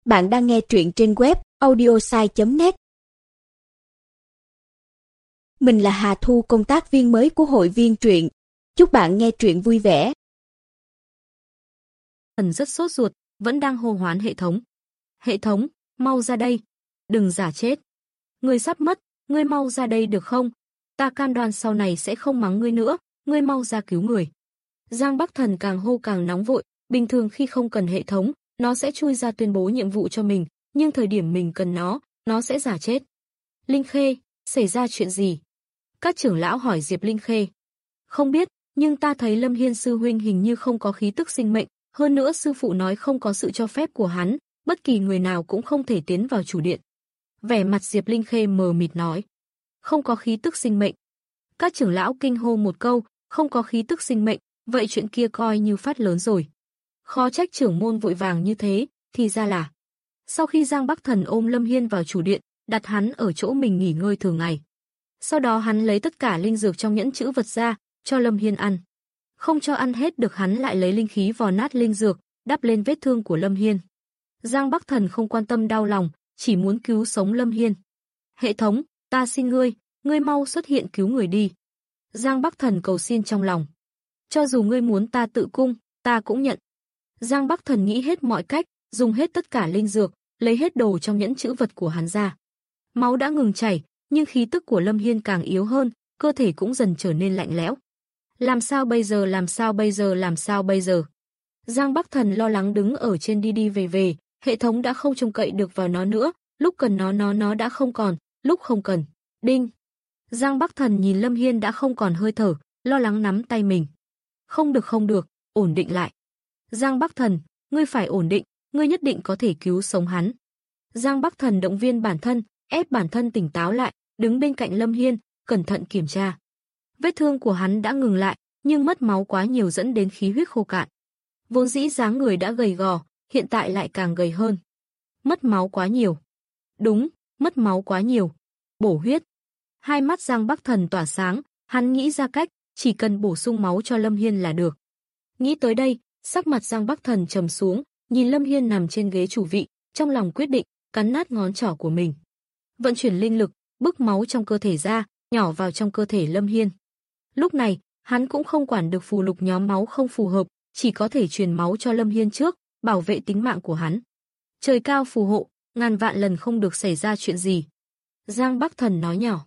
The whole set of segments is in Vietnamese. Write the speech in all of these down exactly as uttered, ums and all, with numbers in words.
Bạn đang nghe truyện trên web audiosai chấm net. Mình là Hà Thu, công tác viên mới của hội viên truyện. Chúc bạn nghe truyện vui vẻ. Thần rất sốt ruột, vẫn đang hô hoán hệ thống. Hệ thống, mau ra đây. Đừng giả chết. Ngươi sắp mất, ngươi mau ra đây được không? Ta cam đoan sau này sẽ không mắng ngươi nữa, ngươi mau ra cứu người. Giang Bắc Thần càng hô càng nóng vội, bình thường khi không cần hệ thống, nó sẽ chui ra tuyên bố nhiệm vụ cho mình, nhưng thời điểm mình cần nó, nó sẽ giả chết. Linh Khê, xảy ra chuyện gì? Các trưởng lão hỏi Diệp Linh Khê. Không biết, nhưng ta thấy Lâm Hiên sư huynh hình như không có khí tức sinh mệnh, hơn nữa sư phụ nói không có sự cho phép của hắn, bất kỳ người nào cũng không thể tiến vào chủ điện. Vẻ mặt Diệp Linh Khê mờ mịt nói. Không có khí tức sinh mệnh. Các trưởng lão kinh hô một câu, không có khí tức sinh mệnh, vậy chuyện kia coi như phát lớn rồi. Khó trách trưởng môn vội vàng như thế, thì ra là. Sau khi Giang Bắc Thần ôm Lâm Hiên vào chủ điện, đặt hắn ở chỗ mình nghỉ ngơi thường ngày. Sau đó hắn lấy tất cả linh dược trong nhẫn chữ vật ra, cho Lâm Hiên ăn. Không cho ăn hết được hắn lại lấy linh khí vò nát linh dược, đắp lên vết thương của Lâm Hiên. Giang Bắc Thần không quan tâm đau lòng, chỉ muốn cứu sống Lâm Hiên. Hệ thống, ta xin ngươi, ngươi mau xuất hiện cứu người đi. Giang Bắc Thần cầu xin trong lòng. Cho dù ngươi muốn ta tự cung, ta cũng nhận. Giang Bắc Thần nghĩ hết mọi cách, dùng hết tất cả linh dược, lấy hết đồ trong nhẫn chữ vật của hắn ra. Máu đã ngừng chảy, nhưng khí tức của Lâm Hiên càng yếu hơn, cơ thể cũng dần trở nên lạnh lẽo. Làm sao bây giờ, làm sao bây giờ, làm sao bây giờ? Giang Bắc Thần lo lắng đứng ở trên đi đi về về, hệ thống đã không trông cậy được vào nó nữa, lúc cần nó nó nó đã không còn, lúc không cần. Đinh! Giang Bắc Thần nhìn Lâm Hiên đã không còn hơi thở, lo lắng nắm tay mình. Không được không được, ổn định lại. Giang Bắc Thần, ngươi phải ổn định, ngươi nhất định có thể cứu sống hắn. Giang Bắc Thần động viên bản thân, ép bản thân tỉnh táo lại, đứng bên cạnh Lâm Hiên, cẩn thận kiểm tra. Vết thương của hắn đã ngừng lại, nhưng mất máu quá nhiều dẫn đến khí huyết khô cạn. Vốn dĩ dáng người đã gầy gò, hiện tại lại càng gầy hơn. Mất máu quá nhiều. Đúng, mất máu quá nhiều. Bổ huyết. Hai mắt Giang Bắc Thần tỏa sáng, hắn nghĩ ra cách, chỉ cần bổ sung máu cho Lâm Hiên là được. Nghĩ tới đây, sắc mặt Giang Bắc Thần trầm xuống, nhìn Lâm Hiên nằm trên ghế chủ vị, trong lòng quyết định, cắn nát ngón trỏ của mình. Vận chuyển linh lực, bức máu trong cơ thể ra, nhỏ vào trong cơ thể Lâm Hiên. Lúc này, hắn cũng không quản được phù lục nhóm máu không phù hợp, chỉ có thể truyền máu cho Lâm Hiên trước, bảo vệ tính mạng của hắn. Trời cao phù hộ, ngàn vạn lần không được xảy ra chuyện gì. Giang Bắc Thần nói nhỏ.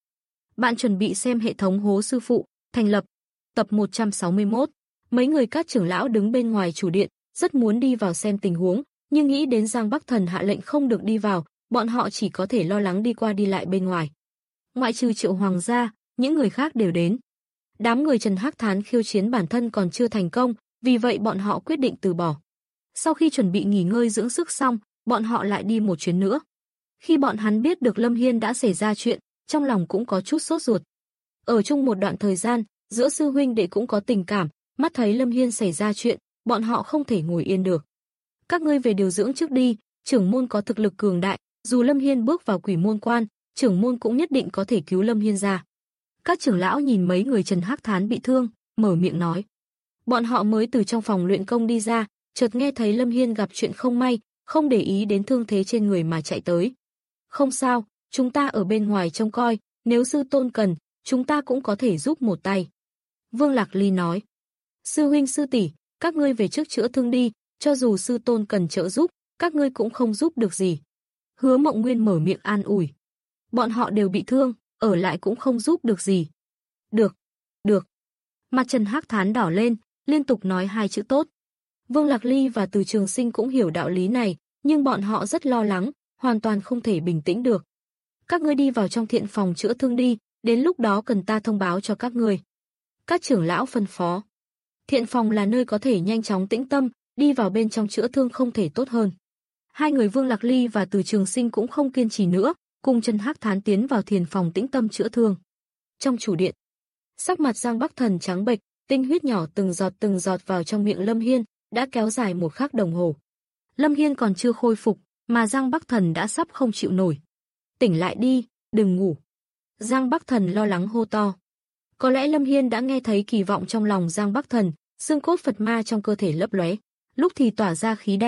Bạn chuẩn bị xem hệ thống hố sư phụ, thành lập. Tập một trăm sáu mươi mốt. Mấy người các trưởng lão đứng bên ngoài chủ điện, rất muốn đi vào xem tình huống, nhưng nghĩ đến Giang Bắc Thần hạ lệnh không được đi vào, bọn họ chỉ có thể lo lắng đi qua đi lại bên ngoài. Ngoại trừ Triệu Hoàng gia, những người khác đều đến. Đám người Trần Hắc Thán khiêu chiến bản thân còn chưa thành công, vì vậy bọn họ quyết định từ bỏ. Sau khi chuẩn bị nghỉ ngơi dưỡng sức xong, bọn họ lại đi một chuyến nữa. Khi bọn hắn biết được Lâm Hiên đã xảy ra chuyện, trong lòng cũng có chút sốt ruột. Ở chung một đoạn thời gian, giữa sư huynh đệ cũng có tình cảm, mắt thấy Lâm Hiên xảy ra chuyện, bọn họ không thể ngồi yên được. Các ngươi về điều dưỡng trước đi, trưởng môn có thực lực cường đại, dù Lâm Hiên bước vào quỷ môn quan, trưởng môn cũng nhất định có thể cứu Lâm Hiên ra. Các trưởng lão nhìn mấy người Trần Hắc Thán bị thương, mở miệng nói. Bọn họ mới từ trong phòng luyện công đi ra, chợt nghe thấy Lâm Hiên gặp chuyện không may, không để ý đến thương thế trên người mà chạy tới. Không sao, chúng ta ở bên ngoài trông coi, nếu sư tôn cần, chúng ta cũng có thể giúp một tay. Vương Lạc Ly nói. Sư huynh sư tỷ, các ngươi về trước chữa thương đi, cho dù sư tôn cần trợ giúp, các ngươi cũng không giúp được gì. Hứa Mộng Nguyên mở miệng an ủi. Bọn họ đều bị thương, ở lại cũng không giúp được gì. Được, được. Mặt Trần Hắc Thán đỏ lên, liên tục nói hai chữ tốt. Vương Lạc Ly và Từ Trường Sinh cũng hiểu đạo lý này, nhưng bọn họ rất lo lắng, hoàn toàn không thể bình tĩnh được. Các ngươi đi vào trong thiện phòng chữa thương đi, đến lúc đó cần ta thông báo cho các ngươi. Các trưởng lão phân phó. Thiện phòng là nơi có thể nhanh chóng tĩnh tâm, đi vào bên trong chữa thương không thể tốt hơn. Hai người Vương Lạc Ly và Từ Trường Sinh cũng không kiên trì nữa, cùng Trần Hắc Thán tiến vào thiền phòng tĩnh tâm chữa thương. Trong chủ điện, sắc mặt Giang Bắc Thần trắng bệch, tinh huyết nhỏ từng giọt từng giọt vào trong miệng Lâm Hiên, đã kéo dài một khắc đồng hồ. Lâm Hiên còn chưa khôi phục, mà Giang Bắc Thần đã sắp không chịu nổi. Tỉnh lại đi, đừng ngủ. Giang Bắc Thần lo lắng hô to. Có lẽ Lâm Hiên đã nghe thấy kỳ vọng trong lòng Giang Bắc Thần, xương cốt Phật ma trong cơ thể lấp lóe, lúc thì tỏa ra khí đen,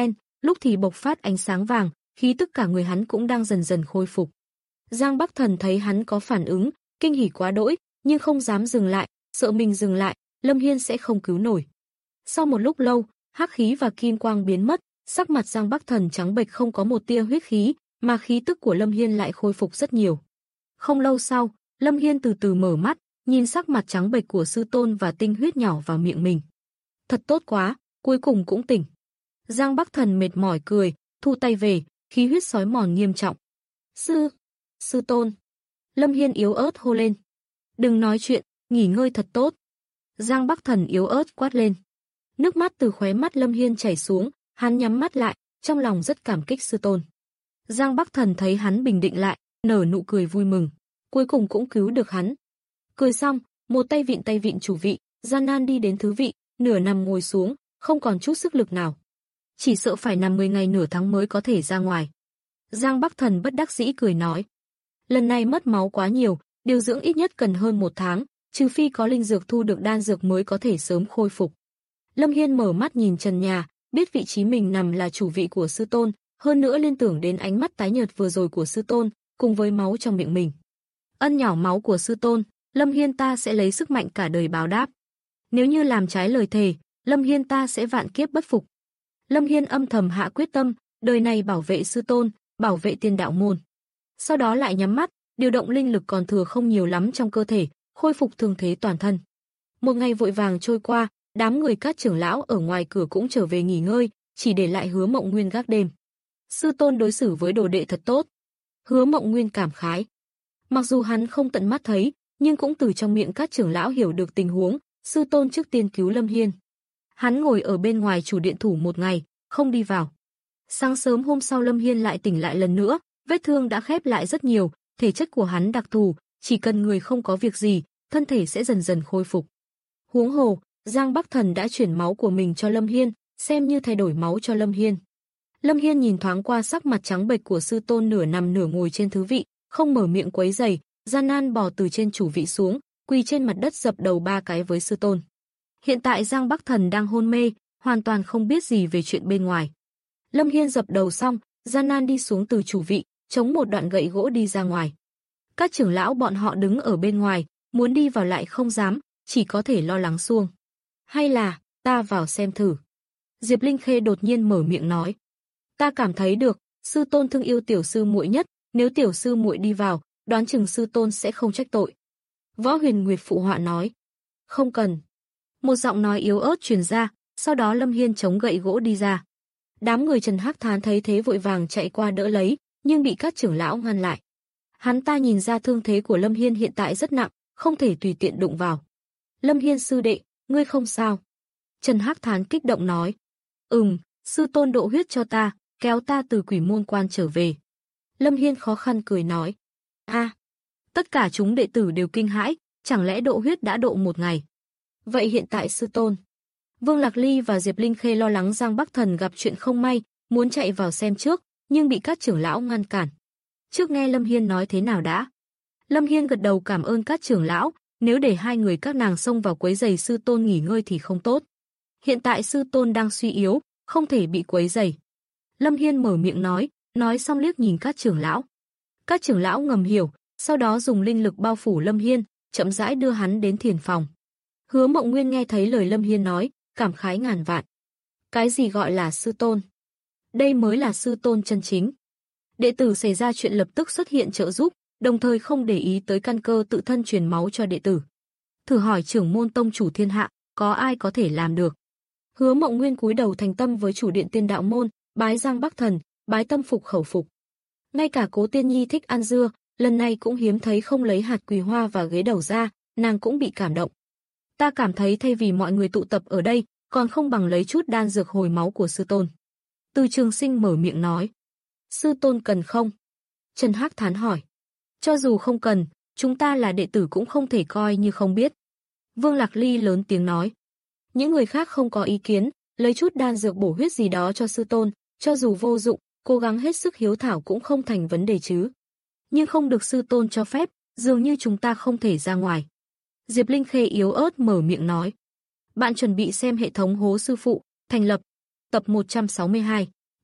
lúc thì bộc phát ánh sáng vàng, khí tức cả người hắn cũng đang dần dần khôi phục. Giang Bắc Thần thấy hắn có phản ứng, kinh hỉ quá đỗi, nhưng không dám dừng lại, sợ mình dừng lại, Lâm Hiên sẽ không cứu nổi. Sau một lúc lâu, hắc khí và kim quang biến mất, sắc mặt Giang Bắc Thần trắng bệch không có một tia huyết khí, mà khí tức của Lâm Hiên lại khôi phục rất nhiều. Không lâu sau, Lâm Hiên từ từ mở mắt, nhìn sắc mặt trắng bệch của sư tôn và tinh huyết nhỏ vào miệng mình. Thật tốt quá, cuối cùng cũng tỉnh. Giang Bắc Thần mệt mỏi cười, thu tay về, khí huyết sói mòn nghiêm trọng. Sư, sư tôn. Lâm Hiên yếu ớt hô lên. Đừng nói chuyện, nghỉ ngơi thật tốt. Giang Bắc Thần yếu ớt quát lên. Nước mắt từ khóe mắt Lâm Hiên chảy xuống, hắn nhắm mắt lại, trong lòng rất cảm kích sư tôn. Giang Bắc Thần thấy hắn bình định lại, nở nụ cười vui mừng, cuối cùng cũng cứu được hắn. Cười xong, một tay vịn tay vịn chủ vị, gian nan đi đến thứ vị, nửa nằm ngồi xuống, không còn chút sức lực nào. Chỉ sợ phải nằm mười ngày nửa tháng mới có thể ra ngoài. Giang Bắc Thần bất đắc dĩ cười nói. Lần này mất máu quá nhiều, điều dưỡng ít nhất cần hơn một tháng, trừ phi có linh dược thu được đan dược mới có thể sớm khôi phục. Lâm Hiên mở mắt nhìn trần nhà, biết vị trí mình nằm là chủ vị của sư tôn, hơn nữa liên tưởng đến ánh mắt tái nhợt vừa rồi của sư tôn, cùng với máu trong miệng mình. Ân nhỏ máu của sư tôn, Lâm Hiên ta sẽ lấy sức mạnh cả đời báo đáp. Nếu như làm trái lời thề, Lâm Hiên ta sẽ vạn kiếp bất phục. Lâm Hiên âm thầm hạ quyết tâm, đời này bảo vệ sư tôn, bảo vệ tiên đạo môn. Sau đó lại nhắm mắt, điều động linh lực còn thừa không nhiều lắm trong cơ thể, khôi phục thương thế toàn thân. Một ngày vội vàng trôi qua, đám người các trưởng lão ở ngoài cửa cũng trở về nghỉ ngơi, chỉ để lại Hứa Mộng Nguyên gác đêm. Sư tôn đối xử với đồ đệ thật tốt. Hứa Mộng Nguyên cảm khái. Mặc dù hắn không tận mắt thấy, nhưng cũng từ trong miệng các trưởng lão hiểu được tình huống, sư tôn trước tiên cứu Lâm Hiên. Hắn ngồi ở bên ngoài chủ điện thủ một ngày, không đi vào. Sáng sớm hôm sau Lâm Hiên lại tỉnh lại lần nữa, vết thương đã khép lại rất nhiều, thể chất của hắn đặc thù, chỉ cần người không có việc gì, thân thể sẽ dần dần khôi phục. Huống hồ, Giang Bắc Thần đã chuyển máu của mình cho Lâm Hiên, xem như thay đổi máu cho Lâm Hiên. Lâm Hiên nhìn thoáng qua sắc mặt trắng bệch của sư tôn nửa nằm nửa ngồi trên thứ vị, không mở miệng quấy rầy, gian nan bò từ trên chủ vị xuống, quỳ trên mặt đất dập đầu ba cái với sư tôn. Hiện tại Giang Bắc Thần đang hôn mê, hoàn toàn không biết gì về chuyện bên ngoài. Lâm Hiên dập đầu xong, gian nan đi xuống từ chủ vị, chống một đoạn gậy gỗ đi ra ngoài. Các trưởng lão bọn họ đứng ở bên ngoài, muốn đi vào lại không dám, chỉ có thể lo lắng xuông. Hay là, ta vào xem thử. Diệp Linh Khê đột nhiên mở miệng nói. Ta cảm thấy được, sư tôn thương yêu tiểu sư muội nhất, nếu tiểu sư muội đi vào, đoán chừng sư tôn sẽ không trách tội. Võ Huyền Nguyệt phụ họa nói. Không cần. Một giọng nói yếu ớt truyền ra, sau đó Lâm Hiên chống gậy gỗ đi ra. Đám người Trần Hắc Thán thấy thế vội vàng chạy qua đỡ lấy, nhưng bị các trưởng lão ngăn lại. Hắn ta nhìn ra thương thế của Lâm Hiên hiện tại rất nặng, không thể tùy tiện đụng vào. Lâm Hiên sư đệ, ngươi không sao. Trần Hắc Thán kích động nói. Ừm, sư tôn độ huyết cho ta, kéo ta từ quỷ môn quan trở về. Lâm Hiên khó khăn cười nói. A, à, tất cả chúng đệ tử đều kinh hãi, chẳng lẽ độ huyết đã độ một ngày. Vậy hiện tại sư tôn. Vương Lạc Ly và Diệp Linh Khê lo lắng Giang Bắc Thần gặp chuyện không may, muốn chạy vào xem trước, nhưng bị các trưởng lão ngăn cản. Trước nghe Lâm Hiên nói thế nào đã. Lâm Hiên gật đầu cảm ơn các trưởng lão, nếu để hai người các nàng xông vào quấy rầy sư tôn nghỉ ngơi thì không tốt. Hiện tại sư tôn đang suy yếu, không thể bị quấy rầy. Lâm Hiên mở miệng nói, nói xong liếc nhìn các trưởng lão. Các trưởng lão ngầm hiểu, sau đó dùng linh lực bao phủ Lâm Hiên, chậm rãi đưa hắn đến thiền phòng. Hứa Mộng Nguyên nghe thấy lời Lâm Hiên nói, cảm khái ngàn vạn. Cái gì gọi là sư tôn? Đây mới là sư tôn chân chính. Đệ tử xảy ra chuyện lập tức xuất hiện trợ giúp, đồng thời không để ý tới căn cơ tự thân truyền máu cho đệ tử. Thử hỏi trưởng môn tông chủ thiên hạ, có ai có thể làm được? Hứa Mộng Nguyên cúi đầu thành tâm với chủ điện tiên đạo môn, bái Giang Bắc Thần, bái tâm phục khẩu phục. Ngay cả Cố Tiên Nhi thích ăn dưa, lần này cũng hiếm thấy không lấy hạt quỳ hoa và ghế đầu ra, nàng cũng bị cảm động. Ta cảm thấy thay vì mọi người tụ tập ở đây, còn không bằng lấy chút đan dược hồi máu của sư tôn. Từ Trường Sinh mở miệng nói. Sư tôn cần không? Trần Hắc Thán hỏi. Cho dù không cần, chúng ta là đệ tử cũng không thể coi như không biết. Vương Lạc Ly lớn tiếng nói. Những người khác không có ý kiến, lấy chút đan dược bổ huyết gì đó cho sư tôn, cho dù vô dụng, cố gắng hết sức hiếu thảo cũng không thành vấn đề chứ. Nhưng không được sư tôn cho phép, dường như chúng ta không thể ra ngoài. Diệp Linh Khê yếu ớt mở miệng nói. Bạn chuẩn bị xem hệ thống hố sư phụ, thành lập. Tập một trăm sáu mươi hai.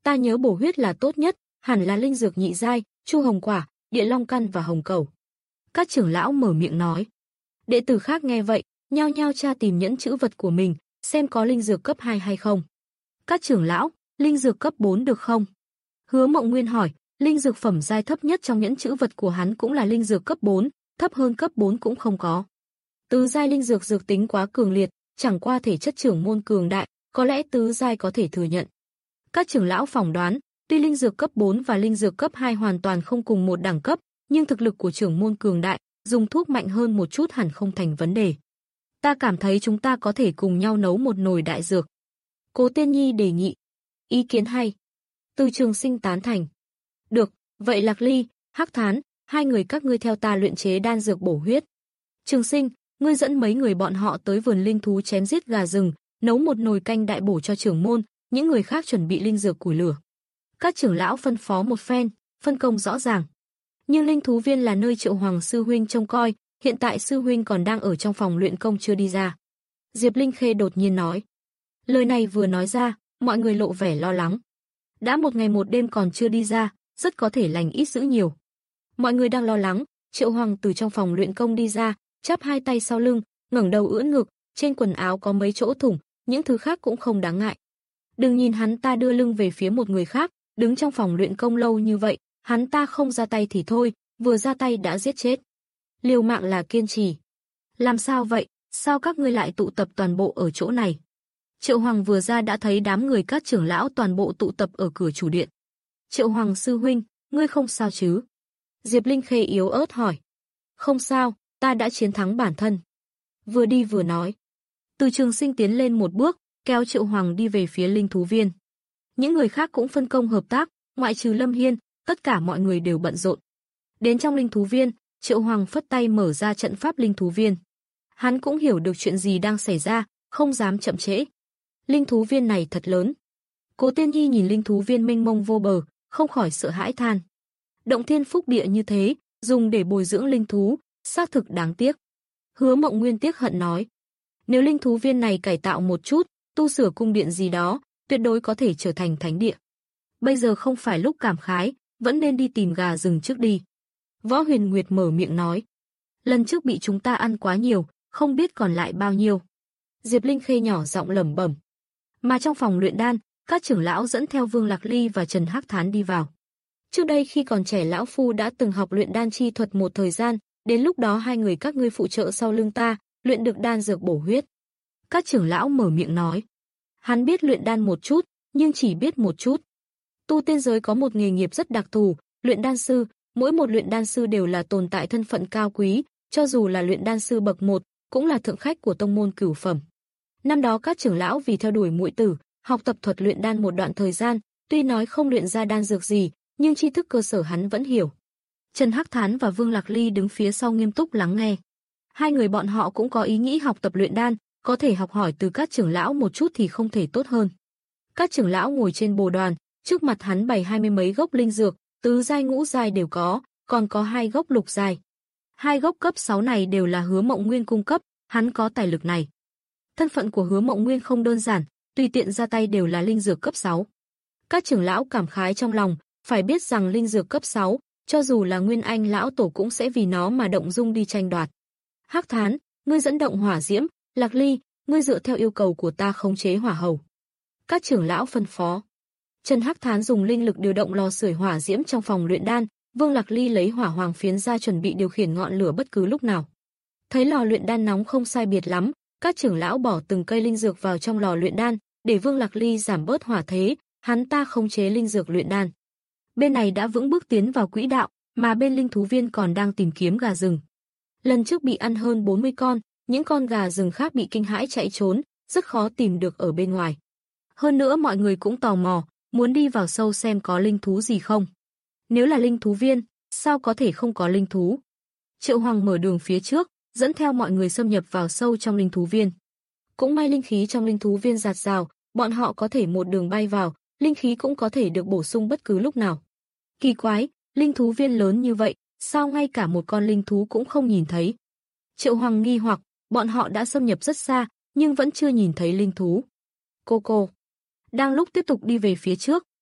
Ta nhớ bổ huyết là tốt nhất, hẳn là linh dược nhị giai, chu hồng quả, địa long căn và hồng cẩu. Các trưởng lão mở miệng nói. Đệ tử khác nghe vậy, nhao nhao tra tìm nhẫn chữ vật của mình, xem có linh dược cấp hai hay không. Các trưởng lão, linh dược cấp bốn được không? Hứa Mộng Nguyên hỏi, linh dược phẩm giai thấp nhất trong nhẫn chữ vật của hắn cũng là linh dược cấp bốn, thấp hơn cấp bốn cũng không có. Tứ giai linh dược dược tính quá cường liệt, chẳng qua thể chất trưởng môn cường đại, có lẽ tứ giai có thể thừa nhận. Các trưởng lão phỏng đoán, tuy linh dược cấp bốn và linh dược cấp hai hoàn toàn không cùng một đẳng cấp, nhưng thực lực của trưởng môn cường đại, dùng thuốc mạnh hơn một chút hẳn không thành vấn đề. Ta cảm thấy chúng ta có thể cùng nhau nấu một nồi đại dược. Cố Tiên Nhi đề nghị. Ý kiến hay. Từ Trường Sinh tán thành. Được, vậy Lạc Ly, Hắc Thán, hai người các ngươi theo ta luyện chế đan dược bổ huyết. Trường Sinh, ngươi dẫn mấy người bọn họ tới vườn linh thú chém giết gà rừng, nấu một nồi canh đại bổ cho trưởng môn, những người khác chuẩn bị linh dược củi lửa. Các trưởng lão phân phó một phen, phân công rõ ràng. Nhưng linh thú viên là nơi Triệu Hoàng sư huynh trông coi, hiện tại sư huynh còn đang ở trong phòng luyện công chưa đi ra. Diệp Linh Khê đột nhiên nói. Lời này vừa nói ra, mọi người lộ vẻ lo lắng. Đã một ngày một đêm còn chưa đi ra, rất có thể lành ít dữ nhiều. Mọi người đang lo lắng, Triệu Hoàng từ trong phòng luyện công đi ra, chắp hai tay sau lưng, ngẩng đầu ưỡn ngực, trên quần áo có mấy chỗ thủng, những thứ khác cũng không đáng ngại. Đừng nhìn hắn ta đưa lưng về phía một người khác, đứng trong phòng luyện công lâu như vậy, hắn ta không ra tay thì thôi, vừa ra tay đã giết chết. Liều mạng là kiên trì. Làm sao vậy, sao các ngươi lại tụ tập toàn bộ ở chỗ này? Triệu Hoàng vừa ra đã thấy đám người các trưởng lão toàn bộ tụ tập ở cửa chủ điện. Triệu Hoàng sư huynh, ngươi không sao chứ? Diệp Linh Khê yếu ớt hỏi. Không sao, ta đã chiến thắng bản thân. Vừa đi vừa nói. Từ Trường Sinh tiến lên một bước, kéo Triệu Hoàng đi về phía linh thú viên. Những người khác cũng phân công hợp tác, ngoại trừ Lâm Hiên, tất cả mọi người đều bận rộn. Đến trong linh thú viên, Triệu Hoàng phất tay mở ra trận pháp linh thú viên. Hắn cũng hiểu được chuyện gì đang xảy ra, không dám chậm trễ. Linh thú viên này thật lớn. Cố Tiên Nhi nhìn linh thú viên mênh mông vô bờ, không khỏi sợ hãi than. Động thiên phúc địa như thế, dùng để bồi dưỡng linh thú, xác thực đáng tiếc. Hứa Mộng Nguyên tiếc hận nói. Nếu linh thú viên này cải tạo một chút, tu sửa cung điện gì đó, tuyệt đối có thể trở thành thánh địa. Bây giờ không phải lúc cảm khái, vẫn nên đi tìm gà rừng trước đi. Võ Huyền Nguyệt mở miệng nói. Lần trước bị chúng ta ăn quá nhiều, không biết còn lại bao nhiêu. Diệp Linh Khê nhỏ giọng lẩm bẩm. Mà trong phòng luyện đan, các trưởng lão dẫn theo Vương Lạc Ly và Trần Hắc Thán đi vào. Trước đây khi còn trẻ lão phu đã từng học luyện đan chi thuật một thời gian, đến lúc đó hai người các ngươi phụ trợ sau lưng ta, luyện được đan dược bổ huyết. Các trưởng lão mở miệng nói. Hắn biết luyện đan một chút, nhưng chỉ biết một chút. Tu tiên giới có một nghề nghiệp rất đặc thù, luyện đan sư, mỗi một luyện đan sư đều là tồn tại thân phận cao quý, cho dù là luyện đan sư bậc một, cũng là thượng khách của tông môn cửu phẩm. Năm đó các trưởng lão vì theo đuổi muội tử, học tập thuật luyện đan một đoạn thời gian, tuy nói không luyện ra đan dược gì, nhưng tri thức cơ sở hắn vẫn hiểu. Trần Hắc Thán và Vương Lạc Ly đứng phía sau nghiêm túc lắng nghe. Hai người bọn họ cũng có ý nghĩ học tập luyện đan, có thể học hỏi từ các trưởng lão một chút thì không thể tốt hơn. Các trưởng lão ngồi trên bồ đoàn, trước mặt hắn bày hai mươi mấy gốc linh dược, tứ giai ngũ giai đều có, còn có hai gốc lục giai. Hai gốc cấp sáu này đều là Hứa Mộng Nguyên cung cấp, hắn có tài lực này. Thân phận của Hứa Mộng Nguyên không đơn giản, tùy tiện ra tay đều là linh dược cấp sáu. Các trưởng lão cảm khái trong lòng, phải biết rằng linh dược cấp sáu, cho dù là Nguyên Anh lão tổ cũng sẽ vì nó mà động dung đi tranh đoạt. Hắc Thán, ngươi dẫn động hỏa diễm, Lạc Ly, ngươi dựa theo yêu cầu của ta khống chế hỏa hầu. Các trưởng lão phân phó. Trần Hắc Thán dùng linh lực điều động lò sưởi hỏa diễm trong phòng luyện đan, Vương Lạc Ly lấy hỏa hoàng phiến ra chuẩn bị điều khiển ngọn lửa bất cứ lúc nào. Thấy lò luyện đan nóng không sai biệt lắm, các trưởng lão bỏ từng cây linh dược vào trong lò luyện đan, để Vương Lạc Ly giảm bớt hỏa thế, hắn ta khống chế linh dược luyện đan. Bên này đã vững bước tiến vào quỹ đạo, mà bên linh thú viên còn đang tìm kiếm gà rừng. Lần trước bị ăn hơn bốn mươi con, những con gà rừng khác bị kinh hãi chạy trốn, rất khó tìm được ở bên ngoài. Hơn nữa mọi người cũng tò mò, muốn đi vào sâu xem có linh thú gì không. Nếu là linh thú viên, sao có thể không có linh thú? Triệu Hoàng mở đường phía trước, dẫn theo mọi người xâm nhập vào sâu trong linh thú viên. Cũng may linh khí trong linh thú viên dạt dào, bọn họ có thể một đường bay vào, linh khí cũng có thể được bổ sung bất cứ lúc nào. Kỳ quái, linh thú viên lớn như vậy, sao ngay cả một con linh thú cũng không nhìn thấy? Triệu Hoàng nghi hoặc, bọn họ đã xâm nhập rất xa, nhưng vẫn chưa nhìn thấy linh thú. Cô cô. Đang lúc tiếp tục đi về phía trước,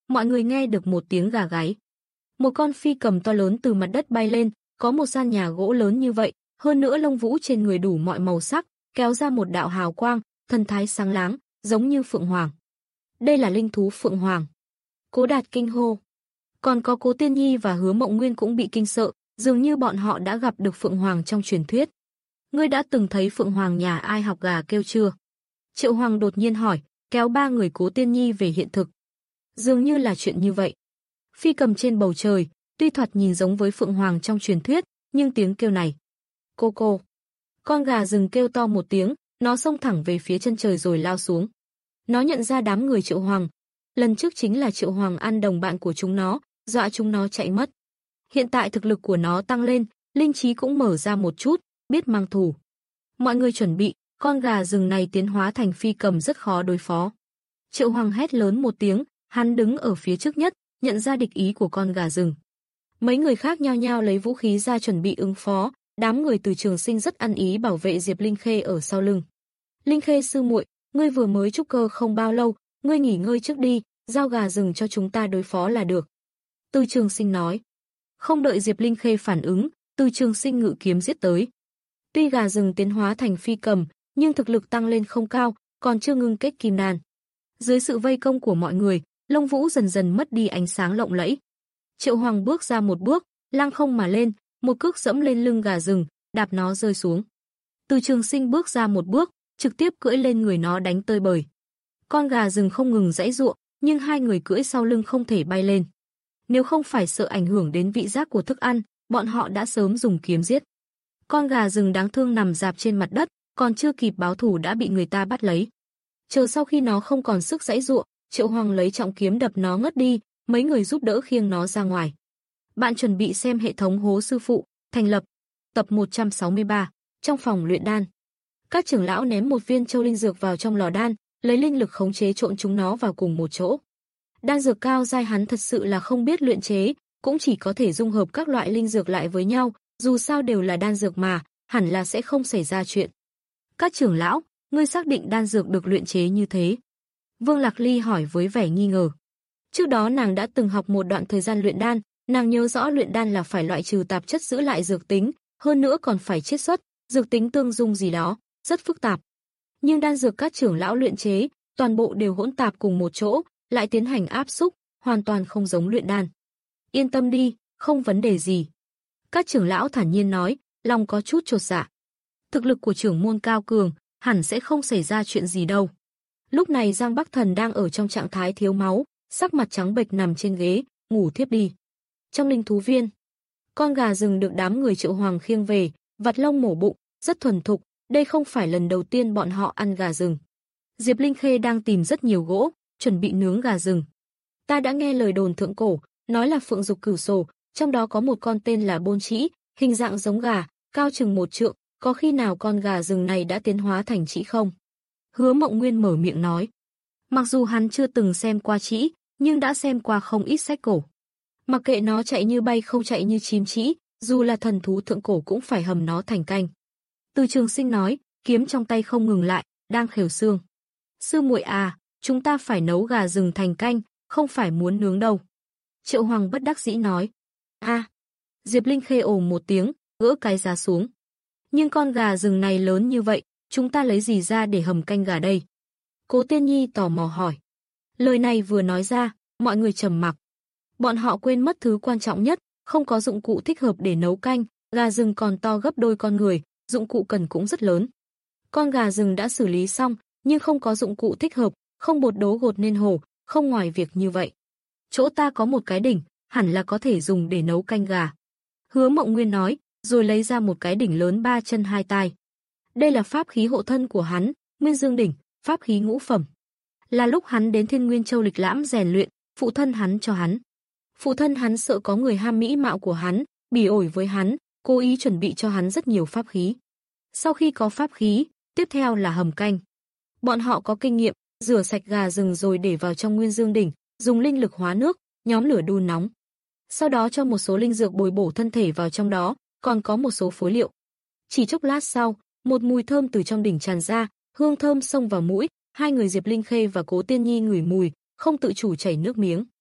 Mọi người nghe được một tiếng gà gáy. Một con phi cầm to lớn từ mặt đất bay lên, có một gian nhà gỗ lớn như vậy, hơn nữa lông vũ trên người đủ mọi màu sắc, kéo ra một đạo hào quang, thần thái sáng láng, giống như phượng hoàng. Đây là linh thú phượng hoàng. Cố Đạt kinh hô. Còn có Cố Tiên Nhi và Hứa Mộng Nguyên cũng bị kinh sợ, dường như bọn họ đã gặp được phượng hoàng trong truyền thuyết. Ngươi đã từng thấy phượng hoàng nhà ai học gà kêu chưa? Triệu Hoàng đột nhiên hỏi, kéo ba người Cố Tiên Nhi về hiện thực. Dường như là chuyện như vậy. Phi cầm trên bầu trời, tuy thoạt nhìn giống với phượng hoàng trong truyền thuyết, nhưng tiếng kêu này. Cô cô. Con gà rừng kêu to một tiếng, nó xông thẳng về phía chân trời rồi lao xuống. Nó nhận ra đám người Triệu Hoàng. Lần trước chính là Triệu Hoàng ăn đồng bạn của chúng nó, dọa chúng nó chạy mất. Hiện tại thực lực của nó tăng lên, linh trí cũng mở ra một chút, biết mang thù. Mọi người chuẩn bị, con gà rừng này tiến hóa thành phi cầm rất khó đối phó. Triệu Hoàng hét lớn một tiếng, hắn đứng ở phía trước nhất, nhận ra địch ý của con gà rừng. Mấy người khác nhao nhao lấy vũ khí ra chuẩn bị ứng phó, đám người từ Trường Sinh rất ăn ý bảo vệ Diệp Linh Khê ở sau lưng. Linh Khê sư muội, ngươi vừa mới trúc cơ không bao lâu, ngươi nghỉ ngơi trước đi, giao gà rừng cho chúng ta đối phó là được. Từ Trường Sinh nói. Không đợi Diệp Linh Khê phản ứng, Từ Trường Sinh ngự kiếm giết tới. Tuy gà rừng tiến hóa thành phi cầm, nhưng thực lực tăng lên không cao, còn chưa ngưng kết kim đan. Dưới sự vây công của mọi người, lông vũ dần dần mất đi ánh sáng lộng lẫy. Triệu Hoàng bước ra một bước, lăng không mà lên, một cước dẫm lên lưng gà rừng, đạp nó rơi xuống. Từ Trường Sinh bước ra một bước, trực tiếp cưỡi lên người nó đánh tơi bời. Con gà rừng không ngừng giãy giụa, nhưng hai người cưỡi sau lưng không thể bay lên. Nếu không phải sợ ảnh hưởng đến vị giác của thức ăn, bọn họ đã sớm dùng kiếm giết. Con gà rừng đáng thương nằm rạp trên mặt đất, còn chưa kịp báo thù đã bị người ta bắt lấy. Chờ sau khi nó không còn sức giãy giụa, Triệu Hoàng lấy trọng kiếm đập nó ngất đi, mấy người giúp đỡ khiêng nó ra ngoài. Bạn chuẩn bị xem hệ thống Hố Sư Phụ, thành lập, tập một trăm sáu mươi ba, trong phòng luyện đan. Các trưởng lão ném một viên châu linh dược vào trong lò đan, lấy linh lực khống chế trộn chúng nó vào cùng một chỗ. Đan dược cao giai hắn thật sự là không biết luyện chế, cũng chỉ có thể dung hợp các loại linh dược lại với nhau, dù sao đều là đan dược mà, hẳn là sẽ không xảy ra chuyện. Các trưởng lão, ngươi xác định đan dược được luyện chế như thế? Vương Lạc Ly hỏi với vẻ nghi ngờ. Trước đó nàng đã từng học một đoạn thời gian luyện đan, nàng nhớ rõ luyện đan là phải loại trừ tạp chất giữ lại dược tính, hơn nữa còn phải chiết xuất, dược tính tương dung gì đó, rất phức tạp. Nhưng đan dược các trưởng lão luyện chế, toàn bộ đều hỗn tạp cùng một chỗ, lại tiến hành áp xúc, hoàn toàn không giống luyện đan. Yên tâm đi, không vấn đề gì. Các trưởng lão thản nhiên nói, lòng có chút chột dạ. Thực lực của trưởng môn cao cường, hẳn sẽ không xảy ra chuyện gì đâu. Lúc này Giang Bắc Thần đang ở trong trạng thái thiếu máu, sắc mặt trắng bệch nằm trên ghế, ngủ thiếp đi. Trong linh thú viên, con gà rừng được đám người Triệu Hoàng khiêng về, vặt lông mổ bụng, rất thuần thục, đây không phải lần đầu tiên bọn họ ăn gà rừng. Diệp Linh Khê đang tìm rất nhiều gỗ, chuẩn bị nướng gà rừng. Ta đã nghe lời đồn thượng cổ, nói là phượng dục cửu sổ, trong đó có một con tên là Bôn Trĩ, hình dạng giống gà, cao chừng một trượng, có khi nào con gà rừng này đã tiến hóa thành trĩ không? Hứa Mộng Nguyên mở miệng nói. Mặc dù hắn chưa từng xem qua trĩ, nhưng đã xem qua không ít sách cổ. Mặc kệ nó chạy như bay không chạy như chim trĩ, dù là thần thú thượng cổ cũng phải hầm nó thành canh. Từ Trường Sinh nói, kiếm trong tay không ngừng lại, đang khều xương. Sư muội à, chúng ta phải nấu gà rừng thành canh, không phải muốn nướng đâu. Triệu Hoàng bất đắc dĩ nói. A, à, Diệp Linh Khê ồ một tiếng, gỡ cái giá xuống. Nhưng con gà rừng này lớn như vậy, chúng ta lấy gì ra để hầm canh gà đây? Cố Tiên Nhi tò mò hỏi. Lời này vừa nói ra, mọi người trầm mặc. Bọn họ quên mất thứ quan trọng nhất, không có dụng cụ thích hợp để nấu canh, gà rừng còn to gấp đôi con người, dụng cụ cần cũng rất lớn. Con gà rừng đã xử lý xong, nhưng không có dụng cụ thích hợp, không bột đố gột nên hổ, không ngoài việc như vậy. Chỗ ta có một cái đỉnh, hẳn là có thể dùng để nấu canh gà. Hứa Mộng Nguyên nói, rồi lấy ra một cái đỉnh lớn ba chân hai tai. Đây là pháp khí hộ thân của hắn, Nguyên Dương đỉnh, pháp khí ngũ phẩm. Là lúc hắn đến Thiên Nguyên Châu lịch lãm rèn luyện, phụ thân hắn cho hắn. Phụ thân hắn sợ có người ham mỹ mạo của hắn, bỉ ổi với hắn, cố ý chuẩn bị cho hắn rất nhiều pháp khí. Sau khi có pháp khí, tiếp theo là hầm canh. Bọn họ có kinh nghiệm, rửa sạch gà rừng rồi để vào trong Nguyên Dương đỉnh, dùng linh lực hóa nước, nhóm lửa đun nóng. Sau đó cho một số linh dược bồi bổ thân thể vào trong đó, còn có một số phối liệu. Chỉ chốc lát sau, một mùi thơm từ trong đỉnh tràn ra, hương thơm xông vào mũi, hai người Diệp Linh Khê và Cố Tiên Nhi ngửi mùi, không tự chủ chảy nước miếng.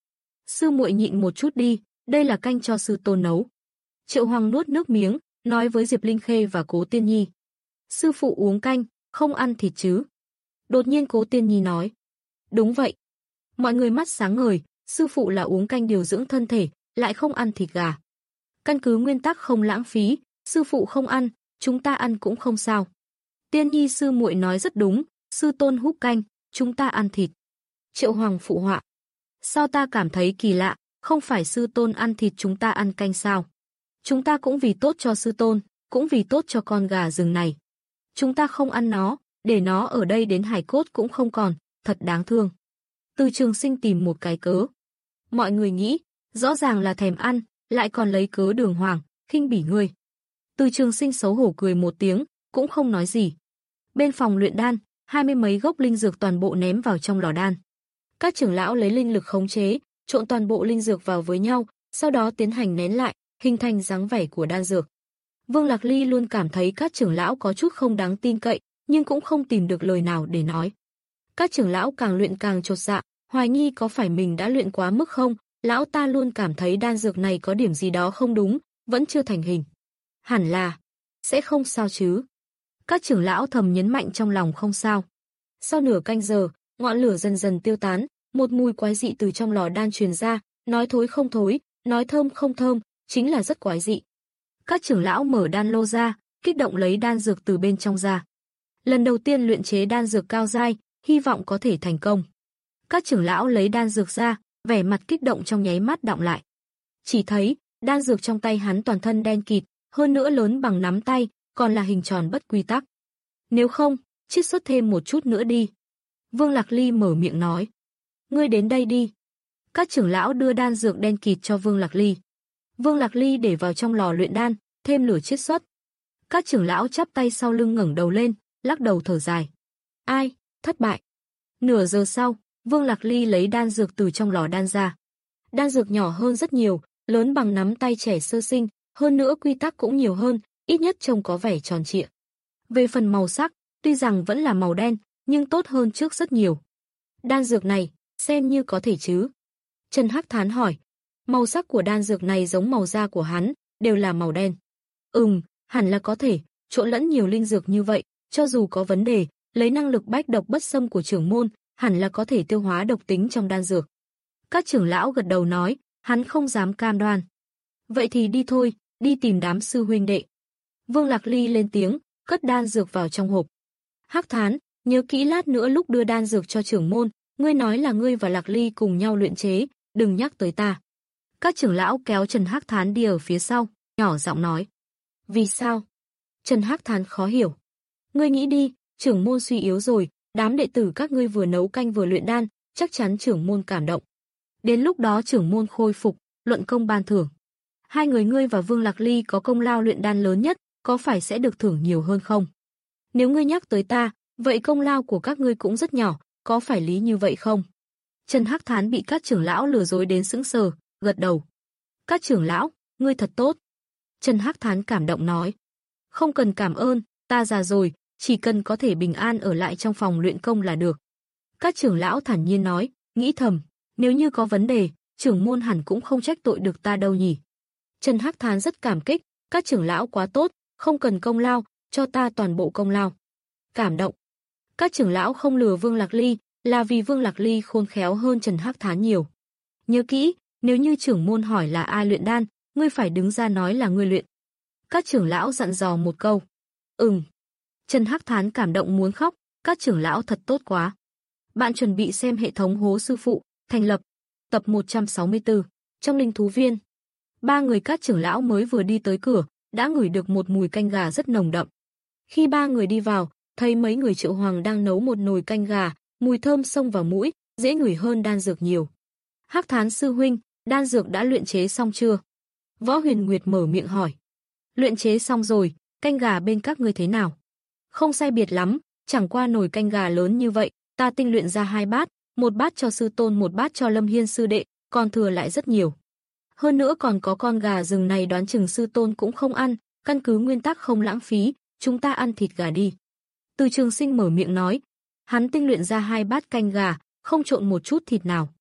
Sư muội nhịn một chút đi, đây là canh cho sư tôn nấu. Triệu Hoàng nuốt nước miếng, nói với Diệp Linh Khê và Cố Tiên Nhi. Sư phụ uống canh, không ăn thịt chứ? Đột nhiên Cố Tiên Nhi nói. Đúng vậy. Mọi người mắt sáng ngời, sư phụ là uống canh điều dưỡng thân thể, lại không ăn thịt gà. Căn cứ nguyên tắc không lãng phí, sư phụ không ăn, chúng ta ăn cũng không sao. Tiên Nhi sư muội nói rất đúng, sư tôn hút canh, chúng ta ăn thịt. Triệu Hoàng phụ họa. Sao ta cảm thấy kỳ lạ, không phải sư tôn ăn thịt chúng ta ăn canh sao? Chúng ta cũng vì tốt cho sư tôn, cũng vì tốt cho con gà rừng này. Chúng ta không ăn nó, để nó ở đây đến hải cốt cũng không còn, thật đáng thương. Từ Trường Sinh tìm một cái cớ. Mọi người nghĩ, rõ ràng là thèm ăn, lại còn lấy cớ đường hoàng, khinh bỉ ngươi. Từ Trường Sinh xấu hổ cười một tiếng, cũng không nói gì. Bên phòng luyện đan, hai mươi mấy gốc linh dược toàn bộ ném vào trong lò đan. Các trưởng lão lấy linh lực khống chế, trộn toàn bộ linh dược vào với nhau, sau đó tiến hành nén lại, hình thành dáng vẻ của đan dược. Vương Lạc Ly luôn cảm thấy các trưởng lão có chút không đáng tin cậy, nhưng cũng không tìm được lời nào để nói. Các trưởng lão càng luyện càng chột dạ, hoài nghi có phải mình đã luyện quá mức không, lão ta luôn cảm thấy đan dược này có điểm gì đó không đúng, vẫn chưa thành hình. Hẳn là, sẽ không sao chứ. Các trưởng lão thầm nhấn mạnh trong lòng không sao. Sau nửa canh giờ, ngọn lửa dần dần tiêu tán, một mùi quái dị từ trong lò đan truyền ra, nói thối không thối, nói thơm không thơm, chính là rất quái dị. Các trưởng lão mở đan lô ra, kích động lấy đan dược từ bên trong ra. Lần đầu tiên luyện chế đan dược cao giai, hy vọng có thể thành công. Các trưởng lão lấy đan dược ra, vẻ mặt kích động trong nháy mắt đọng lại. Chỉ thấy, đan dược trong tay hắn toàn thân đen kịt, hơn nữa lớn bằng nắm tay, còn là hình tròn bất quy tắc. Nếu không, chiết xuất thêm một chút nữa đi. Vương Lạc Ly mở miệng nói. Ngươi đến đây đi. Các trưởng lão đưa đan dược đen kịt cho Vương Lạc Ly. Vương Lạc Ly để vào trong lò luyện đan, thêm lửa chiết xuất. Các trưởng lão chắp tay sau lưng ngẩng đầu lên, lắc đầu thở dài. Ai, thất bại. Nửa giờ sau, Vương Lạc Ly lấy đan dược từ trong lò đan ra. Đan dược nhỏ hơn rất nhiều, lớn bằng nắm tay trẻ sơ sinh, hơn nữa quy tắc cũng nhiều hơn, ít nhất trông có vẻ tròn trịa. Về phần màu sắc, tuy rằng vẫn là màu đen, nhưng tốt hơn trước rất nhiều. Đan dược này, xem như có thể chứ? Trần Hắc Thán hỏi. Màu sắc của đan dược này giống màu da của hắn, đều là màu đen. Ừm, hẳn là có thể, trộn lẫn nhiều linh dược như vậy, cho dù có vấn đề, lấy năng lực bách độc bất xâm của trưởng môn, hẳn là có thể tiêu hóa độc tính trong đan dược. Các trưởng lão gật đầu nói, hắn không dám cam đoan. Vậy thì đi thôi, đi tìm đám sư huynh đệ. Vương Lạc Ly lên tiếng, cất đan dược vào trong hộp. Hắc Thán, nhớ kỹ lát nữa lúc đưa đan dược cho trưởng môn, ngươi nói là ngươi và Lạc Ly cùng nhau luyện chế, đừng nhắc tới ta. Các trưởng lão kéo Trần Hắc Thán đi ở phía sau, nhỏ giọng nói. Vì sao? Trần Hắc Thán khó hiểu. Ngươi nghĩ đi, trưởng môn suy yếu rồi, đám đệ tử các ngươi vừa nấu canh vừa luyện đan, chắc chắn trưởng môn cảm động. Đến lúc đó trưởng môn khôi phục, luận công ban thưởng. Hai người ngươi và Vương Lạc Ly có công lao luyện đan lớn nhất, có phải sẽ được thưởng nhiều hơn không? Nếu ngươi nhắc tới ta, vậy công lao của các ngươi cũng rất nhỏ, có phải lý như vậy không? Trần Hắc Thán bị các trưởng lão lừa dối đến sững sờ, gật đầu. Các trưởng lão, ngươi thật tốt. Trần Hắc Thán cảm động nói. Không cần cảm ơn, ta già rồi, chỉ cần có thể bình an ở lại trong phòng luyện công là được. Các trưởng lão thản nhiên nói, nghĩ thầm, nếu như có vấn đề, trưởng môn hẳn cũng không trách tội được ta đâu nhỉ. Trần Hắc Thán rất cảm kích, các trưởng lão quá tốt, không cần công lao, cho ta toàn bộ công lao. Cảm động. Các trưởng lão không lừa Vương Lạc Ly, là vì Vương Lạc Ly khôn khéo hơn Trần Hắc Thán nhiều. Nhớ kỹ, nếu như trưởng môn hỏi là ai luyện đan, ngươi phải đứng ra nói là ngươi luyện. Các trưởng lão dặn dò một câu. Ừm. Trần Hắc Thán cảm động muốn khóc, các trưởng lão thật tốt quá. Bạn chuẩn bị xem hệ thống Hố Sư Phụ, thành lập. Tập một trăm sáu mươi tư, trong linh thú viên. Ba người các trưởng lão mới vừa đi tới cửa, đã ngửi được một mùi canh gà rất nồng đậm. Khi ba người đi vào, thấy mấy người Triệu Hoàng đang nấu một nồi canh gà, mùi thơm xông vào mũi, dễ ngửi hơn đan dược nhiều. Hắc Thán sư huynh, đan dược đã luyện chế xong chưa? Võ Huyền Nguyệt mở miệng hỏi. Luyện chế xong rồi, canh gà bên các ngươi thế nào? Không sai biệt lắm, chẳng qua nồi canh gà lớn như vậy, ta tinh luyện ra hai bát, một bát cho sư tôn một bát cho Lâm Hiên sư đệ, còn thừa lại rất nhiều. Hơn nữa còn có con gà rừng này đoán chừng sư tôn cũng không ăn, căn cứ nguyên tắc không lãng phí, chúng ta ăn thịt gà đi. Từ Trường Sinh mở miệng nói, hắn tinh luyện ra hai bát canh gà, không trộn một chút thịt nào.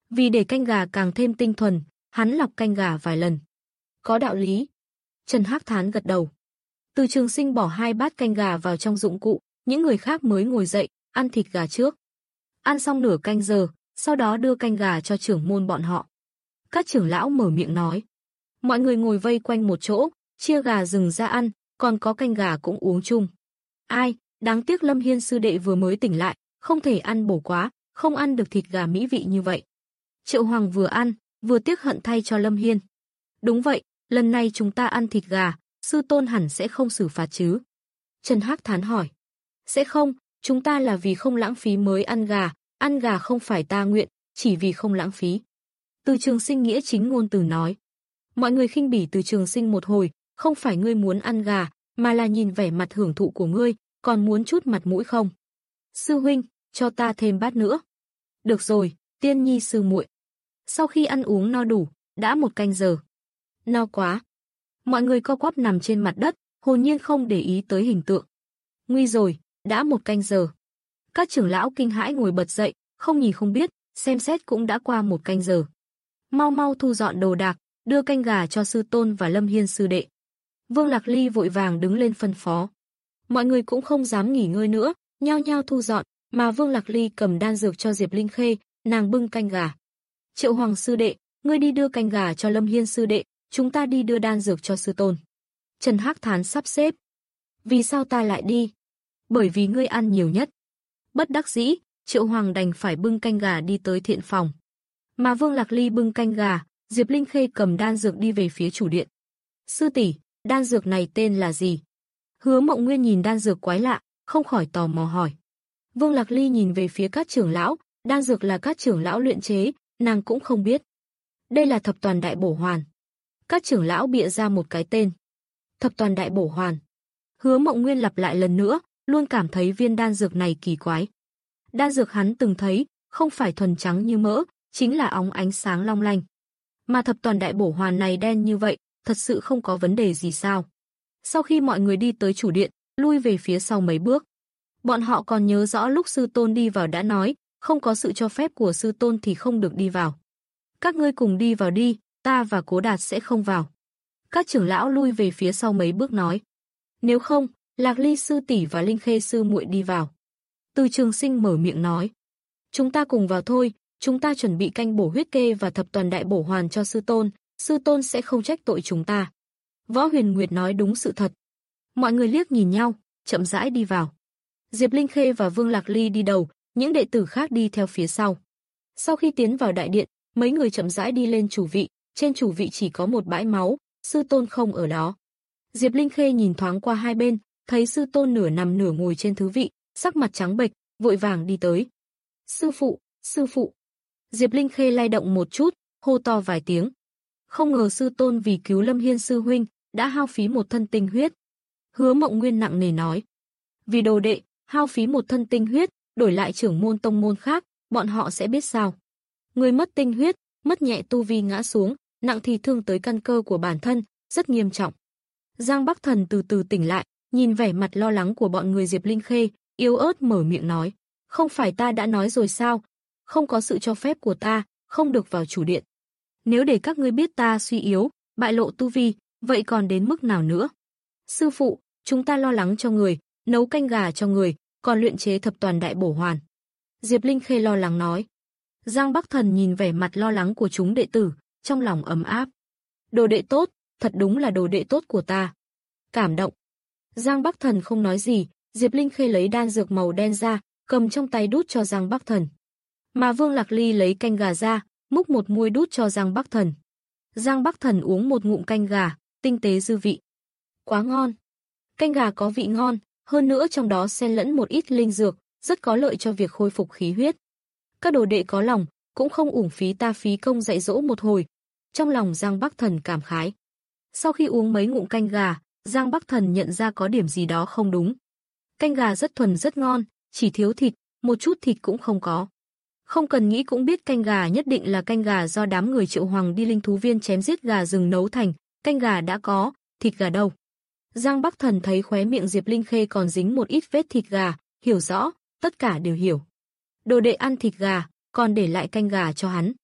Vì để canh gà càng thêm tinh thuần, hắn lọc canh gà vài lần. Có đạo lý. Trần Hắc Thán gật đầu. Từ Trường Sinh bỏ hai bát canh gà vào trong dụng cụ, những người khác mới ngồi dậy, ăn thịt gà trước. Ăn xong nửa canh giờ, sau đó đưa canh gà cho trưởng môn bọn họ. Các trưởng lão mở miệng nói. Mọi người ngồi vây quanh một chỗ, chia gà rừng ra ăn, còn có canh gà cũng uống chung. Ai, đáng tiếc Lâm Hiên sư đệ vừa mới tỉnh lại, không thể ăn bổ quá, không ăn được thịt gà mỹ vị như vậy. Triệu Hoàng vừa ăn, vừa tiếc hận thay cho Lâm Hiên. Đúng vậy, lần này chúng ta ăn thịt gà, sư tôn hẳn sẽ không xử phạt chứ? Trần Hắc Thán hỏi. Sẽ không, chúng ta là vì không lãng phí mới ăn gà, ăn gà không phải ta nguyện, chỉ vì không lãng phí. Từ Trường Sinh nghĩa chính ngôn từ nói. Mọi người khinh bỉ Từ Trường Sinh một hồi, không phải ngươi muốn ăn gà, mà là nhìn vẻ mặt hưởng thụ của ngươi, còn muốn chút mặt mũi không? Sư huynh, cho ta thêm bát nữa. Được rồi, Tiên Nhi sư muội. Sau khi ăn uống no đủ, đã một canh giờ. No quá. Mọi người co quắp nằm trên mặt đất, hồn nhiên không để ý tới hình tượng. Nguy rồi, đã một canh giờ. Các trưởng lão kinh hãi ngồi bật dậy, không nhìn không biết, xem xét cũng đã qua một canh giờ. Mau mau thu dọn đồ đạc, đưa canh gà cho sư tôn và Lâm Hiên sư đệ. Vương Lạc Ly vội vàng đứng lên phân phó. Mọi người cũng không dám nghỉ ngơi nữa, nhao nhao thu dọn, mà Vương Lạc Ly cầm đan dược cho Diệp Linh Khê, nàng bưng canh gà. Triệu Hoàng sư đệ, ngươi đi đưa canh gà cho Lâm Hiên sư đệ, chúng ta đi đưa đan dược cho sư tôn. Trần Hắc Thán sắp xếp. Vì sao ta lại đi? Bởi vì ngươi ăn nhiều nhất. Bất đắc dĩ, Triệu Hoàng đành phải bưng canh gà đi tới thiện phòng. Mà Vương Lạc Ly bưng canh gà, Diệp Linh Khê cầm đan dược đi về phía chủ điện. Sư tỷ, đan dược này tên là gì? Hứa Mộng Nguyên nhìn đan dược quái lạ, không khỏi tò mò hỏi. Vương Lạc Ly nhìn về phía các trưởng lão, đan dược là các trưởng lão luyện chế, nàng cũng không biết. Đây là thập toàn đại bổ hoàn. Các trưởng lão bịa ra một cái tên. Thập toàn đại bổ hoàn. Hứa Mộng Nguyên lặp lại lần nữa, luôn cảm thấy viên đan dược này kỳ quái. Đan dược hắn từng thấy, không phải thuần trắng như mỡ, chính là óng ánh sáng long lanh. Mà thập toàn đại bổ hoàn này đen như vậy, thật sự không có vấn đề gì sao? Sau khi mọi người đi tới chủ điện, lui về phía sau mấy bước. Bọn họ còn nhớ rõ lúc sư tôn đi vào đã nói, không có sự cho phép của sư tôn thì không được đi vào. Các ngươi cùng đi vào đi, ta và Cố Đạt sẽ không vào. Các trưởng lão lui về phía sau mấy bước nói. Nếu không, Lạc Ly sư tỷ và Linh Khê sư muội đi vào. Từ Trường Sinh mở miệng nói. Chúng ta cùng vào thôi, chúng ta chuẩn bị canh bổ huyết kê và thập toàn đại bổ hoàn cho sư tôn, sư tôn sẽ không trách tội chúng ta. Võ Huyền Nguyệt nói đúng sự thật. Mọi người liếc nhìn nhau, chậm rãi đi vào. Diệp Linh Khê và Vương Lạc Ly đi đầu, những đệ tử khác đi theo phía sau. Sau khi tiến vào đại điện, mấy người chậm rãi đi lên chủ vị, trên chủ vị chỉ có một bãi máu, sư tôn không ở đó. Diệp Linh Khê nhìn thoáng qua hai bên, thấy sư tôn nửa nằm nửa ngồi trên thứ vị, sắc mặt trắng bệch, vội vàng đi tới. Sư phụ, sư phụ. Diệp Linh Khê lay động một chút, hô to vài tiếng. Không ngờ sư tôn vì cứu Lâm Hiên sư huynh, đã hao phí một thân tinh huyết. Hứa Mộng Nguyên nặng nề nói. Vì đồ đệ, hao phí một thân tinh huyết, đổi lại trưởng môn tông môn khác, bọn họ sẽ biết sao. Người mất tinh huyết, mất nhẹ tu vi ngã xuống, nặng thì thương tới căn cơ của bản thân, rất nghiêm trọng. Giang Bắc Thần từ từ tỉnh lại, nhìn vẻ mặt lo lắng của bọn người Diệp Linh Khê, yếu ớt mở miệng nói. Không phải ta đã nói rồi sao? Không có sự cho phép của ta, không được vào chủ điện. Nếu để các ngươi biết ta suy yếu, bại lộ tu vi, vậy còn đến mức nào nữa? Sư phụ, chúng ta lo lắng cho người, nấu canh gà cho người, còn luyện chế thập toàn đại bổ hoàn. Diệp Linh Khê lo lắng nói. Giang Bắc Thần nhìn vẻ mặt lo lắng của chúng đệ tử, trong lòng ấm áp. Đồ đệ tốt, thật đúng là đồ đệ tốt của ta. Cảm động. Giang Bắc Thần không nói gì, Diệp Linh Khê lấy đan dược màu đen ra, cầm trong tay đút cho Giang Bắc Thần. Mà Vương Lạc Ly lấy canh gà ra, múc một muôi đút cho Giang Bắc Thần. Giang Bắc Thần uống một ngụm canh gà, tinh tế dư vị. Quá ngon. Canh gà có vị ngon, hơn nữa trong đó xen lẫn một ít linh dược, rất có lợi cho việc khôi phục khí huyết. Các đồ đệ có lòng, cũng không uổng phí ta phí công dạy dỗ một hồi. Trong lòng Giang Bắc Thần cảm khái. Sau khi uống mấy ngụm canh gà, Giang Bắc Thần nhận ra có điểm gì đó không đúng. Canh gà rất thuần rất ngon, chỉ thiếu thịt, một chút thịt cũng không có. Không cần nghĩ cũng biết canh gà nhất định là canh gà do đám người Triệu Hoàng đi linh thú viên chém giết gà rừng nấu thành, canh gà đã có, thịt gà đâu. Giang Bắc Thần thấy khóe miệng Diệp Linh Khê còn dính một ít vết thịt gà, hiểu rõ, tất cả đều hiểu. Đồ đệ ăn thịt gà, còn để lại canh gà cho hắn.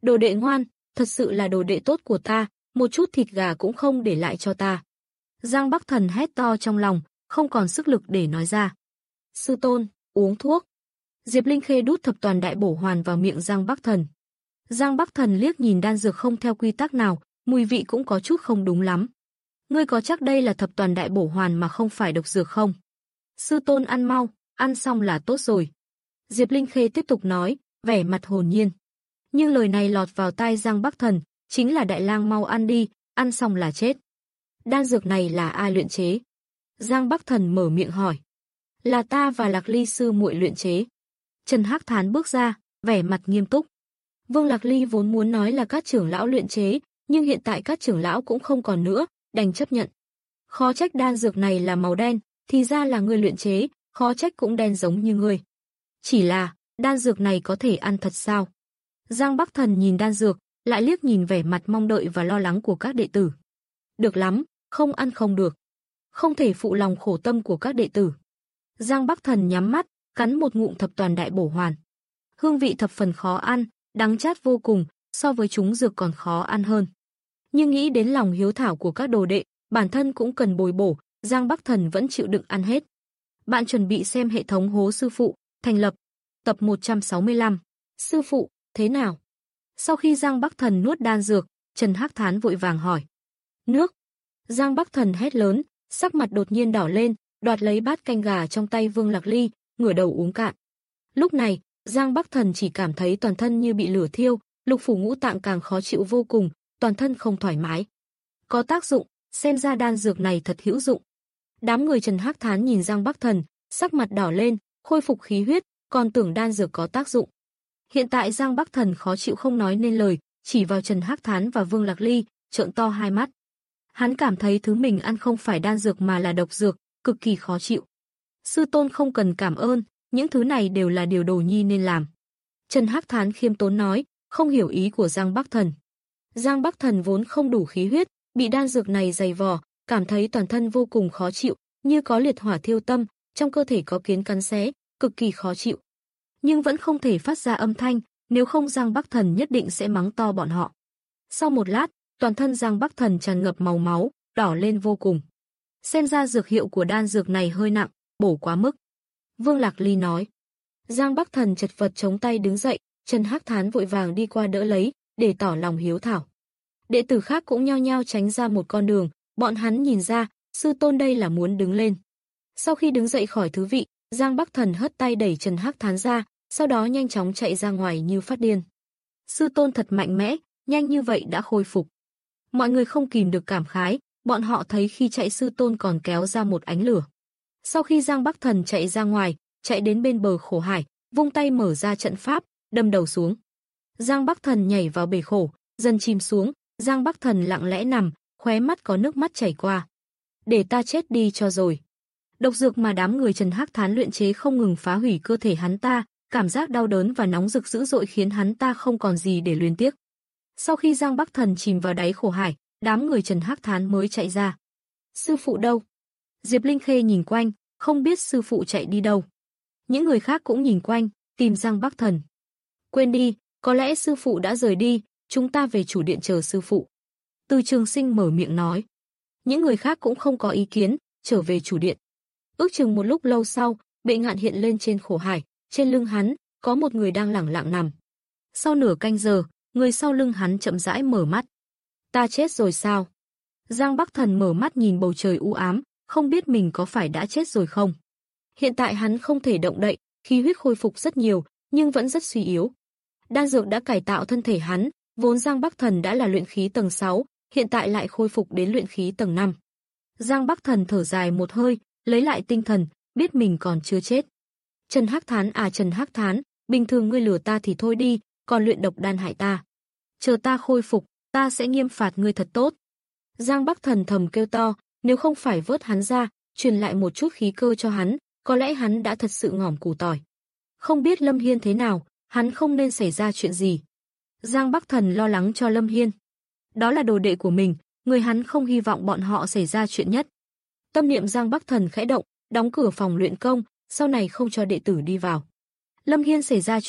Đồ đệ ngoan, thật sự là đồ đệ tốt của ta, một chút thịt gà cũng không để lại cho ta. Giang Bắc Thần hét to trong lòng, không còn sức lực để nói ra. Sư tôn, uống thuốc. Diệp Linh Khê đút thập toàn đại bổ hoàn vào miệng Giang Bắc Thần. Giang Bắc Thần liếc nhìn đan dược không theo quy tắc nào, mùi vị cũng có chút không đúng lắm. Ngươi có chắc đây là thập toàn đại bổ hoàn mà không phải độc dược không? Sư tôn ăn mau, ăn xong là tốt rồi. Diệp Linh Khê tiếp tục nói, vẻ mặt hồn nhiên. Nhưng lời này lọt vào tai Giang Bắc Thần, chính là đại lang mau ăn đi, ăn xong là chết. Đan dược này là ai luyện chế? Giang Bắc Thần mở miệng hỏi. Là ta và Lạc Ly sư muội luyện chế. Trần Hắc Thán bước ra, vẻ mặt nghiêm túc. Vương Lạc Ly vốn muốn nói là các trưởng lão luyện chế, nhưng hiện tại các trưởng lão cũng không còn nữa, đành chấp nhận. Khó trách đan dược này là màu đen, thì ra là ngươi luyện chế, khó trách cũng đen giống như ngươi. Chỉ là, đan dược này có thể ăn thật sao? Giang Bắc Thần nhìn đan dược, lại liếc nhìn vẻ mặt mong đợi và lo lắng của các đệ tử. Được lắm, không ăn không được. Không thể phụ lòng khổ tâm của các đệ tử. Giang Bắc Thần nhắm mắt, cắn một ngụm thập toàn đại bổ hoàn. Hương vị thập phần khó ăn, đắng chát vô cùng, so với chúng dược còn khó ăn hơn. Nhưng nghĩ đến lòng hiếu thảo của các đồ đệ, bản thân cũng cần bồi bổ, Giang Bắc Thần vẫn chịu đựng ăn hết. Bạn chuẩn bị xem hệ thống Hố Sư Phụ, thành lập, tập một trăm sáu mươi lăm. Sư phụ, thế nào? Sau khi Giang Bắc Thần nuốt đan dược, Trần Hắc Thán vội vàng hỏi. Nước. Giang Bắc Thần hét lớn, sắc mặt đột nhiên đỏ lên, đoạt lấy bát canh gà trong tay Vương Lạc Ly, ngửa đầu uống cạn. Lúc này, Giang Bắc Thần chỉ cảm thấy toàn thân như bị lửa thiêu, lục phủ ngũ tạng càng khó chịu vô cùng, toàn thân không thoải mái. Có tác dụng, xem ra đan dược này thật hữu dụng. Đám người Trần Hắc Thán nhìn Giang Bắc Thần, sắc mặt đỏ lên, khôi phục khí huyết, còn tưởng đan dược có tác dụng. Hiện tại Giang Bắc Thần khó chịu không nói nên lời, chỉ vào Trần Hắc Thán và Vương Lạc Ly, trợn to hai mắt. Hắn cảm thấy thứ mình ăn không phải đan dược mà là độc dược, cực kỳ khó chịu. Sư tôn không cần cảm ơn, những thứ này đều là điều Đồ Nhi nên làm. Trần Hắc Thán khiêm tốn nói, không hiểu ý của Giang Bắc Thần. Giang Bắc Thần vốn không đủ khí huyết, bị đan dược này dày vò, cảm thấy toàn thân vô cùng khó chịu, như có liệt hỏa thiêu tâm, trong cơ thể có kiến cắn xé, cực kỳ khó chịu. Nhưng vẫn không thể phát ra âm thanh, nếu không Giang Bắc Thần nhất định sẽ mắng to bọn họ. Sau một lát, toàn thân Giang Bắc Thần tràn ngập màu máu, đỏ lên vô cùng. Xem ra dược hiệu của đan dược này hơi nặng, bổ quá mức. Vương Lạc Ly nói. Giang Bắc Thần chật vật chống tay đứng dậy, Trần Hắc Thán vội vàng đi qua đỡ lấy, để tỏ lòng hiếu thảo. Đệ tử khác cũng nhao nhao tránh ra một con đường, bọn hắn nhìn ra, sư tôn đây là muốn đứng lên. Sau khi đứng dậy khỏi thứ vị, Giang Bắc Thần hất tay đẩy Trần Hắc Thán ra, sau đó nhanh chóng chạy ra ngoài như phát điên. Sư tôn thật mạnh mẽ, nhanh như vậy đã khôi phục. Mọi người không kìm được cảm khái, bọn họ thấy khi chạy sư tôn còn kéo ra một ánh lửa. Sau khi Giang Bắc Thần chạy ra ngoài, chạy đến bên bờ khổ hải, vung tay mở ra trận pháp, đâm đầu xuống. Giang Bắc Thần nhảy vào bể khổ, dần chìm xuống, Giang Bắc Thần lặng lẽ nằm, khóe mắt có nước mắt chảy qua. Để ta chết đi cho rồi. Độc dược mà đám người Trần Hắc Thán luyện chế không ngừng phá hủy cơ thể hắn ta, cảm giác đau đớn và nóng rực dữ dội khiến hắn ta không còn gì để luyến tiếc. Sau khi Giang Bắc Thần chìm vào đáy khổ hải, đám người Trần Hắc Thán mới chạy ra. Sư phụ đâu? Diệp Linh Khê nhìn quanh, không biết sư phụ chạy đi đâu. Những người khác cũng nhìn quanh, tìm Giang Bắc Thần. Quên đi, có lẽ sư phụ đã rời đi, chúng ta về chủ điện chờ sư phụ. Từ Trường Sinh mở miệng nói. Những người khác cũng không có ý kiến, trở về chủ điện. Ước chừng một lúc lâu sau, Bệ Ngạn hiện lên trên khổ hải, trên lưng hắn, có một người đang lẳng lặng nằm. Sau nửa canh giờ, người sau lưng hắn chậm rãi mở mắt. Ta chết rồi sao? Giang Bắc Thần mở mắt nhìn bầu trời u ám, không biết mình có phải đã chết rồi không. Hiện tại hắn không thể động đậy, khí huyết khôi phục rất nhiều, nhưng vẫn rất suy yếu. Đan dược đã cải tạo thân thể hắn, vốn Giang Bắc Thần đã là luyện khí tầng sáu, hiện tại lại khôi phục đến luyện khí tầng năm. Giang Bắc Thần thở dài một hơi, lấy lại tinh thần, biết mình còn chưa chết. Trần Hắc Thán à Trần Hắc Thán, bình thường ngươi lừa ta thì thôi đi, còn luyện độc đan hại ta. Chờ ta khôi phục, ta sẽ nghiêm phạt ngươi thật tốt. Giang Bắc Thần thầm kêu to, nếu không phải vớt hắn ra, truyền lại một chút khí cơ cho hắn, có lẽ hắn đã thật sự ngỏm củ tỏi. Không biết Lâm Hiên thế nào, hắn không nên xảy ra chuyện gì. Giang Bắc Thần lo lắng cho Lâm Hiên. Đó là đồ đệ của mình, người hắn không hy vọng bọn họ xảy ra chuyện nhất. Tâm niệm Giang Bắc Thần khẽ động, đóng cửa phòng luyện công, sau này không cho đệ tử đi vào. Lâm Hiên xảy ra chuyện,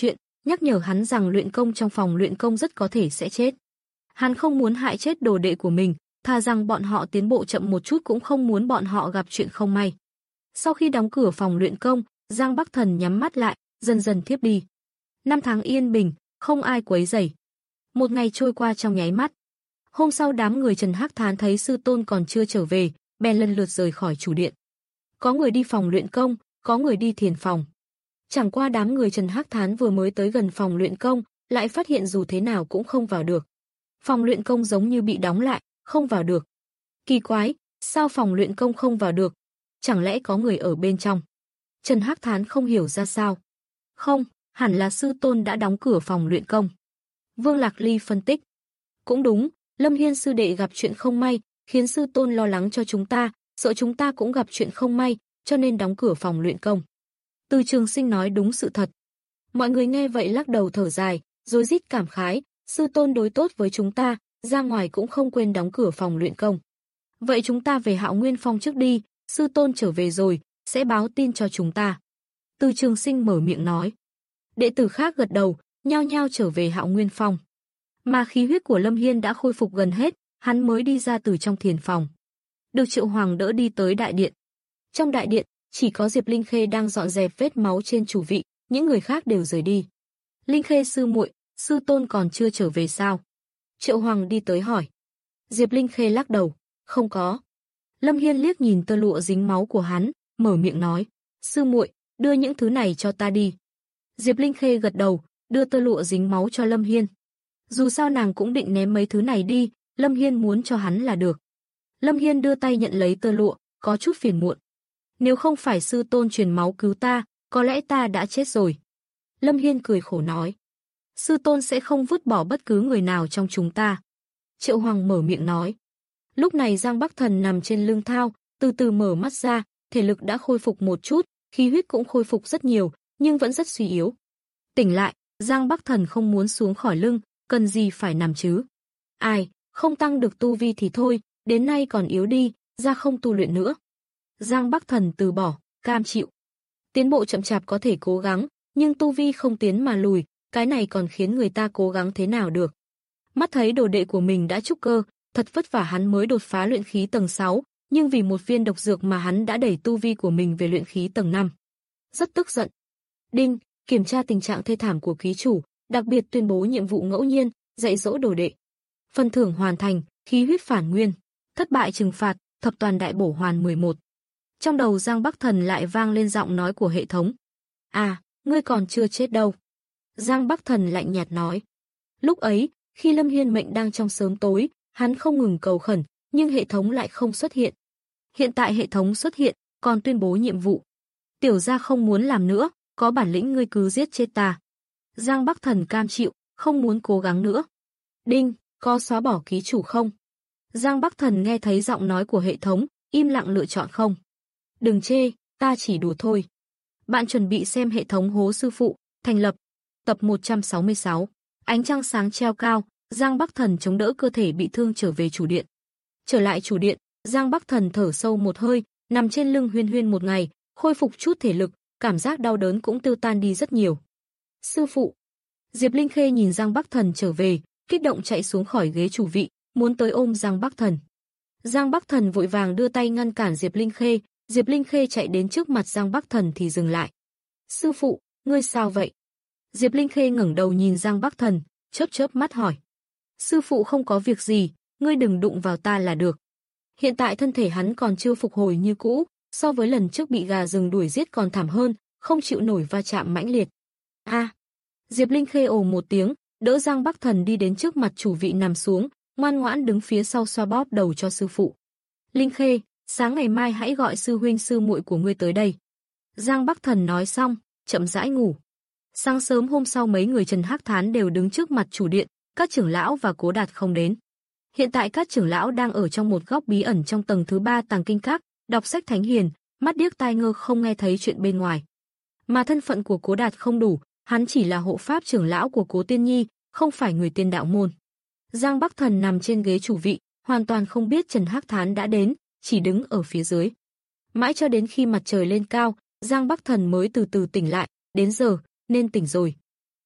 nhắc nhở hắn rằng luyện công trong phòng luyện công rất có thể sẽ chết. Hắn không muốn hại chết đồ đệ của mình, thà rằng bọn họ tiến bộ chậm một chút cũng không muốn bọn họ gặp chuyện không may. Sau khi đóng cửa phòng luyện công, Giang Bắc Thần nhắm mắt lại, dần dần thiếp đi. Năm tháng yên bình, không ai quấy rầy. Một ngày trôi qua trong nháy mắt. Hôm sau đám người Trần Hắc Thán thấy sư tôn còn chưa trở về, bèn lần lượt rời khỏi chủ điện. Có người đi phòng luyện công, có người đi thiền phòng. Chẳng qua đám người Trần Hắc Thán vừa mới tới gần phòng luyện công, lại phát hiện dù thế nào cũng không vào được. Phòng luyện công giống như bị đóng lại, không vào được. Kỳ quái, sao phòng luyện công không vào được? Chẳng lẽ có người ở bên trong? Trần Hắc Thán không hiểu ra sao. Không, hẳn là sư tôn đã đóng cửa phòng luyện công. Vương Lạc Ly phân tích. Cũng đúng, Lâm Hiên sư đệ gặp chuyện không may, khiến sư tôn lo lắng cho chúng ta, sợ chúng ta cũng gặp chuyện không may, cho nên đóng cửa phòng luyện công. Từ Trường Sinh nói đúng sự thật. Mọi người nghe vậy lắc đầu thở dài, rồi rít cảm khái, sư tôn đối tốt với chúng ta, ra ngoài cũng không quên đóng cửa phòng luyện công. Vậy chúng ta về Hạo Nguyên Phong trước đi, sư tôn trở về rồi, sẽ báo tin cho chúng ta. Từ Trường Sinh mở miệng nói. Đệ tử khác gật đầu, nhao nhao trở về Hạo Nguyên Phong. Mà khí huyết của Lâm Hiên đã khôi phục gần hết, hắn mới đi ra từ trong thiền phòng. Được Triệu Hoàng đỡ đi tới đại điện. Trong đại điện, chỉ có Diệp Linh Khê đang dọn dẹp vết máu trên chủ vị, những người khác đều rời đi. Linh Khê sư muội, sư tôn còn chưa trở về sao? Triệu Hoàng đi tới hỏi. Diệp Linh Khê lắc đầu, không có. Lâm Hiên liếc nhìn tơ lụa dính máu của hắn, mở miệng nói, sư muội, đưa những thứ này cho ta đi. Diệp Linh Khê gật đầu, đưa tơ lụa dính máu cho Lâm Hiên. Dù sao nàng cũng định ném mấy thứ này đi, Lâm Hiên muốn cho hắn là được. Lâm Hiên đưa tay nhận lấy tơ lụa, có chút phiền muộn. Nếu không phải sư tôn truyền máu cứu ta, có lẽ ta đã chết rồi. Lâm Hiên cười khổ nói. Sư tôn sẽ không vứt bỏ bất cứ người nào trong chúng ta. Triệu Hoàng mở miệng nói. Lúc này Giang Bắc Thần nằm trên lưng thao, từ từ mở mắt ra, thể lực đã khôi phục một chút, khí huyết cũng khôi phục rất nhiều, nhưng vẫn rất suy yếu. Tỉnh lại, Giang Bắc Thần không muốn xuống khỏi lưng, cần gì phải nằm chứ. Ai, không tăng được tu vi thì thôi, đến nay còn yếu đi, ra không tu luyện nữa. Giang Bắc Thần từ bỏ, cam chịu. Tiến bộ chậm chạp có thể cố gắng, nhưng tu vi không tiến mà lùi, cái này còn khiến người ta cố gắng thế nào được. Mắt thấy đồ đệ của mình đã trúc cơ, thật vất vả hắn mới đột phá luyện khí tầng sáu, nhưng vì một viên độc dược mà hắn đã đẩy tu vi của mình về luyện khí tầng năm. Rất tức giận. Đinh, kiểm tra tình trạng thê thảm của ký chủ, đặc biệt tuyên bố nhiệm vụ ngẫu nhiên, dạy dỗ đồ đệ. Phần thưởng hoàn thành, khí huyết phản nguyên. Thất bại trừng phạt, thập toàn đại bổ hoàn mười một. Trong đầu Giang Bắc Thần lại vang lên giọng nói của hệ thống. À, ngươi còn chưa chết đâu. Giang Bắc Thần lạnh nhạt nói. Lúc ấy, khi Lâm Hiên mệnh đang trong sớm tối, hắn không ngừng cầu khẩn, nhưng hệ thống lại không xuất hiện. Hiện tại hệ thống xuất hiện, còn tuyên bố nhiệm vụ. Tiểu gia không muốn làm nữa, có bản lĩnh ngươi cứ giết chết ta. Giang Bắc Thần cam chịu, không muốn cố gắng nữa. Đinh, có xóa bỏ ký chủ không? Giang Bắc Thần nghe thấy giọng nói của hệ thống, im lặng lựa chọn không. Đừng chê, ta chỉ đùa thôi. Bạn chuẩn bị xem hệ thống hố sư phụ, thành lập. Tập một trăm sáu mươi sáu. Ánh trăng sáng treo cao, Giang Bắc Thần chống đỡ cơ thể bị thương trở về chủ điện. Trở lại chủ điện, Giang Bắc Thần thở sâu một hơi, nằm trên lưng huyên huyên một ngày, khôi phục chút thể lực, cảm giác đau đớn cũng tiêu tan đi rất nhiều. Sư phụ. Diệp Linh Khê nhìn Giang Bắc Thần trở về, kích động chạy xuống khỏi ghế chủ vị, muốn tới ôm Giang Bắc Thần. Giang Bắc Thần vội vàng đưa tay ngăn cản Diệp Linh Khê, Diệp Linh Khê chạy đến trước mặt Giang Bắc Thần thì dừng lại. Sư phụ, ngươi sao vậy? Diệp Linh Khê ngẩng đầu nhìn Giang Bắc Thần, chớp chớp mắt hỏi. Sư phụ không có việc gì, ngươi đừng đụng vào ta là được. Hiện tại thân thể hắn còn chưa phục hồi như cũ, so với lần trước bị gà rừng đuổi giết còn thảm hơn, không chịu nổi va chạm mãnh liệt. A! À, Diệp Linh Khê ồ một tiếng, đỡ Giang Bắc Thần đi đến trước mặt chủ vị nằm xuống, ngoan ngoãn đứng phía sau xoa bóp đầu cho sư phụ. Linh Khê, sáng ngày mai hãy gọi sư huynh sư muội của ngươi tới đây. Giang Bắc Thần nói xong, chậm rãi ngủ. Sáng sớm hôm sau mấy người Trần Hắc Thán đều đứng trước mặt chủ điện, các trưởng lão và Cố Đạt không đến. Hiện tại các trưởng lão đang ở trong một góc bí ẩn trong tầng thứ ba Tàng Kinh Các, đọc sách thánh hiền, mắt điếc tai ngơ không nghe thấy chuyện bên ngoài. Mà thân phận của Cố Đạt không đủ, hắn chỉ là hộ pháp trưởng lão của Cố Tiên Nhi, không phải người Tiên đạo môn. Giang Bắc Thần nằm trên ghế chủ vị, hoàn toàn không biết Trần Hắc Thán đã đến, chỉ đứng ở phía dưới. Mãi cho đến khi mặt trời lên cao, Giang Bắc Thần mới từ từ tỉnh lại, đến giờ, nên tỉnh rồi.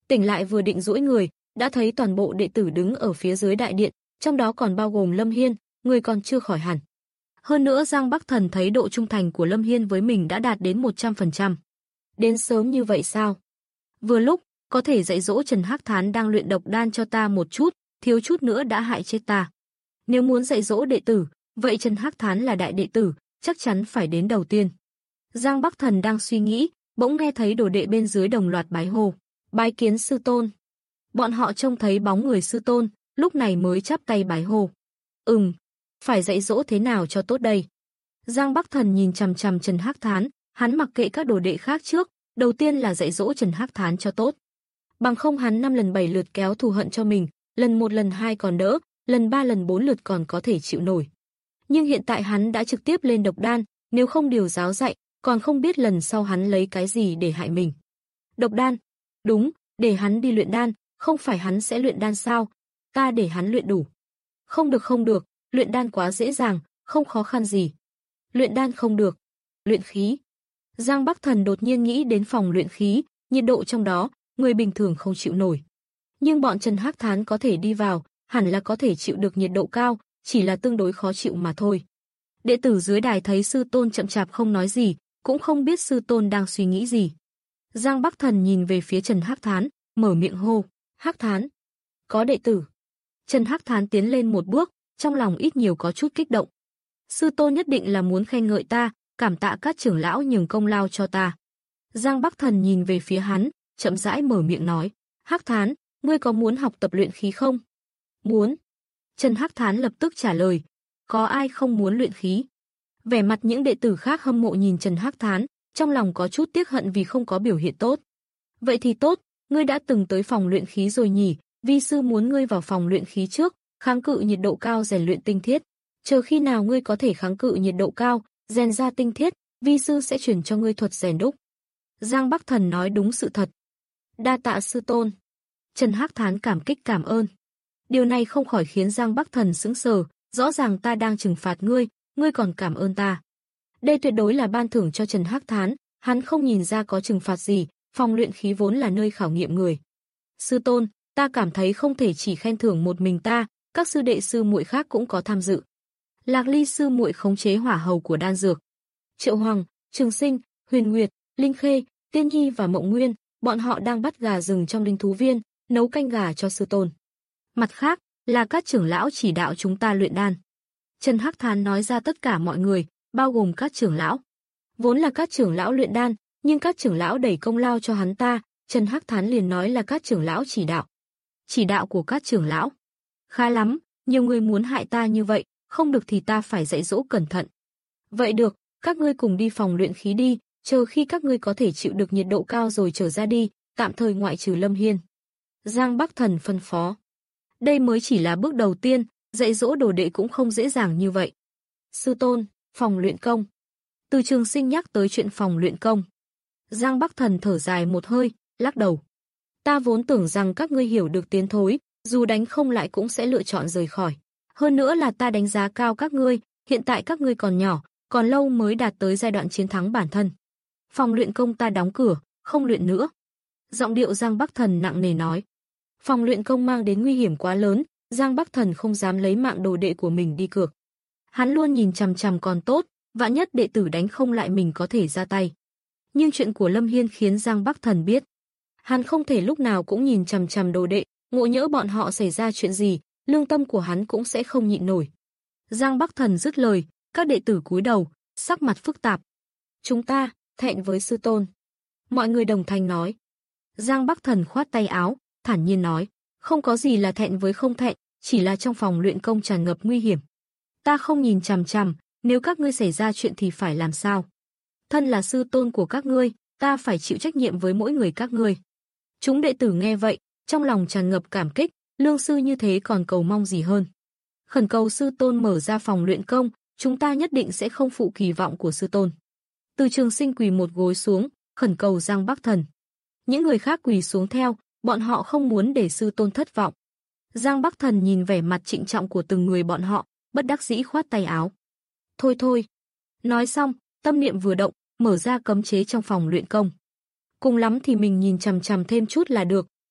Tỉnh lại vừa định duỗi người, đã thấy toàn bộ đệ tử đứng ở phía dưới đại điện, trong đó còn bao gồm Lâm Hiên, người còn chưa khỏi hẳn. Hơn nữa Giang Bắc Thần thấy độ trung thành của Lâm Hiên với mình đã đạt đến một trăm phần trăm. Đến sớm như vậy sao? Vừa lúc, có thể dạy dỗ Trần Hắc Thán đang luyện độc đan cho ta một chút, thiếu chút nữa đã hại chết ta. Nếu muốn dạy dỗ đệ tử, vậy Trần Hắc Thán là đại đệ tử, chắc chắn phải đến đầu tiên. Giang Bắc Thần đang suy nghĩ, bỗng nghe thấy đồ đệ bên dưới đồng loạt bái hô, bái kiến sư tôn. Bọn họ trông thấy bóng người sư tôn, lúc này mới chắp tay bái hô. Ừm, phải dạy dỗ thế nào cho tốt đây? Giang Bắc Thần nhìn chằm chằm Trần Hắc Thán, hắn mặc kệ các đồ đệ khác trước, đầu tiên là dạy dỗ Trần Hắc Thán cho tốt. Bằng không hắn năm lần bảy lượt kéo thù hận cho mình, lần một lần hai còn đỡ, lần ba lần bốn lượt còn có thể chịu nổi. Nhưng hiện tại hắn đã trực tiếp lên độc đan, nếu không điều giáo dạy, còn không biết lần sau hắn lấy cái gì để hại mình. Độc đan? Đúng, để hắn đi luyện đan, không phải hắn sẽ luyện đan sao? Ta để hắn luyện đủ. Không được không được, luyện đan quá dễ dàng, không khó khăn gì. Luyện đan không được. Luyện khí. Giang Bắc Thần đột nhiên nghĩ đến phòng luyện khí, nhiệt độ trong đó, người bình thường không chịu nổi. Nhưng bọn Trần Hắc Thán có thể đi vào, hẳn là có thể chịu được nhiệt độ cao, chỉ là tương đối khó chịu mà thôi. Đệ tử dưới đài thấy sư tôn chậm chạp không nói gì, cũng không biết sư tôn đang suy nghĩ gì. Giang Bắc Thần nhìn về phía Trần Hắc Thán, mở miệng hô, Hắc Thán. Có đệ tử. Trần Hắc Thán tiến lên một bước, trong lòng ít nhiều có chút kích động. Sư tôn nhất định là muốn khen ngợi ta, cảm tạ các trưởng lão nhường công lao cho ta. Giang Bắc Thần nhìn về phía hắn, chậm rãi mở miệng nói, Hắc Thán, ngươi có muốn học tập luyện khí không? Muốn. Trần Hắc Thán lập tức trả lời, có ai không muốn luyện khí? Vẻ mặt những đệ tử khác hâm mộ nhìn Trần Hắc Thán, trong lòng có chút tiếc hận vì không có biểu hiện tốt. Vậy thì tốt, ngươi đã từng tới phòng luyện khí rồi nhỉ, vi sư muốn ngươi vào phòng luyện khí trước, kháng cự nhiệt độ cao rèn luyện tinh thiết. Chờ khi nào ngươi có thể kháng cự nhiệt độ cao, rèn ra tinh thiết, vi sư sẽ truyền cho ngươi thuật rèn đúc. Giang Bắc Thần nói đúng sự thật. Đa tạ sư tôn. Trần Hắc Thán cảm kích cảm ơn. Điều này không khỏi khiến Giang Bắc Thần sững sờ, rõ ràng ta đang trừng phạt ngươi, ngươi còn cảm ơn ta. Đây tuyệt đối là ban thưởng cho Trần Hắc Thán, hắn không nhìn ra có trừng phạt gì, phòng luyện khí vốn là nơi khảo nghiệm người. Sư tôn, ta cảm thấy không thể chỉ khen thưởng một mình ta, các sư đệ sư muội khác cũng có tham dự. Lạc Ly sư muội khống chế hỏa hầu của đan dược. Triệu Hoàng, Trường Sinh, Huyền Nguyệt, Linh Khê, Tiên Nhi và Mộng Nguyên, bọn họ đang bắt gà rừng trong linh thú viên, nấu canh gà cho sư tôn. Mặt khác, là các trưởng lão chỉ đạo chúng ta luyện đan. Trần Hắc Thán nói ra tất cả mọi người, bao gồm các trưởng lão. Vốn là các trưởng lão luyện đan, nhưng các trưởng lão đẩy công lao cho hắn ta, Trần Hắc Thán liền nói là các trưởng lão chỉ đạo. Chỉ đạo của các trưởng lão. Khá lắm, nhiều người muốn hại ta như vậy, không được thì ta phải dạy dỗ cẩn thận. Vậy được, các ngươi cùng đi phòng luyện khí đi, chờ khi các ngươi có thể chịu được nhiệt độ cao rồi trở ra đi, tạm thời ngoại trừ Lâm Hiên. Giang Bắc Thần phân phó. Đây mới chỉ là bước đầu tiên, dạy dỗ đồ đệ cũng không dễ dàng như vậy. Sư tôn, phòng luyện công. Từ Trường Sinh nhắc tới chuyện phòng luyện công. Giang Bắc Thần thở dài một hơi, lắc đầu. Ta vốn tưởng rằng các ngươi hiểu được tiến thối, dù đánh không lại cũng sẽ lựa chọn rời khỏi. Hơn nữa là ta đánh giá cao các ngươi, hiện tại các ngươi còn nhỏ, còn lâu mới đạt tới giai đoạn chiến thắng bản thân. Phòng luyện công ta đóng cửa, không luyện nữa. Giọng điệu Giang Bắc Thần nặng nề nói. Phòng luyện công mang đến nguy hiểm quá lớn, Giang Bắc Thần không dám lấy mạng đồ đệ của mình đi cược. Hắn luôn nhìn chằm chằm còn tốt, vạn nhất đệ tử đánh không lại mình có thể ra tay. Nhưng chuyện của Lâm Hiên khiến Giang Bắc Thần biết. Hắn không thể lúc nào cũng nhìn chằm chằm đồ đệ, ngộ nhỡ bọn họ xảy ra chuyện gì, lương tâm của hắn cũng sẽ không nhịn nổi. Giang Bắc Thần dứt lời, các đệ tử cúi đầu, sắc mặt phức tạp. Chúng ta, thẹn với sư tôn. Mọi người đồng thanh nói. Giang Bắc Thần khoát tay áo, thản nhiên nói, không có gì là thẹn với không thẹn, chỉ là trong phòng luyện công tràn ngập nguy hiểm. Ta không nhìn chằm chằm, nếu các ngươi xảy ra chuyện thì phải làm sao? Thân là sư tôn của các ngươi, ta phải chịu trách nhiệm với mỗi người các ngươi. Chúng đệ tử nghe vậy, trong lòng tràn ngập cảm kích, lương sư như thế còn cầu mong gì hơn. Khẩn cầu sư tôn mở ra phòng luyện công, chúng ta nhất định sẽ không phụ kỳ vọng của sư tôn. Từ Trường Sinh quỳ một gối xuống, khẩn cầu Giang Bắc Thần. Những người khác quỳ xuống theo, bọn họ không muốn để sư tôn thất vọng. Giang Bắc Thần nhìn vẻ mặt trịnh trọng của từng người bọn họ, bất đắc dĩ khoát tay áo. Thôi thôi. Nói xong, tâm niệm vừa động, mở ra cấm chế trong phòng luyện công. Cùng lắm thì mình nhìn chằm chằm thêm chút là được,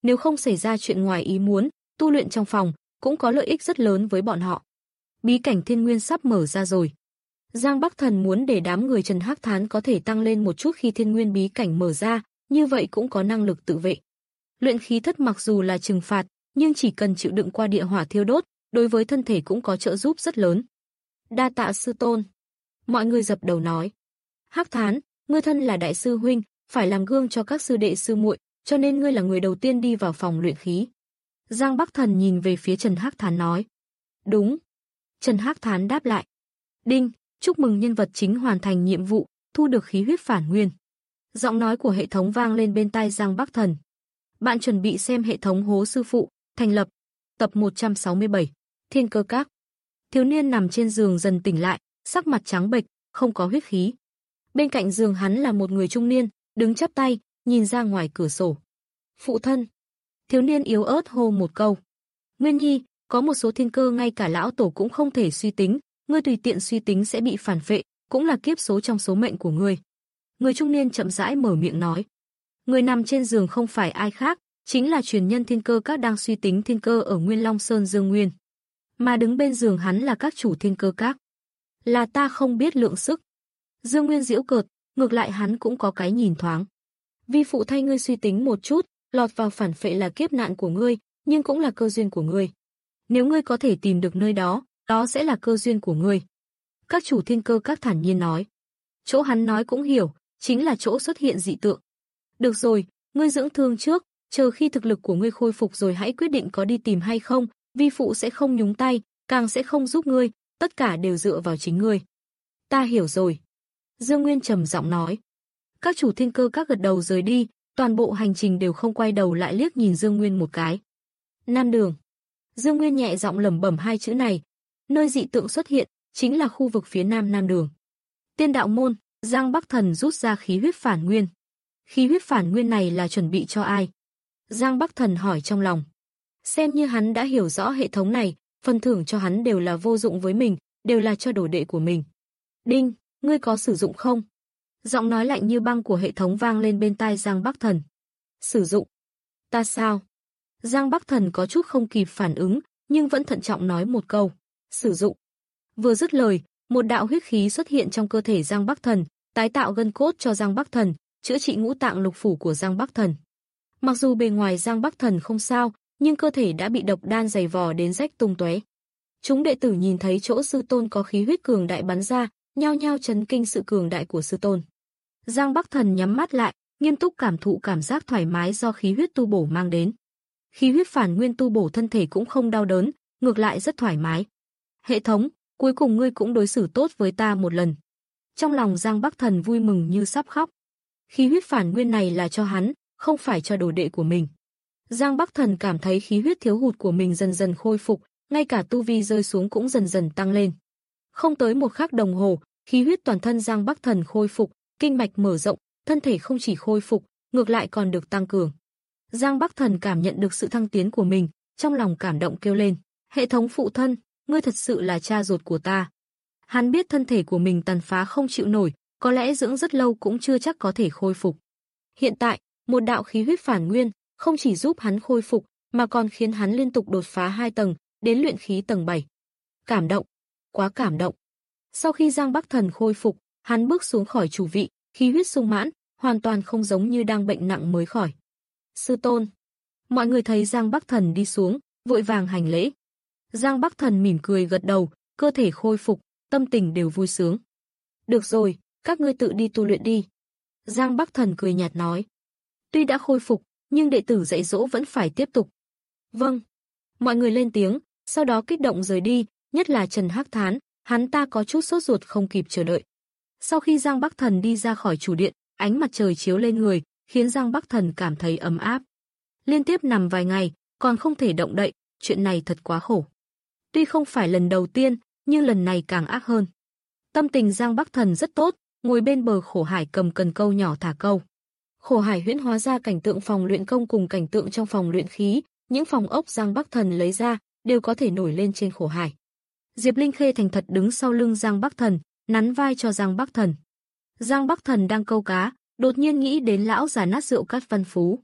Nếu không xảy ra chuyện ngoài ý muốn, tu luyện trong phòng cũng có lợi ích rất lớn với bọn họ. Bí cảnh Thiên Nguyên sắp mở ra rồi. Giang Bắc Thần muốn để đám người Trần Hắc Thán có thể tăng lên một chút khi Thiên Nguyên bí cảnh mở ra, như vậy cũng có năng lực tự vệ. Luyện khí thất mặc dù là trừng phạt, nhưng chỉ cần chịu đựng qua địa hỏa thiêu đốt, đối với thân thể cũng có trợ giúp rất lớn. Đa tạ sư tôn. Mọi người dập đầu nói. Hắc Thán, ngươi thân là đại sư huynh, phải làm gương cho các sư đệ sư muội, cho nên ngươi là người đầu tiên đi vào phòng luyện khí. Giang Bắc Thần nhìn về phía Trần Hắc Thán nói. Đúng. Trần Hắc Thán đáp lại. Đinh, chúc mừng nhân vật chính hoàn thành nhiệm vụ, thu được khí huyết phản nguyên. Giọng nói của hệ thống vang lên bên tai Giang Bắc Thần. Bạn chuẩn bị xem hệ thống hố sư phụ, thành lập. Tập một trăm sáu mươi bảy, Thiên Cơ Các. Thiếu niên nằm trên giường dần tỉnh lại, sắc mặt trắng bệch, không có huyết khí. Bên cạnh giường hắn là một người trung niên, đứng chắp tay, nhìn ra ngoài cửa sổ. Phụ thân. Thiếu niên yếu ớt hô một câu. Nguyên Nhi, có một số thiên cơ ngay cả lão tổ cũng không thể suy tính, ngươi tùy tiện suy tính sẽ bị phản phệ, cũng là kiếp số trong số mệnh của ngươi. Người trung niên chậm rãi mở miệng nói. Người nằm trên giường không phải ai khác, chính là truyền nhân Thiên Cơ Các đang suy tính thiên cơ ở Nguyên Long Sơn Dương Nguyên. Mà đứng bên giường hắn là các chủ Thiên Cơ Các. Là ta không biết lượng sức. Dương Nguyên giễu cợt, ngược lại hắn cũng có cái nhìn thoáng. Vi phụ thay ngươi suy tính một chút, lọt vào phản phệ là kiếp nạn của ngươi, nhưng cũng là cơ duyên của ngươi. Nếu ngươi có thể tìm được nơi đó, đó sẽ là cơ duyên của ngươi. Các chủ Thiên Cơ Các thản nhiên nói. Chỗ hắn nói cũng hiểu, chính là chỗ xuất hiện dị tượng. Được rồi, ngươi dưỡng thương trước, chờ khi thực lực của ngươi khôi phục rồi hãy quyết định có đi tìm hay không, vi phụ sẽ không nhúng tay, càng sẽ không giúp ngươi, tất cả đều dựa vào chính ngươi. Ta hiểu rồi. Dương Nguyên trầm giọng nói. Các chủ Thiên Cơ Các gật đầu rời đi, toàn bộ hành trình đều không quay đầu lại liếc nhìn Dương Nguyên một cái. Nam Đường. Dương Nguyên nhẹ giọng lẩm bẩm hai chữ này, nơi dị tượng xuất hiện chính là khu vực phía nam Nam Đường. Tiên đạo môn, Giang Bắc Thần rút ra khí huyết phản nguyên. Khí huyết phản nguyên này là chuẩn bị cho ai? Giang Bắc Thần hỏi trong lòng. Xem như hắn đã hiểu rõ hệ thống này, phần thưởng cho hắn đều là vô dụng với mình, đều là cho đồ đệ của mình. Đinh, ngươi có sử dụng không? Giọng nói lạnh như băng của hệ thống vang lên bên tai Giang Bắc Thần. Sử dụng? Ta sao? Giang Bắc Thần có chút không kịp phản ứng, nhưng vẫn thận trọng nói một câu. Sử dụng. Vừa dứt lời, một đạo huyết khí xuất hiện trong cơ thể Giang Bắc Thần, tái tạo gân cốt cho Giang Bắc Thần, chữa trị ngũ tạng lục phủ của Giang Bắc Thần. Mặc dù bề ngoài Giang Bắc Thần không sao, nhưng cơ thể đã bị độc đan dày vò đến rách tung tóe. Chúng đệ tử nhìn thấy chỗ sư tôn có khí huyết cường đại bắn ra, nhao nhao chấn kinh sự cường đại của sư tôn. Giang Bắc Thần nhắm mắt lại, nghiêm túc cảm thụ cảm giác thoải mái do khí huyết tu bổ mang đến. Khí huyết phản nguyên tu bổ thân thể cũng không đau đớn, ngược lại rất thoải mái. Hệ thống, cuối cùng ngươi cũng đối xử tốt với ta một lần. Trong lòng Giang Bắc Thần vui mừng như sắp khóc. Khí huyết phản nguyên này là cho hắn, không phải cho đồ đệ của mình. Giang Bắc Thần cảm thấy khí huyết thiếu hụt của mình dần dần khôi phục, ngay cả tu vi rơi xuống cũng dần dần tăng lên. Không tới một khắc đồng hồ, khí huyết toàn thân Giang Bắc Thần khôi phục, kinh mạch mở rộng, thân thể không chỉ khôi phục, ngược lại còn được tăng cường. Giang Bắc Thần cảm nhận được sự thăng tiến của mình, trong lòng cảm động kêu lên, hệ thống phụ thân, ngươi thật sự là cha ruột của ta. Hắn biết thân thể của mình tàn phá không chịu nổi, có lẽ dưỡng rất lâu cũng chưa chắc có thể khôi phục. Hiện tại, một đạo khí huyết phản nguyên, không chỉ giúp hắn khôi phục, mà còn khiến hắn liên tục đột phá hai tầng, đến luyện khí tầng bảy. Cảm động, quá cảm động. Sau khi Giang Bắc Thần khôi phục, hắn bước xuống khỏi chủ vị, khí huyết sung mãn, hoàn toàn không giống như đang bệnh nặng mới khỏi. Sư tôn. Mọi người thấy Giang Bắc Thần đi xuống, vội vàng hành lễ. Giang Bắc Thần mỉm cười gật đầu, cơ thể khôi phục, tâm tình đều vui sướng. Được rồi, các ngươi tự đi tu luyện đi. Giang Bắc Thần cười nhạt nói. Tuy đã khôi phục, nhưng đệ tử dạy dỗ vẫn phải tiếp tục. Vâng. Mọi người lên tiếng, sau đó kích động rời đi, nhất là Trần Hắc Thán, hắn ta có chút sốt ruột không kịp chờ đợi. Sau khi Giang Bắc Thần đi ra khỏi chủ điện, ánh mặt trời chiếu lên người, khiến Giang Bắc Thần cảm thấy ấm áp. Liên tiếp nằm vài ngày, còn không thể động đậy, chuyện này thật quá khổ. Tuy không phải lần đầu tiên, nhưng lần này càng ác hơn. Tâm tình Giang Bắc Thần rất tốt, ngồi bên bờ khổ hải cầm cần câu nhỏ thả câu. Khổ hải huyễn hóa ra cảnh tượng phòng luyện công cùng cảnh tượng trong phòng luyện khí, những phòng ốc Giang Bắc Thần lấy ra, đều có thể nổi lên trên khổ hải. Diệp Linh Khê thành thật đứng sau lưng Giang Bắc Thần, nắn vai cho Giang Bắc Thần. Giang Bắc Thần đang câu cá, đột nhiên nghĩ đến lão già nát rượu Cát Văn Phú.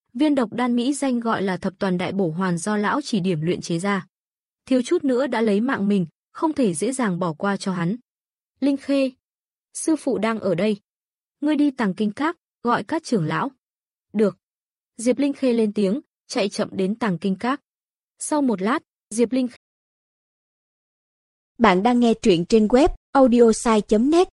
Viên độc đan mỹ danh gọi là thập toàn đại bổ hoàn do lão chỉ điểm luyện chế ra. Thiếu chút nữa đã lấy mạng mình, không thể dễ dàng bỏ qua cho hắn. Linh Khê, sư phụ đang ở đây. Ngươi đi Tàng Kinh Các, gọi các trưởng lão. Được. Diệp Linh Khê lên tiếng, chạy chậm đến Tàng Kinh Các. Sau một lát, Diệp Linh Khê... Bạn đang nghe truyện trên web audiosai chấm net.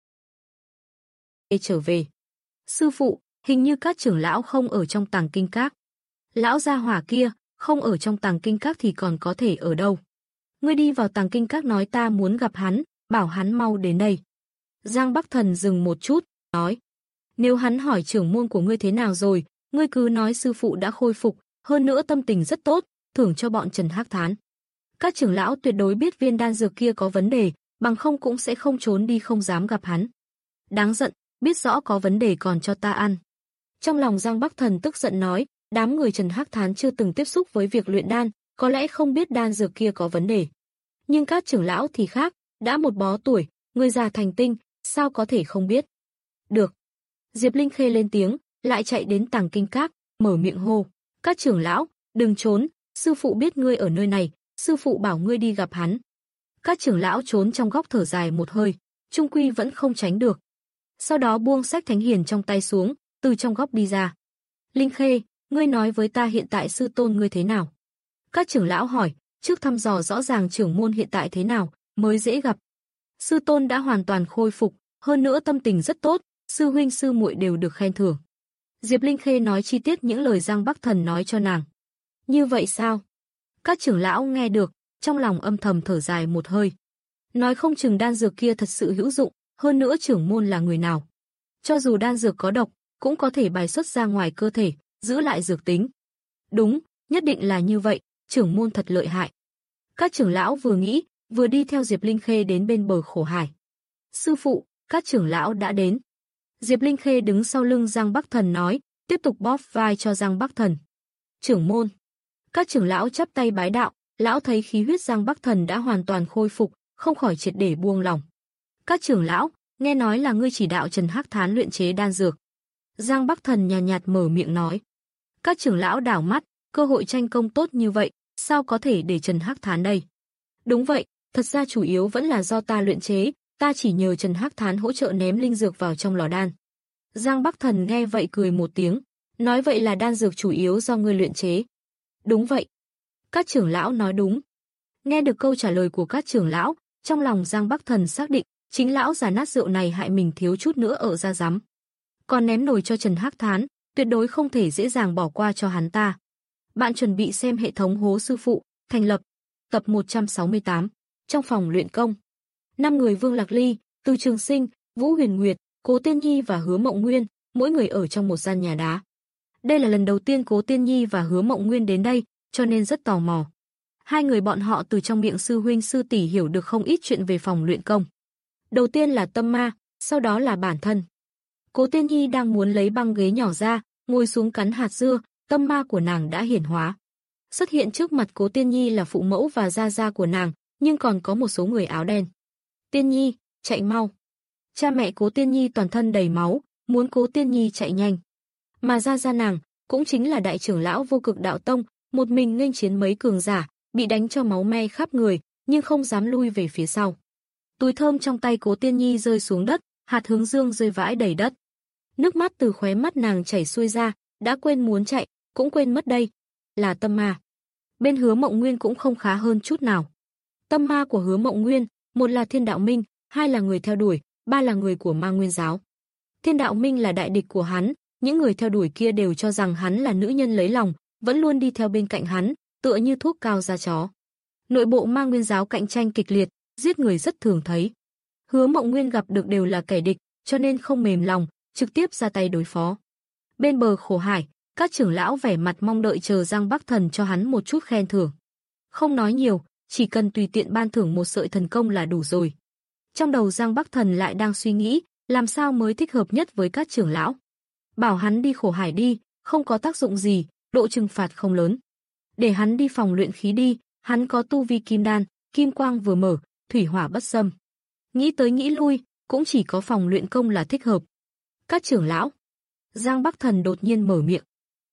trở về. Sư phụ, hình như các trưởng lão không ở trong Tàng Kinh Các. Lão gia hỏa kia, không ở trong Tàng Kinh Các thì còn có thể ở đâu? Ngươi đi vào Tàng Kinh Các nói ta muốn gặp hắn, bảo hắn mau đến đây. Giang Bắc Thần dừng một chút, nói. Nếu hắn hỏi trưởng môn của ngươi thế nào rồi, ngươi cứ nói sư phụ đã khôi phục, hơn nữa tâm tình rất tốt, thưởng cho bọn Trần Hắc Thán. Các trưởng lão tuyệt đối biết viên đan dược kia có vấn đề, bằng không cũng sẽ không trốn đi không dám gặp hắn. Đáng giận, biết rõ có vấn đề còn cho ta ăn. Trong lòng Giang Bắc Thần tức giận nói, đám người Trần Hắc Thán chưa từng tiếp xúc với việc luyện đan, có lẽ không biết đan dược kia có vấn đề. Nhưng các trưởng lão thì khác, đã một bó tuổi, người già thành tinh, sao có thể không biết. Được. Diệp Linh Khê lên tiếng, lại chạy đến Tàng Kinh Các, mở miệng hô. Các trưởng lão, đừng trốn, sư phụ biết ngươi ở nơi này, sư phụ bảo ngươi đi gặp hắn. Các trưởng lão trốn trong góc thở dài một hơi, chung quy vẫn không tránh được. Sau đó buông sách thánh hiền trong tay xuống, từ trong góc đi ra. Linh Khê, ngươi nói với ta hiện tại sư tôn ngươi thế nào? Các trưởng lão hỏi, trước thăm dò rõ ràng trưởng môn hiện tại thế nào, mới dễ gặp. Sư tôn đã hoàn toàn khôi phục, hơn nữa tâm tình rất tốt, sư huynh sư muội đều được khen thưởng. Diệp Linh Khê nói chi tiết những lời Giang Bắc Thần nói cho nàng. Như vậy sao? Các trưởng lão nghe được, trong lòng âm thầm thở dài một hơi. Nói không chừng đan dược kia thật sự hữu dụng, hơn nữa trưởng môn là người nào. Cho dù đan dược có độc, cũng có thể bài xuất ra ngoài cơ thể, giữ lại dược tính. Đúng, nhất định là như vậy, trưởng môn thật lợi hại. Các trưởng lão vừa nghĩ, vừa đi theo Diệp Linh Khê đến bên bờ khổ hải. Sư phụ, các trưởng lão đã đến. Diệp Linh Khê đứng sau lưng Giang Bắc Thần nói, tiếp tục bóp vai cho Giang Bắc Thần. Trưởng môn. Các trưởng lão chắp tay bái đạo, lão thấy khí huyết Giang Bắc Thần đã hoàn toàn khôi phục, không khỏi triệt để buông lòng. Các trưởng lão, nghe nói là ngươi chỉ đạo Trần Hắc Thán luyện chế đan dược. Giang Bắc Thần nhàn nhạt, nhạt mở miệng nói. Các trưởng lão đảo mắt, cơ hội tranh công tốt như vậy, sao có thể để Trần Hắc Thán đây? Đúng vậy, thật ra chủ yếu vẫn là do ta luyện chế, ta chỉ nhờ Trần Hắc Thán hỗ trợ ném linh dược vào trong lò đan. Giang Bắc Thần nghe vậy cười một tiếng, nói vậy là đan dược chủ yếu do ngươi luyện chế. Đúng vậy. Các trưởng lão nói đúng. Nghe được câu trả lời của các trưởng lão, trong lòng Giang Bắc Thần xác định, chính lão già nát rượu này hại mình thiếu chút nữa ở ra giám. Còn ném nồi cho Trần Hắc Thán, tuyệt đối không thể dễ dàng bỏ qua cho hắn ta. Bạn chuẩn bị xem hệ thống hố sư phụ, thành lập, tập một trăm sáu mươi tám, trong phòng luyện công. Năm người Vương Lạc Ly, Từ Trường Sinh, Vũ Huyền Nguyệt, Cố Tiên Nhi và Hứa Mộng Nguyên, mỗi người ở trong một gian nhà đá. Đây là lần đầu tiên Cố Tiên Nhi và Hứa Mộng Nguyên đến đây, cho nên rất tò mò. Hai người bọn họ từ trong miệng sư huynh sư tỷ hiểu được không ít chuyện về phòng luyện công. Đầu tiên là tâm ma, sau đó là bản thân. Cố Tiên Nhi đang muốn lấy băng ghế nhỏ ra, ngồi xuống cắn hạt dưa, tâm ma của nàng đã hiển hóa. Xuất hiện trước mặt Cố Tiên Nhi là phụ mẫu và gia gia của nàng, nhưng còn có một số người áo đen. Tiên Nhi, chạy mau. Cha mẹ Cố Tiên Nhi toàn thân đầy máu, muốn Cố Tiên Nhi chạy nhanh. Mà gia gia nàng, cũng chính là đại trưởng lão Vô Cực Đạo Tông, một mình nghênh chiến mấy cường giả, bị đánh cho máu me khắp người, nhưng không dám lui về phía sau. Túi thơm trong tay Cố Tiên Nhi rơi xuống đất, hạt hướng dương rơi vãi đầy đất. Nước mắt từ khóe mắt nàng chảy xuôi ra, đã quên muốn chạy, cũng quên mất đây là tâm ma. Bên Hứa Mộng Nguyên cũng không khá hơn chút nào. Tâm ma của Hứa Mộng Nguyên, một là Thiên Đạo Minh, hai là người theo đuổi, ba là người của Ma Nguyên giáo. Thiên Đạo Minh là đại địch của hắn, những người theo đuổi kia đều cho rằng hắn là nữ nhân lấy lòng, vẫn luôn đi theo bên cạnh hắn, tựa như thuốc cao da chó. Nội bộ Ma Nguyên giáo cạnh tranh kịch liệt, giết người rất thường thấy. Hứa Mộng Nguyên gặp được đều là kẻ địch, cho nên không mềm lòng, trực tiếp ra tay đối phó. Bên bờ khổ hải, các trưởng lão vẻ mặt mong đợi chờ Giang Bắc Thần cho hắn một chút khen thưởng. Không nói nhiều, chỉ cần tùy tiện ban thưởng một sợi thần công là đủ rồi. Trong đầu Giang Bắc Thần lại đang suy nghĩ, làm sao mới thích hợp nhất với các trưởng lão. Bảo hắn đi khổ hải đi, không có tác dụng gì, độ trừng phạt không lớn. Để hắn đi phòng luyện khí đi, hắn có tu vi kim đan, kim quang vừa mở, thủy hỏa bất xâm. Nghĩ tới nghĩ lui, cũng chỉ có phòng luyện công là thích hợp. Các trưởng lão. Giang Bắc Thần đột nhiên mở miệng.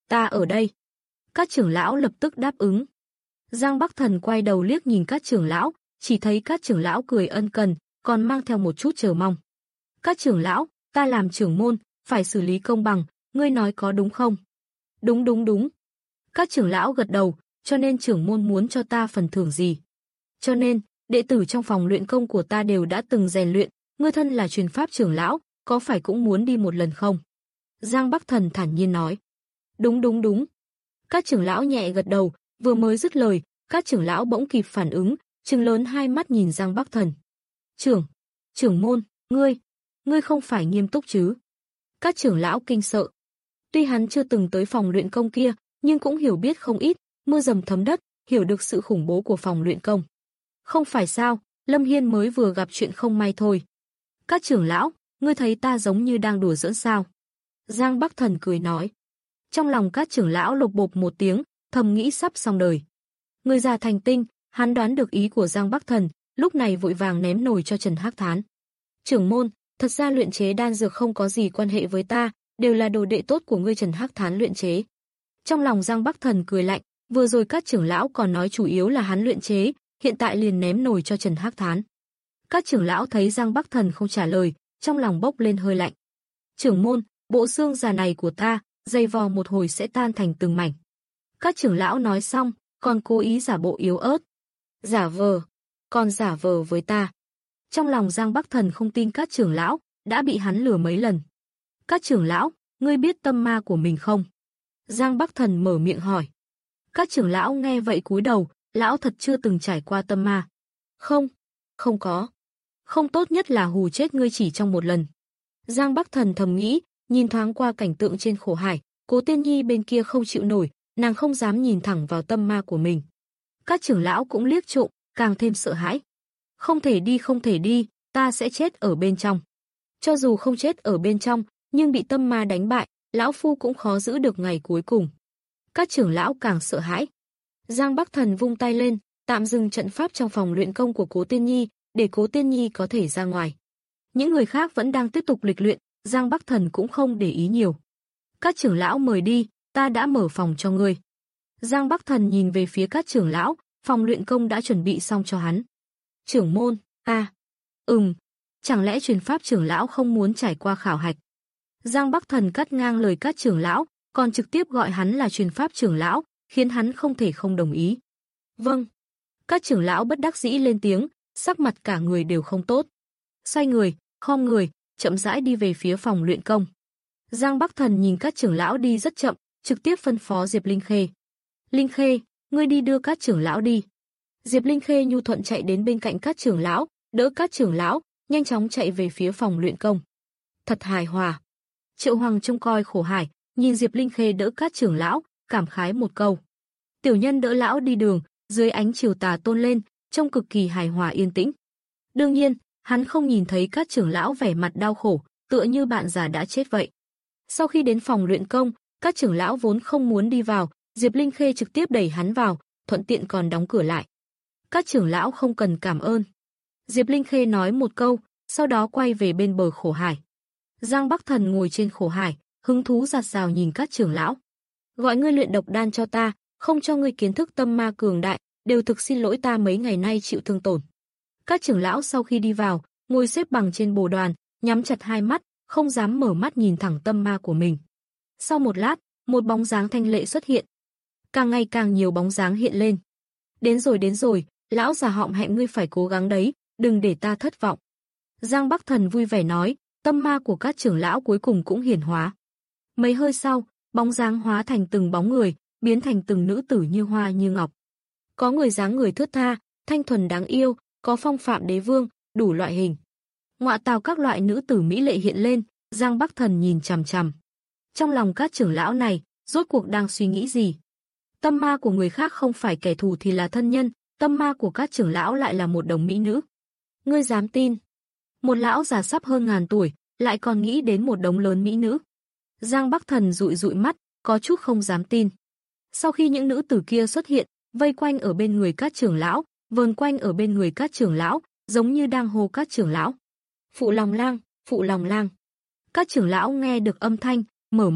Ta ở đây. Các trưởng lão lập tức đáp ứng. Giang Bắc Thần quay đầu liếc nhìn các trưởng lão, chỉ thấy các trưởng lão cười ân cần, còn mang theo một chút chờ mong. Các trưởng lão, ta làm trưởng môn, phải xử lý công bằng, ngươi nói có đúng không? Đúng đúng đúng. Các trưởng lão gật đầu, cho nên trưởng môn muốn cho ta phần thưởng gì? Cho nên, đệ tử trong phòng luyện công của ta đều đã từng rèn luyện, ngươi thân là truyền pháp trưởng lão, có phải cũng muốn đi một lần không? Giang Bắc Thần thản nhiên nói. Đúng đúng đúng. Các trưởng lão nhẹ gật đầu, vừa mới dứt lời, các trưởng lão bỗng kịp phản ứng, trừng lớn hai mắt nhìn Giang Bắc Thần. Trưởng, trưởng môn, ngươi, ngươi không phải nghiêm túc chứ? Các trưởng lão kinh sợ. Tuy hắn chưa từng tới phòng luyện công kia, nhưng cũng hiểu biết không ít, mưa dầm thấm đất, hiểu được sự khủng bố của phòng luyện công. Không phải sao, Lâm Hiên mới vừa gặp chuyện không may thôi. Các trưởng lão, ngươi thấy ta giống như đang đùa giỡn sao? Giang Bắc Thần cười nói. Trong lòng các trưởng lão lục bộp một tiếng, thầm nghĩ sắp xong đời. Người già thành tinh, hắn đoán được ý của Giang Bắc Thần, lúc này vội vàng ném nồi cho Trần Hắc Thán. Trưởng môn, thật ra luyện chế đan dược không có gì quan hệ với ta, đều là đồ đệ tốt của ngươi Trần Hắc Thán luyện chế. Trong lòng Giang Bắc Thần cười lạnh, vừa rồi các trưởng lão còn nói chủ yếu là hắn luyện chế, hiện tại liền ném nồi cho Trần Hắc Thán. Các trưởng lão thấy Giang Bắc Thần không trả lời, trong lòng bốc lên hơi lạnh. Trưởng môn, bộ xương già này của ta, dày vò một hồi sẽ tan thành từng mảnh. Các trưởng lão nói xong, còn cố ý giả bộ yếu ớt. Giả vờ, còn giả vờ với ta. Trong lòng Giang Bắc Thần không tin các trưởng lão, đã bị hắn lừa mấy lần. Các trưởng lão, ngươi biết tâm ma của mình không? Giang Bắc Thần mở miệng hỏi. Các trưởng lão nghe vậy cúi đầu, lão thật chưa từng trải qua tâm ma. Không, không có. Không tốt nhất là hù chết ngươi chỉ trong một lần. Giang Bắc Thần thầm nghĩ, nhìn thoáng qua cảnh tượng trên khổ hải, Cố Tiên Nhi bên kia không chịu nổi, nàng không dám nhìn thẳng vào tâm ma của mình. Các trưởng lão cũng liếc trộm, càng thêm sợ hãi. Không thể đi không thể đi, ta sẽ chết ở bên trong. Cho dù không chết ở bên trong, nhưng bị tâm ma đánh bại, lão phu cũng khó giữ được ngày cuối cùng. Các trưởng lão càng sợ hãi. Giang Bắc Thần vung tay lên, tạm dừng trận pháp trong phòng luyện công của Cố Tiên Nhi, để Cố Tiên Nhi có thể ra ngoài. Những người khác vẫn đang tiếp tục lịch luyện, Giang Bắc Thần cũng không để ý nhiều. Các trưởng lão mời đi, ta đã mở phòng cho ngươi. Giang Bắc Thần nhìn về phía các trưởng lão, phòng luyện công đã chuẩn bị xong cho hắn. Trưởng môn, à, ừm, chẳng lẽ truyền pháp trưởng lão không muốn trải qua khảo hạch? Giang Bắc Thần cắt ngang lời các trưởng lão, còn trực tiếp gọi hắn là truyền pháp trưởng lão, khiến hắn không thể không đồng ý. Vâng. Các trưởng lão bất đắc dĩ lên tiếng, sắc mặt cả người đều không tốt. Xoay người, khom người, chậm rãi đi về phía phòng luyện công. Giang Bắc Thần nhìn các trưởng lão đi rất chậm, trực tiếp phân phó Diệp Linh Khê. Linh Khê, ngươi đi đưa các trưởng lão đi. Diệp Linh Khê nhu thuận chạy đến bên cạnh các trưởng lão, đỡ các trưởng lão, nhanh chóng chạy về phía phòng luyện công. Thật hài hòa. Triệu Hoàng trông coi khổ hải, nhìn Diệp Linh Khê đỡ các trưởng lão, cảm khái một câu. Tiểu nhân đỡ lão đi đường, dưới ánh chiều tà tôn lên, trông cực kỳ hài hòa yên tĩnh. Đương nhiên, hắn không nhìn thấy các trưởng lão vẻ mặt đau khổ, tựa như bạn già đã chết vậy. Sau khi đến phòng luyện công, các trưởng lão vốn không muốn đi vào, Diệp Linh Khê trực tiếp đẩy hắn vào, thuận tiện còn đóng cửa lại. Các trưởng lão không cần cảm ơn. Diệp Linh Khê nói một câu, sau đó quay về bên bờ khổ hải. Giang Bắc Thần ngồi trên khổ hải, hứng thú dạt dào nhìn các trưởng lão. Gọi ngươi luyện độc đan cho ta, không cho ngươi kiến thức tâm ma cường đại, đều thực xin lỗi ta mấy ngày nay chịu thương tổn. Các trưởng lão sau khi đi vào, ngồi xếp bằng trên bồ đoàn, nhắm chặt hai mắt, không dám mở mắt nhìn thẳng tâm ma của mình. Sau một lát, một bóng dáng thanh lệ xuất hiện. Càng ngày càng nhiều bóng dáng hiện lên. Đến rồi đến rồi, lão già họng hẹm ngươi phải cố gắng đấy, đừng để ta thất vọng. Giang Bắc Thần vui vẻ nói, tâm ma của các trưởng lão cuối cùng cũng hiển hóa. Mấy hơi sau, bóng dáng hóa thành từng bóng người, biến thành từng nữ tử như hoa như ngọc. Có người dáng người thướt tha, thanh thuần đáng yêu, có phong phạm đế vương, đủ loại hình. Ngọa tào các loại nữ tử mỹ lệ hiện lên, Giang Bắc Thần nhìn chằm chằm. Trong lòng các trưởng lão này, rốt cuộc đang suy nghĩ gì? Tâm ma của người khác không phải kẻ thù thì là thân nhân, tâm ma của các trưởng lão lại là một đồng mỹ nữ. Ngươi dám tin? Một lão già sắp hơn ngàn tuổi, lại còn nghĩ đến một đống lớn mỹ nữ. Giang Bắc Thần dụi dụi mắt, có chút không dám tin. Sau khi những nữ tử kia xuất hiện, vây quanh ở bên người các trưởng lão, vờn quanh ở bên người các trưởng lão, giống như đang hô các trưởng lão. Phụ lòng lang, phụ lòng lang. Các trưởng lão nghe được âm thanh, mở mắt,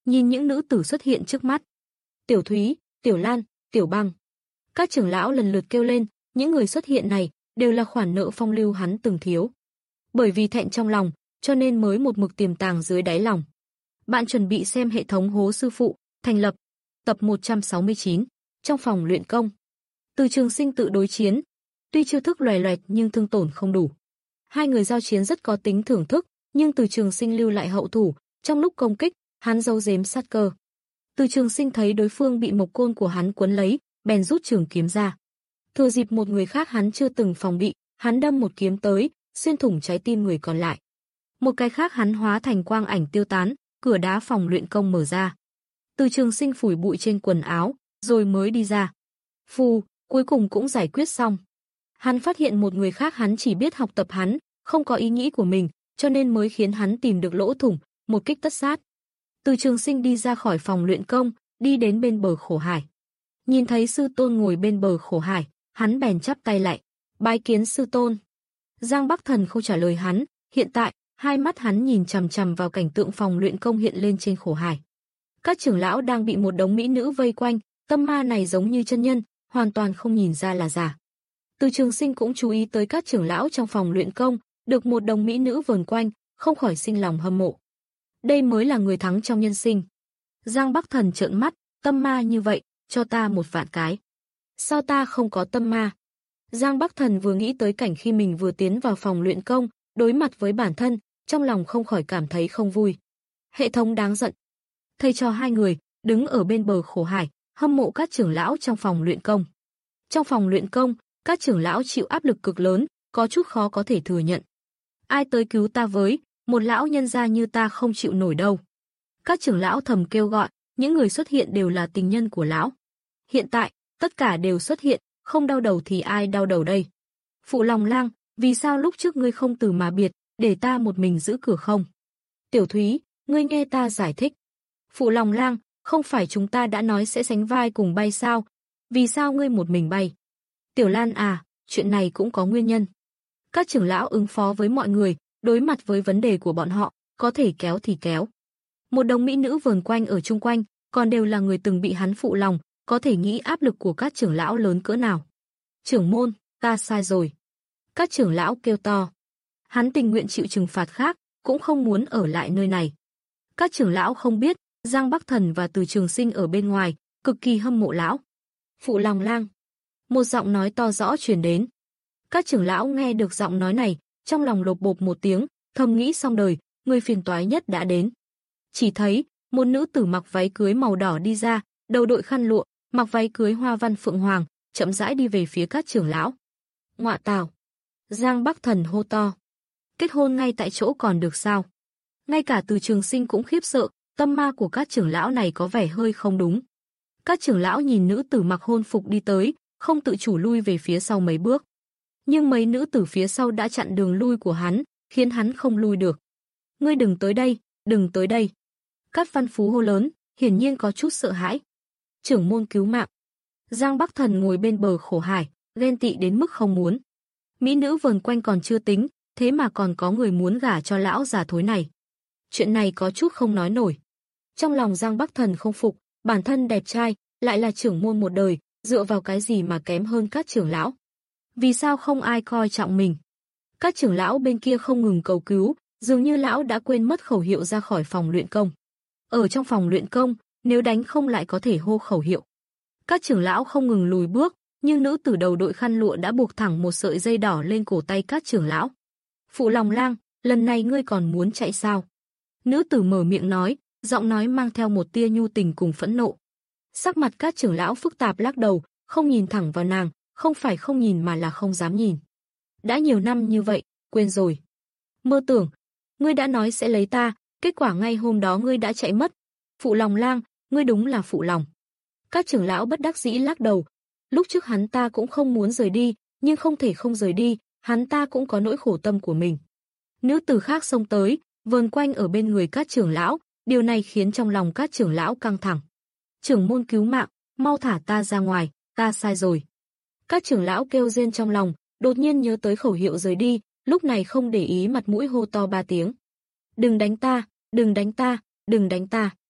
nhìn những nữ tử xuất hiện trước mắt. Tiểu Thúy, Tiểu Lan, Tiểu Băng. Các trưởng lão lần lượt kêu lên, những người xuất hiện này đều là khoản nợ phong lưu hắn từng thiếu. Bởi vì thẹn trong lòng, cho nên mới một mực tiềm tàng dưới đáy lòng. Bạn chuẩn bị xem hệ thống Hố Sư Phụ, thành lập, tập một trăm sáu mươi chín, trong phòng luyện công. Từ Trường Sinh tự đối chiến, tuy chiêu thức loè loẹt nhưng thương tổn không đủ. Hai người giao chiến rất có tính thưởng thức, nhưng Từ Trường Sinh lưu lại hậu thủ, trong lúc công kích, hắn giấu giếm sát cơ. Từ Trường Sinh thấy đối phương bị mộc côn của hắn quấn lấy, bèn rút trường kiếm ra. Thừa dịp một người khác hắn chưa từng phòng bị, hắn đâm một kiếm tới, xuyên thủng trái tim người còn lại. Một cái khác hắn hóa thành quang ảnh tiêu tán, cửa đá phòng luyện công mở ra. Từ Trường Sinh phủi bụi trên quần áo, rồi mới đi ra. Phù, cuối cùng cũng giải quyết xong. Hắn phát hiện một người khác hắn chỉ biết học tập hắn, không có ý nghĩ của mình, cho nên mới khiến hắn tìm được lỗ thủng, một kích tất sát. Từ Trường Sinh đi ra khỏi phòng luyện công, đi đến bên bờ khổ hải. Nhìn thấy sư tôn ngồi bên bờ khổ hải, hắn bèn chắp tay lại, bái kiến sư tôn. Giang Bắc Thần không trả lời hắn, hiện tại, hai mắt hắn nhìn chằm chằm vào cảnh tượng phòng luyện công hiện lên trên khổ hải. Các trưởng lão đang bị một đống mỹ nữ vây quanh, tâm ma này giống như chân nhân, hoàn toàn không nhìn ra là giả. Từ Trường Sinh cũng chú ý tới các trưởng lão trong phòng luyện công, được một đống mỹ nữ vờn quanh, không khỏi sinh lòng hâm mộ. Đây mới là người thắng trong nhân sinh. Giang Bắc Thần trợn mắt, tâm ma như vậy, cho ta một vạn cái. Sao ta không có tâm ma? Giang Bắc Thần vừa nghĩ tới cảnh khi mình vừa tiến vào phòng luyện công, đối mặt với bản thân, trong lòng không khỏi cảm thấy không vui. Hệ thống đáng giận. Thầy trò hai người, đứng ở bên bờ khổ hải, hâm mộ các trưởng lão trong phòng luyện công. Trong phòng luyện công, các trưởng lão chịu áp lực cực lớn, có chút khó có thể thừa nhận. Ai tới cứu ta với, một lão nhân gia như ta không chịu nổi đâu. Các trưởng lão thầm kêu gọi, những người xuất hiện đều là tình nhân của lão. Hiện tại, tất cả đều xuất hiện, không đau đầu thì ai đau đầu đây? Phụ Lòng Lang, vì sao lúc trước ngươi không từ mà biệt, để ta một mình giữ cửa không? Tiểu Thúy, ngươi nghe ta giải thích. Phụ Lòng Lang, không phải chúng ta đã nói sẽ sánh vai cùng bay sao? Vì sao ngươi một mình bay? Tiểu Lan à, chuyện này cũng có nguyên nhân. Các trưởng lão ứng phó với mọi người, đối mặt với vấn đề của bọn họ, có thể kéo thì kéo. Một đống mỹ nữ vờn quanh ở chung quanh, còn đều là người từng bị hắn phụ lòng, có thể nghĩ áp lực của các trưởng lão lớn cỡ nào. Trưởng môn, ta sai rồi. Các trưởng lão kêu to. Hắn tình nguyện chịu trừng phạt khác, cũng không muốn ở lại nơi này. Các trưởng lão không biết, Giang Bắc Thần và Từ Trường Sinh ở bên ngoài, cực kỳ hâm mộ lão. Phụ Lòng Lang. Một giọng nói to rõ truyền đến. Các trưởng lão nghe được giọng nói này, trong lòng lột bột một tiếng, thầm nghĩ xong đời, người phiền toái nhất đã đến. Chỉ thấy, một nữ tử mặc váy cưới màu đỏ đi ra, đầu đội khăn lụa, mặc váy cưới hoa văn phượng hoàng, chậm rãi đi về phía các trưởng lão. Ngọa tào! Giang Bắc Thần hô to. Kết hôn ngay tại chỗ còn được sao? Ngay cả Từ Trường Sinh cũng khiếp sợ, tâm ma của các trưởng lão này có vẻ hơi không đúng. Các trưởng lão nhìn nữ tử mặc hôn phục đi tới, không tự chủ lui về phía sau mấy bước. Nhưng mấy nữ tử phía sau đã chặn đường lui của hắn, khiến hắn không lui được. Ngươi đừng tới đây, đừng tới đây. Cát Văn Phú hô lớn, hiển nhiên có chút sợ hãi. Trưởng môn cứu mạng. Giang Bắc Thần ngồi bên bờ khổ hải, ghen tị đến mức không muốn. Mỹ nữ vờn quanh còn chưa tính, thế mà còn có người muốn gả cho lão già thối này. Chuyện này có chút không nói nổi. Trong lòng Giang Bắc Thần không phục, bản thân đẹp trai, lại là trưởng môn một đời, dựa vào cái gì mà kém hơn các trưởng lão? Vì sao không ai coi trọng mình? Các trưởng lão bên kia không ngừng cầu cứu, dường như lão đã quên mất khẩu hiệu ra khỏi phòng luyện công. Ở trong phòng luyện công, nếu đánh không lại có thể hô khẩu hiệu. Các trưởng lão không ngừng lùi bước, nhưng nữ tử đầu đội khăn lụa đã buộc thẳng một sợi dây đỏ lên cổ tay các trưởng lão. Phụ Lòng Lang, lần này ngươi còn muốn chạy sao? Nữ tử mở miệng nói, giọng nói mang theo một tia nhu tình cùng phẫn nộ. Sắc mặt các trưởng lão phức tạp lắc đầu, không nhìn thẳng vào nàng, không phải không nhìn mà là không dám nhìn. Đã nhiều năm như vậy, quên rồi. Mơ tưởng, ngươi đã nói sẽ lấy ta, kết quả ngay hôm đó ngươi đã chạy mất. Phụ Lòng Lang, ngươi đúng là phụ lòng. Các trưởng lão bất đắc dĩ lắc đầu. Lúc trước hắn ta cũng không muốn rời đi, nhưng không thể không rời đi, hắn ta cũng có nỗi khổ tâm của mình. Nữ tử khác xông tới, vờn quanh ở bên người các trưởng lão, điều này khiến trong lòng các trưởng lão căng thẳng. Trưởng môn cứu mạng, mau thả ta ra ngoài, ta sai rồi. Các trưởng lão kêu rên trong lòng, đột nhiên nhớ tới khẩu hiệu rời đi, lúc này không để ý mặt mũi hô to ba tiếng. Đừng đánh ta, đừng đánh ta, đừng đánh ta.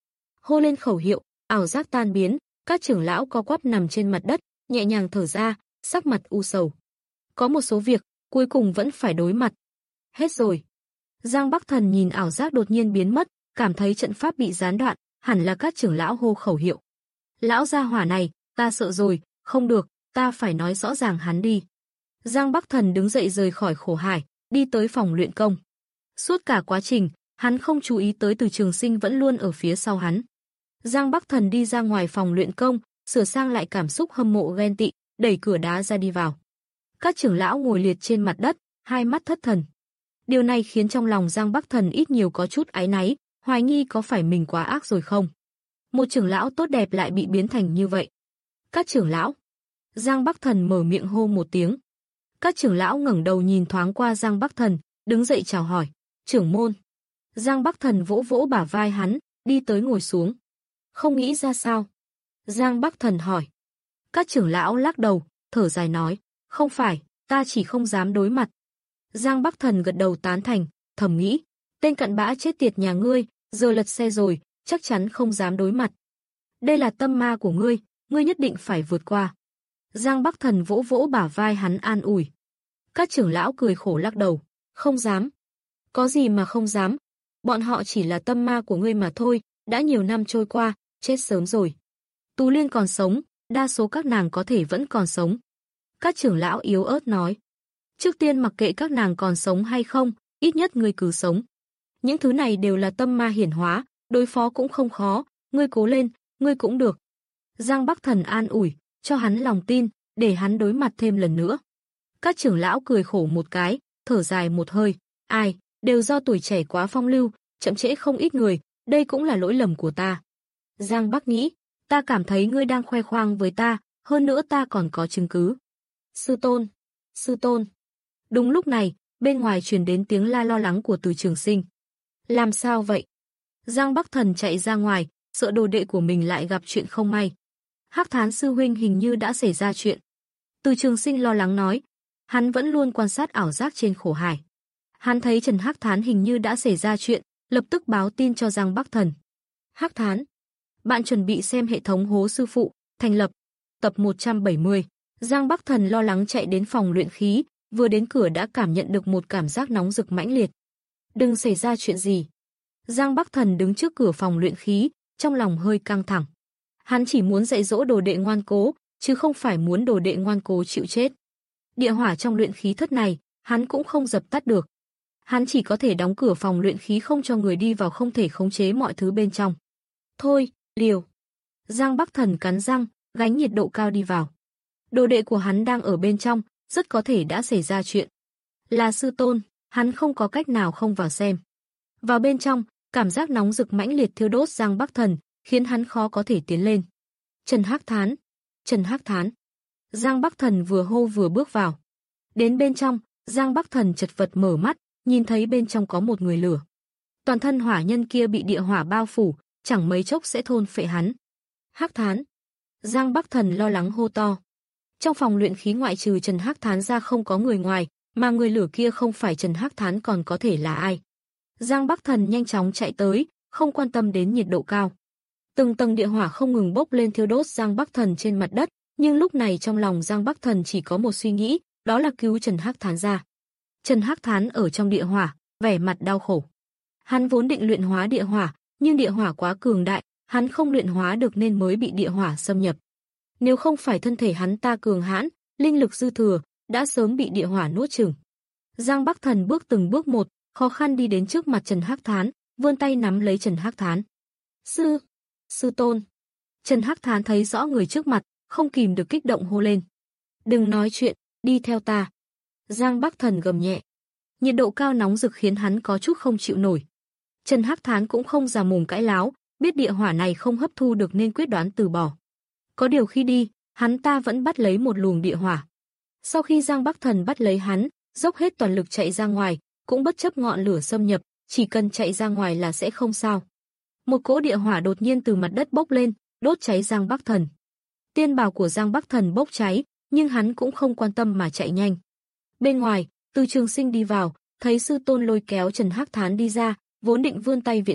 hô lên khẩu hiệu, ảo giác tan biến, các trưởng lão co quắp nằm trên mặt đất, nhẹ nhàng thở ra, sắc mặt u sầu. Có một số việc, cuối cùng vẫn phải đối mặt. Hết rồi. Giang Bắc Thần nhìn ảo giác đột nhiên biến mất, cảm thấy trận pháp bị gián đoạn, hẳn là các trưởng lão hô khẩu hiệu. Lão gia hỏa này, ta sợ rồi, không được, ta phải nói rõ ràng hắn đi. Giang Bắc Thần đứng dậy rời khỏi khổ hải, đi tới phòng luyện công. Suốt cả quá trình, hắn không chú ý tới Từ Trường Sinh vẫn luôn ở phía sau hắn. Giang Bắc Thần đi ra ngoài phòng luyện công, sửa sang lại cảm xúc hâm mộ ghen tị, đẩy cửa đá ra đi vào. Các trưởng lão ngồi liệt trên mặt đất, hai mắt thất thần. Điều này khiến trong lòng Giang Bắc Thần ít nhiều có chút áy náy, hoài nghi có phải mình quá ác rồi không. Một trưởng lão tốt đẹp lại bị biến thành như vậy. Các trưởng lão. Giang Bắc Thần mở miệng hô một tiếng. Các trưởng lão ngẩng đầu nhìn thoáng qua Giang Bắc Thần, đứng dậy chào hỏi. Trưởng môn. Giang Bắc Thần vỗ vỗ bả vai hắn, đi tới ngồi xuống. Không nghĩ ra sao? Giang Bắc Thần hỏi. Các trưởng lão lắc đầu, thở dài nói. Không phải, ta chỉ không dám đối mặt. Giang Bắc Thần gật đầu tán thành, thầm nghĩ. Tên cặn bã chết tiệt nhà ngươi, giờ lật xe rồi, chắc chắn không dám đối mặt. Đây là tâm ma của ngươi, ngươi nhất định phải vượt qua. Giang Bắc Thần vỗ vỗ bả vai hắn an ủi. Các trưởng lão cười khổ lắc đầu. Không dám. Có gì mà không dám. Bọn họ chỉ là tâm ma của ngươi mà thôi, đã nhiều năm trôi qua, chết sớm rồi. Tú Liên còn sống, đa số các nàng có thể vẫn còn sống. Các trưởng lão yếu ớt nói. Trước tiên mặc kệ các nàng còn sống hay không, ít nhất ngươi cứ sống. Những thứ này đều là tâm ma hiển hóa, đối phó cũng không khó, ngươi cố lên, ngươi cũng được. Giang Bắc Thần an ủi, cho hắn lòng tin, để hắn đối mặt thêm lần nữa. Các trưởng lão cười khổ một cái, thở dài một hơi. Ai, đều do tuổi trẻ quá phong lưu, chậm trễ không ít người, đây cũng là lỗi lầm của ta. Giang Bắc nghĩ, ta cảm thấy ngươi đang khoe khoang với ta, hơn nữa ta còn có chứng cứ. Sư tôn, sư tôn. Đúng lúc này, bên ngoài truyền đến tiếng la lo lắng của Từ Trường Sinh. Làm sao vậy? Giang Bắc Thần chạy ra ngoài, sợ đồ đệ của mình lại gặp chuyện không may. Hắc Thán sư huynh hình như đã xảy ra chuyện. Từ Trường Sinh lo lắng nói, hắn vẫn luôn quan sát ảo giác trên khổ hải. Hắn thấy Trần Hắc Thán hình như đã xảy ra chuyện, lập tức báo tin cho Giang Bắc Thần. Hắc Thán, bạn chuẩn bị xem hệ thống hố sư phụ, thành lập. Tập một trăm bảy mươi. Giang Bắc Thần lo lắng chạy đến phòng luyện khí, vừa đến cửa đã cảm nhận được một cảm giác nóng rực mãnh liệt. Đừng xảy ra chuyện gì. Giang Bắc Thần đứng trước cửa phòng luyện khí, trong lòng hơi căng thẳng. Hắn chỉ muốn dạy dỗ đồ đệ ngoan cố, chứ không phải muốn đồ đệ ngoan cố chịu chết. Địa hỏa trong luyện khí thất này, hắn cũng không dập tắt được. Hắn chỉ có thể đóng cửa phòng luyện khí không cho người đi vào, không thể khống chế mọi thứ bên trong. Thôi, liều. Giang Bắc Thần cắn răng, gánh nhiệt độ cao đi vào. Đồ đệ của hắn đang ở bên trong, rất có thể đã xảy ra chuyện. Là sư tôn, hắn không có cách nào không vào xem. Vào bên trong, cảm giác nóng rực mãnh liệt thiêu đốt Giang Bắc Thần, khiến hắn khó có thể tiến lên. Trần Hắc Thán, Trần Hắc Thán. Giang Bắc Thần vừa hô vừa bước vào. Đến bên trong, Giang Bắc Thần chật vật mở mắt, nhìn thấy bên trong có một người lửa. Toàn thân hỏa nhân kia bị địa hỏa bao phủ, chẳng mấy chốc sẽ thôn phệ hắn. Hắc Thán. Giang Bắc Thần lo lắng hô to. Trong phòng luyện khí ngoại trừ Trần Hắc Thán ra không có người ngoài, mà người lửa kia không phải Trần Hắc Thán còn có thể là ai. Giang Bắc Thần nhanh chóng chạy tới, không quan tâm đến nhiệt độ cao. Từng tầng địa hỏa không ngừng bốc lên thiêu đốt Giang Bắc Thần trên mặt đất, nhưng lúc này trong lòng Giang Bắc Thần chỉ có một suy nghĩ, đó là cứu Trần Hắc Thán ra. Trần Hắc Thán ở trong địa hỏa, vẻ mặt đau khổ. Hắn vốn định luyện hóa địa hỏa, nhưng địa hỏa quá cường đại, hắn không luyện hóa được nên mới bị địa hỏa xâm nhập. Nếu không phải thân thể hắn ta cường hãn, linh lực dư thừa, đã sớm bị địa hỏa nuốt chửng. Giang Bắc Thần bước từng bước một, khó khăn đi đến trước mặt Trần Hắc Thán, vươn tay nắm lấy Trần Hắc Thán. Sư, sư tôn. Trần Hắc Thán thấy rõ người trước mặt, không kìm được kích động hô lên. Đừng nói chuyện, đi theo ta. Giang Bắc Thần gầm nhẹ. Nhiệt độ cao nóng rực khiến hắn có chút không chịu nổi. Trần Hắc Thán cũng không già mồm cãi láo, biết địa hỏa này không hấp thu được nên quyết đoán từ bỏ. Có điều khi đi, hắn ta vẫn bắt lấy một luồng địa hỏa. Sau khi Giang Bắc Thần bắt lấy hắn, dốc hết toàn lực chạy ra ngoài, cũng bất chấp ngọn lửa xâm nhập, chỉ cần chạy ra ngoài là sẽ không sao. Một cỗ địa hỏa đột nhiên từ mặt đất bốc lên, đốt cháy Giang Bắc Thần. Tiên bào của Giang Bắc Thần bốc cháy, nhưng hắn cũng không quan tâm mà chạy nhanh. Bên ngoài, Từ Trường Sinh đi vào, thấy sư tôn lôi kéo Trần Hắc Thán đi ra, vốn định vươn tay viện trợ,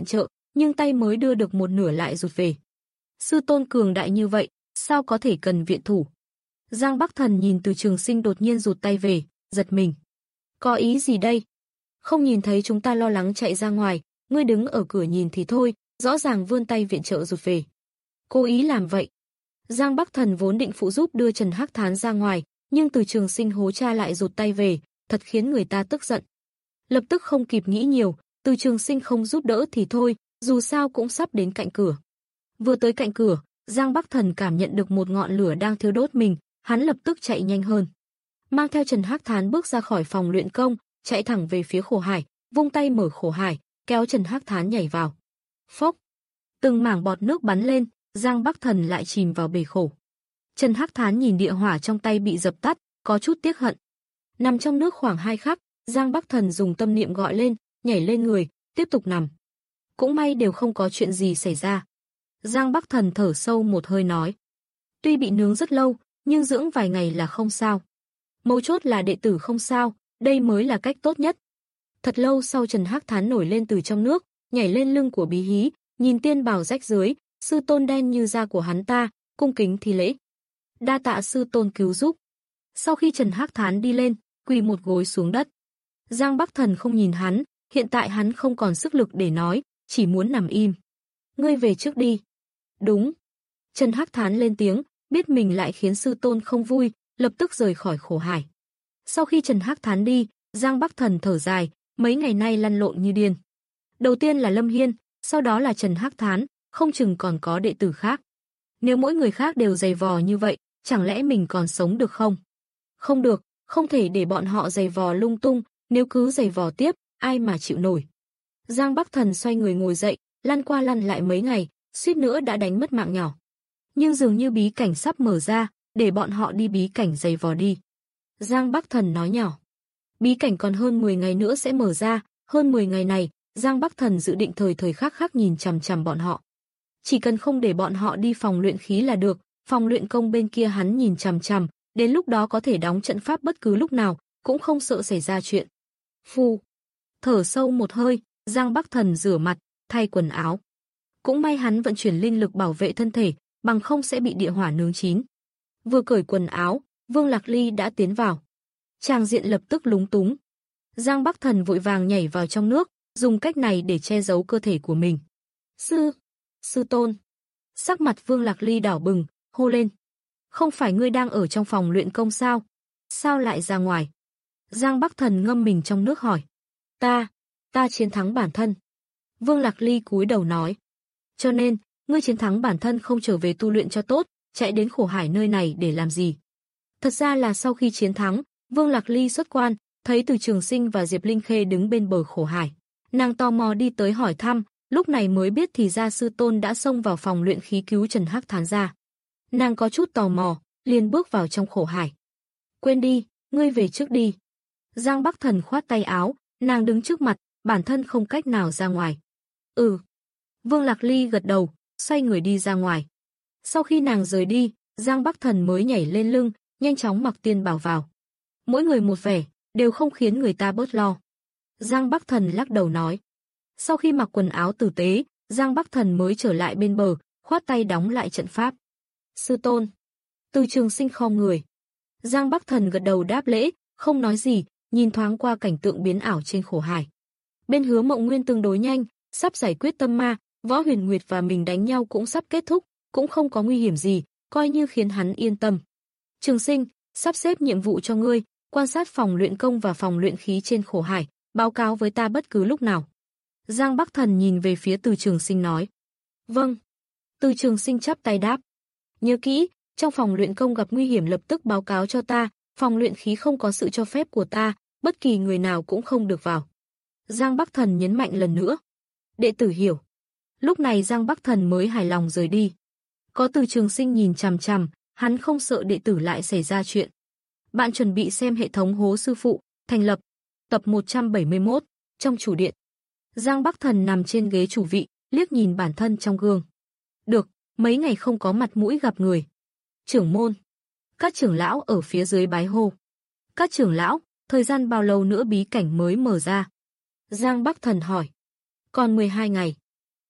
nhưng tay mới đưa được một nửa lại rụt về. Sư tôn cường đại như vậy, sao có thể cần viện thủ? Giang Bắc Thần nhìn Từ Trường Sinh đột nhiên rụt tay về, giật mình. Có ý gì đây? Không nhìn thấy chúng ta lo lắng chạy ra ngoài, ngươi đứng ở cửa nhìn thì thôi, rõ ràng vươn tay viện trợ rụt về. Cố ý làm vậy. Giang Bắc Thần vốn định phụ giúp đưa Trần Hắc Thán ra ngoài, nhưng Từ Trường Sinh hố cha lại rụt tay về, thật khiến người ta tức giận. Lập tức không kịp nghĩ nhiều, Từ Trường Sinh không giúp đỡ thì thôi, dù sao cũng sắp đến cạnh cửa. Vừa tới cạnh cửa, Giang Bắc Thần cảm nhận được một ngọn lửa đang thiêu đốt mình, hắn lập tức chạy nhanh hơn. Mang theo Trần Hắc Thán bước ra khỏi phòng luyện công, chạy thẳng về phía khổ hải, vung tay mở khổ hải, kéo Trần Hắc Thán nhảy vào. Phốc! Từng mảng bọt nước bắn lên, Giang Bắc Thần lại chìm vào bể khổ. Trần Hắc Thán nhìn địa hỏa trong tay bị dập tắt, có chút tiếc hận. Nằm trong nước khoảng hai khắc, Giang Bắc Thần dùng tâm niệm gọi lên, nhảy lên người, tiếp tục nằm. Cũng may đều không có chuyện gì xảy ra. Giang Bắc Thần thở sâu một hơi nói. Tuy bị nướng rất lâu, nhưng dưỡng vài ngày là không sao. Mấu chốt là đệ tử không sao, đây mới là cách tốt nhất. Thật lâu sau Trần Hắc Thán nổi lên từ trong nước, nhảy lên lưng của Bí Hí, nhìn tiên bào rách dưới, sư tôn đen như da của hắn ta, cung kính thi lễ. Đa tạ sư tôn cứu giúp. Sau khi Trần Hắc Thán đi lên, quỳ một gối xuống đất. Giang Bắc Thần không nhìn hắn, hiện tại hắn không còn sức lực để nói, chỉ muốn nằm im. Ngươi về trước đi. Đúng. Trần Hắc Thán lên tiếng, biết mình lại khiến sư tôn không vui, lập tức rời khỏi khổ hải. Sau khi Trần Hắc Thán đi, Giang Bắc Thần thở dài, mấy ngày nay lăn lộn như điên. Đầu tiên là Lâm Hiên, sau đó là Trần Hắc Thán, không chừng còn có đệ tử khác. Nếu mỗi người khác đều dày vò như vậy, chẳng lẽ mình còn sống được không? Không được, không thể để bọn họ dày vò lung tung, nếu cứ dày vò tiếp, ai mà chịu nổi. Giang Bắc Thần xoay người ngồi dậy, lăn qua lăn lại mấy ngày, suýt nữa đã đánh mất mạng nhỏ. Nhưng dường như bí cảnh sắp mở ra, để bọn họ đi bí cảnh dày vò đi. Giang Bắc Thần nói nhỏ. Bí cảnh còn hơn mười ngày nữa sẽ mở ra, hơn mười ngày này, Giang Bắc Thần dự định thời thời khắc khắc nhìn chằm chằm bọn họ. Chỉ cần không để bọn họ đi phòng luyện khí là được, phòng luyện công bên kia hắn nhìn chằm chằm, đến lúc đó có thể đóng trận pháp bất cứ lúc nào, cũng không sợ xảy ra chuyện. Phu. Thở sâu một hơi, Giang Bắc Thần rửa mặt, thay quần áo. Cũng may hắn vận chuyển linh lực bảo vệ thân thể, bằng không sẽ bị địa hỏa nướng chín. Vừa cởi quần áo, Vương Lạc Ly đã tiến vào. Tràng diện lập tức lúng túng. Giang Bắc Thần vội vàng nhảy vào trong nước, dùng cách này để che giấu cơ thể của mình. Sư, sư tôn. Sắc mặt Vương Lạc Ly đỏ bừng, hô lên. Không phải ngươi đang ở trong phòng luyện công sao? Sao lại ra ngoài? Giang Bắc Thần ngâm mình trong nước hỏi. Ta, ta chiến thắng bản thân. Vương Lạc Ly cúi đầu nói. Cho nên, ngươi chiến thắng bản thân không trở về tu luyện cho tốt, chạy đến khổ hải nơi này để làm gì? Thật ra là sau khi chiến thắng, Vương Lạc Ly xuất quan, thấy Từ Trường Sinh và Diệp Linh Khê đứng bên bờ khổ hải. Nàng tò mò đi tới hỏi thăm, lúc này mới biết thì ra sư tôn đã xông vào phòng luyện khí cứu Trần Hắc Thán ra. Nàng có chút tò mò, liền bước vào trong khổ hải. Quên đi, ngươi về trước đi. Giang Bắc Thần khoát tay áo, nàng đứng trước mặt, bản thân không cách nào ra ngoài. Ừ. Vương Lạc Ly gật đầu, xoay người đi ra ngoài. Sau khi nàng rời đi, Giang Bắc Thần mới nhảy lên lưng, nhanh chóng mặc tiên bào vào. Mỗi người một vẻ, đều không khiến người ta bớt lo. Giang Bắc Thần lắc đầu nói. Sau khi mặc quần áo tử tế, Giang Bắc Thần mới trở lại bên bờ, khoát tay đóng lại trận pháp. Sư tôn. Từ Trường Sinh khom người. Giang Bắc Thần gật đầu đáp lễ, không nói gì, nhìn thoáng qua cảnh tượng biến ảo trên khổ hải. Bên Hứa Mộng Nguyên tương đối nhanh, sắp giải quyết tâm ma, Võ Huyền Nguyệt và mình đánh nhau cũng sắp kết thúc, cũng không có nguy hiểm gì, coi như khiến hắn yên tâm. Trường Sinh, sắp xếp nhiệm vụ cho ngươi, quan sát phòng luyện công và phòng luyện khí trên khổ hải, báo cáo với ta bất cứ lúc nào. Giang Bắc Thần nhìn về phía Từ Trường Sinh nói. Vâng. Từ Trường Sinh chắp tay đáp. Nhớ kỹ, trong phòng luyện công gặp nguy hiểm lập tức báo cáo cho ta, phòng luyện khí không có sự cho phép của ta, bất kỳ người nào cũng không được vào. Giang Bắc Thần nhấn mạnh lần nữa. Đệ tử hiểu. Lúc này Giang Bắc Thần mới hài lòng rời đi. Có Từ Trường Sinh nhìn chằm chằm, hắn không sợ đệ tử lại xảy ra chuyện. Bạn chuẩn bị xem hệ thống Hố Sư Phụ, thành lập, tập một trăm bảy mươi mốt, trong chủ điện. Giang Bắc Thần nằm trên ghế chủ vị, liếc nhìn bản thân trong gương. Được, mấy ngày không có mặt mũi gặp người. Trưởng môn. Các trưởng lão ở phía dưới bái hô. Các trưởng lão, thời gian bao lâu nữa bí cảnh mới mở ra? Giang Bắc Thần hỏi. Còn mười hai ngày.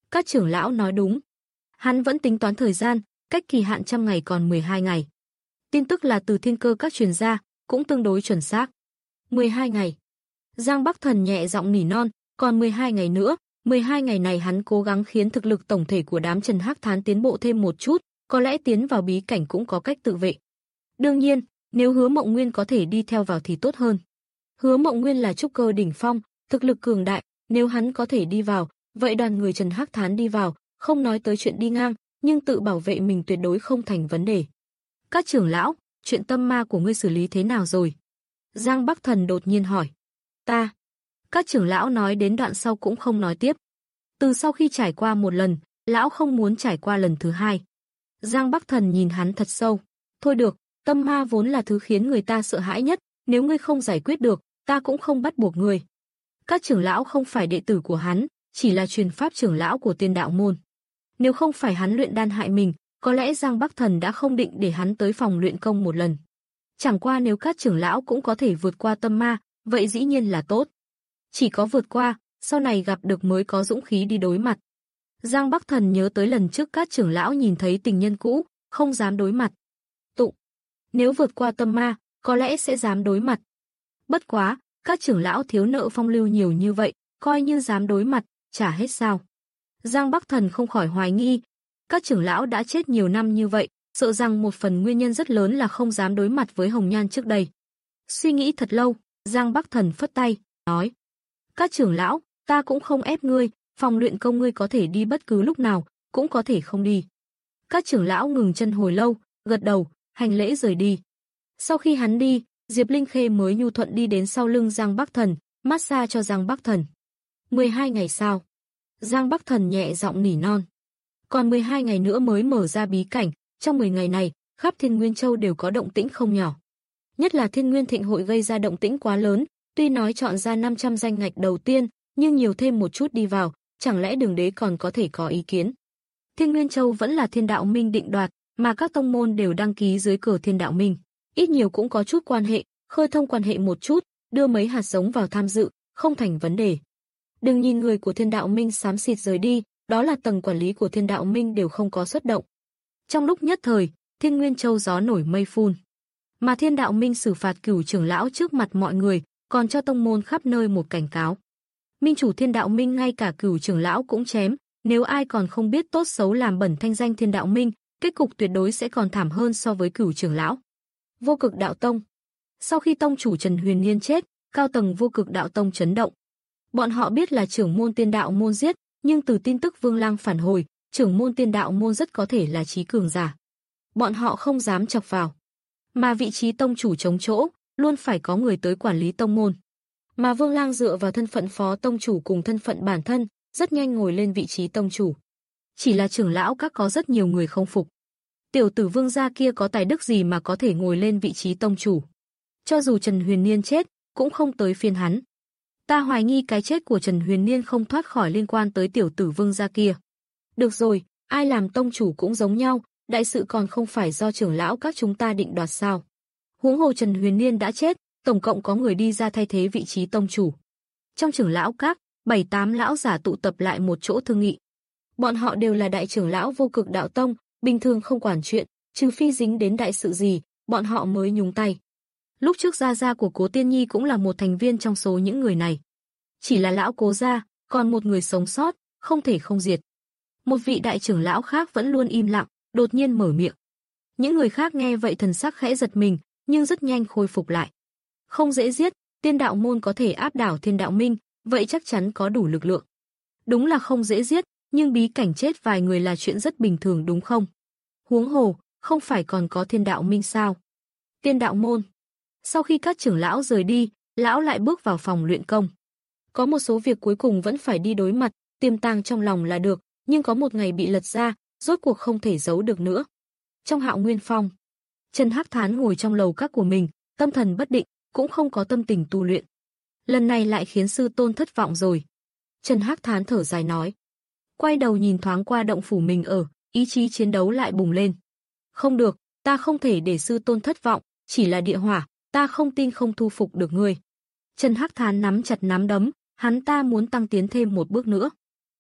Các trưởng lão nói đúng. Hắn vẫn tính toán thời gian, cách kỳ hạn trăm ngày còn mười hai ngày. Tin tức là từ thiên cơ các truyền ra, cũng tương đối chuẩn xác. mười hai ngày. Giang Bắc Thần nhẹ giọng nỉ non, còn mười hai ngày nữa, mười hai ngày này hắn cố gắng khiến thực lực tổng thể của đám Trần Hắc Thán tiến bộ thêm một chút, có lẽ tiến vào bí cảnh cũng có cách tự vệ. Đương nhiên, nếu Hứa Mộng Nguyên có thể đi theo vào thì tốt hơn. Hứa Mộng Nguyên là trúc cơ đỉnh phong, thực lực cường đại, nếu hắn có thể đi vào, vậy đoàn người Trần Hắc Thán đi vào, không nói tới chuyện đi ngang, nhưng tự bảo vệ mình tuyệt đối không thành vấn đề. Các trưởng lão, chuyện tâm ma của ngươi xử lý thế nào rồi? Giang Bắc Thần đột nhiên hỏi. Ta. Các trưởng lão nói đến đoạn sau cũng không nói tiếp. Từ sau khi trải qua một lần, lão không muốn trải qua lần thứ hai. Giang Bắc Thần nhìn hắn thật sâu. Thôi được, tâm ma vốn là thứ khiến người ta sợ hãi nhất, nếu ngươi không giải quyết được, ta cũng không bắt buộc ngươi. Các trưởng lão không phải đệ tử của hắn, chỉ là truyền pháp trưởng lão của Tiên Đạo môn. Nếu không phải hắn luyện đan hại mình, có lẽ Giang Bắc Thần đã không định để hắn tới phòng luyện công một lần. Chẳng qua nếu các trưởng lão cũng có thể vượt qua tâm ma, vậy dĩ nhiên là tốt. Chỉ có vượt qua, sau này gặp được mới có dũng khí đi đối mặt. Giang Bắc Thần nhớ tới lần trước các trưởng lão nhìn thấy tình nhân cũ, không dám đối mặt. Tụ, nếu vượt qua tâm ma, có lẽ sẽ dám đối mặt. Bất quá, các trưởng lão thiếu nợ phong lưu nhiều như vậy, coi như dám đối mặt, trả hết sao? Giang Bắc Thần không khỏi hoài nghi, các trưởng lão đã chết nhiều năm như vậy, sợ rằng một phần nguyên nhân rất lớn là không dám đối mặt với Hồng Nhan trước đây. Suy nghĩ thật lâu, Giang Bắc Thần phất tay, nói: "Các trưởng lão, ta cũng không ép ngươi, phòng luyện công ngươi có thể đi bất cứ lúc nào, cũng có thể không đi." Các trưởng lão ngừng chân hồi lâu, gật đầu, hành lễ rời đi. Sau khi hắn đi, Diệp Linh Khê mới nhu thuận đi đến sau lưng Giang Bắc Thần, massage cho Giang Bắc Thần. mười hai ngày sau, Giang Bắc Thần nhẹ giọng nỉ non. Còn mười hai ngày nữa mới mở ra bí cảnh, trong mười ngày này, khắp Thiên Nguyên Châu đều có động tĩnh không nhỏ. Nhất là Thiên Nguyên Thịnh hội gây ra động tĩnh quá lớn, tuy nói chọn ra năm trăm danh ngạch đầu tiên, nhưng nhiều thêm một chút đi vào, chẳng lẽ Đường Đế còn có thể có ý kiến. Thiên Nguyên Châu vẫn là Thiên Đạo Minh định đoạt, mà các tông môn đều đăng ký dưới cờ Thiên Đạo Minh. Ít nhiều cũng có chút quan hệ, khơi thông quan hệ một chút, đưa mấy hạt giống vào tham dự, không thành vấn đề. Đừng nhìn người của Thiên Đạo Minh xám xịt rời đi, đó là tầng quản lý của Thiên Đạo Minh đều không có xuất động. Trong lúc nhất thời, Thiên Nguyên Châu gió nổi mây phun. Mà Thiên Đạo Minh xử phạt Cửu trưởng lão trước mặt mọi người, còn cho tông môn khắp nơi một cảnh cáo. Minh chủ Thiên Đạo Minh ngay cả Cửu trưởng lão cũng chém, nếu ai còn không biết tốt xấu làm bẩn thanh danh Thiên Đạo Minh, kết cục tuyệt đối sẽ còn thảm hơn so với Cửu trưởng lão. Vô Cực Đạo Tông. Sau khi tông chủ Trần Huyền Niên chết, cao tầng Vô Cực Đạo Tông chấn động. Bọn họ biết là trưởng môn Tiên Đạo môn giết, nhưng từ tin tức Vương Lang phản hồi, trưởng môn Tiên Đạo môn rất có thể là trí cường giả. Bọn họ không dám chọc vào. Mà vị trí tông chủ chống chỗ, luôn phải có người tới quản lý tông môn. Mà Vương Lang dựa vào thân phận phó tông chủ cùng thân phận bản thân, rất nhanh ngồi lên vị trí tông chủ. Chỉ là trưởng lão các có rất nhiều người không phục. Tiểu tử Vương gia kia có tài đức gì mà có thể ngồi lên vị trí tông chủ? Cho dù Trần Huyền Niên chết, cũng không tới phiên hắn. Ta hoài nghi cái chết của Trần Huyền Niên không thoát khỏi liên quan tới tiểu tử Vương gia kia. Được rồi, ai làm tông chủ cũng giống nhau, đại sự còn không phải do trưởng lão các chúng ta định đoạt sao? Huống hồ Trần Huyền Niên đã chết, tổng cộng có người đi ra thay thế vị trí tông chủ. Trong trưởng lão các, bảy tám lão giả tụ tập lại một chỗ thương nghị. Bọn họ đều là đại trưởng lão Vô Cực Đạo Tông, bình thường không quản chuyện, trừ phi dính đến đại sự gì, bọn họ mới nhúng tay. Lúc trước gia gia của Cố Tiên Nhi cũng là một thành viên trong số những người này. Chỉ là lão Cố gia, còn một người sống sót, không thể không diệt. Một vị đại trưởng lão khác vẫn luôn im lặng, đột nhiên mở miệng. Những người khác nghe vậy thần sắc khẽ giật mình, nhưng rất nhanh khôi phục lại. Không dễ giết, Tiên Đạo môn có thể áp đảo Thiên Đạo Minh, vậy chắc chắn có đủ lực lượng. Đúng là không dễ giết, nhưng bí cảnh chết vài người là chuyện rất bình thường đúng không? Huống hồ, không phải còn có Thiên Đạo Minh sao? Tiên Đạo môn. Sau khi các trưởng lão rời đi, lão lại bước vào phòng luyện công. Có một số việc cuối cùng vẫn phải đi đối mặt, tiềm tàng trong lòng là được, nhưng có một ngày bị lật ra, rốt cuộc không thể giấu được nữa. Trong Hạo Nguyên Phong, Trần Hắc Thán ngồi trong lầu các của mình, tâm thần bất định, cũng không có tâm tình tu luyện. Lần này lại khiến sư tôn thất vọng rồi. Trần Hắc Thán thở dài nói. Quay đầu nhìn thoáng qua động phủ mình ở, ý chí chiến đấu lại bùng lên. Không được, ta không thể để sư tôn thất vọng, chỉ là địa hỏa, ta không tin không thu phục được ngươi. Trần Hắc Thán nắm chặt nắm đấm, hắn ta muốn tăng tiến thêm một bước nữa.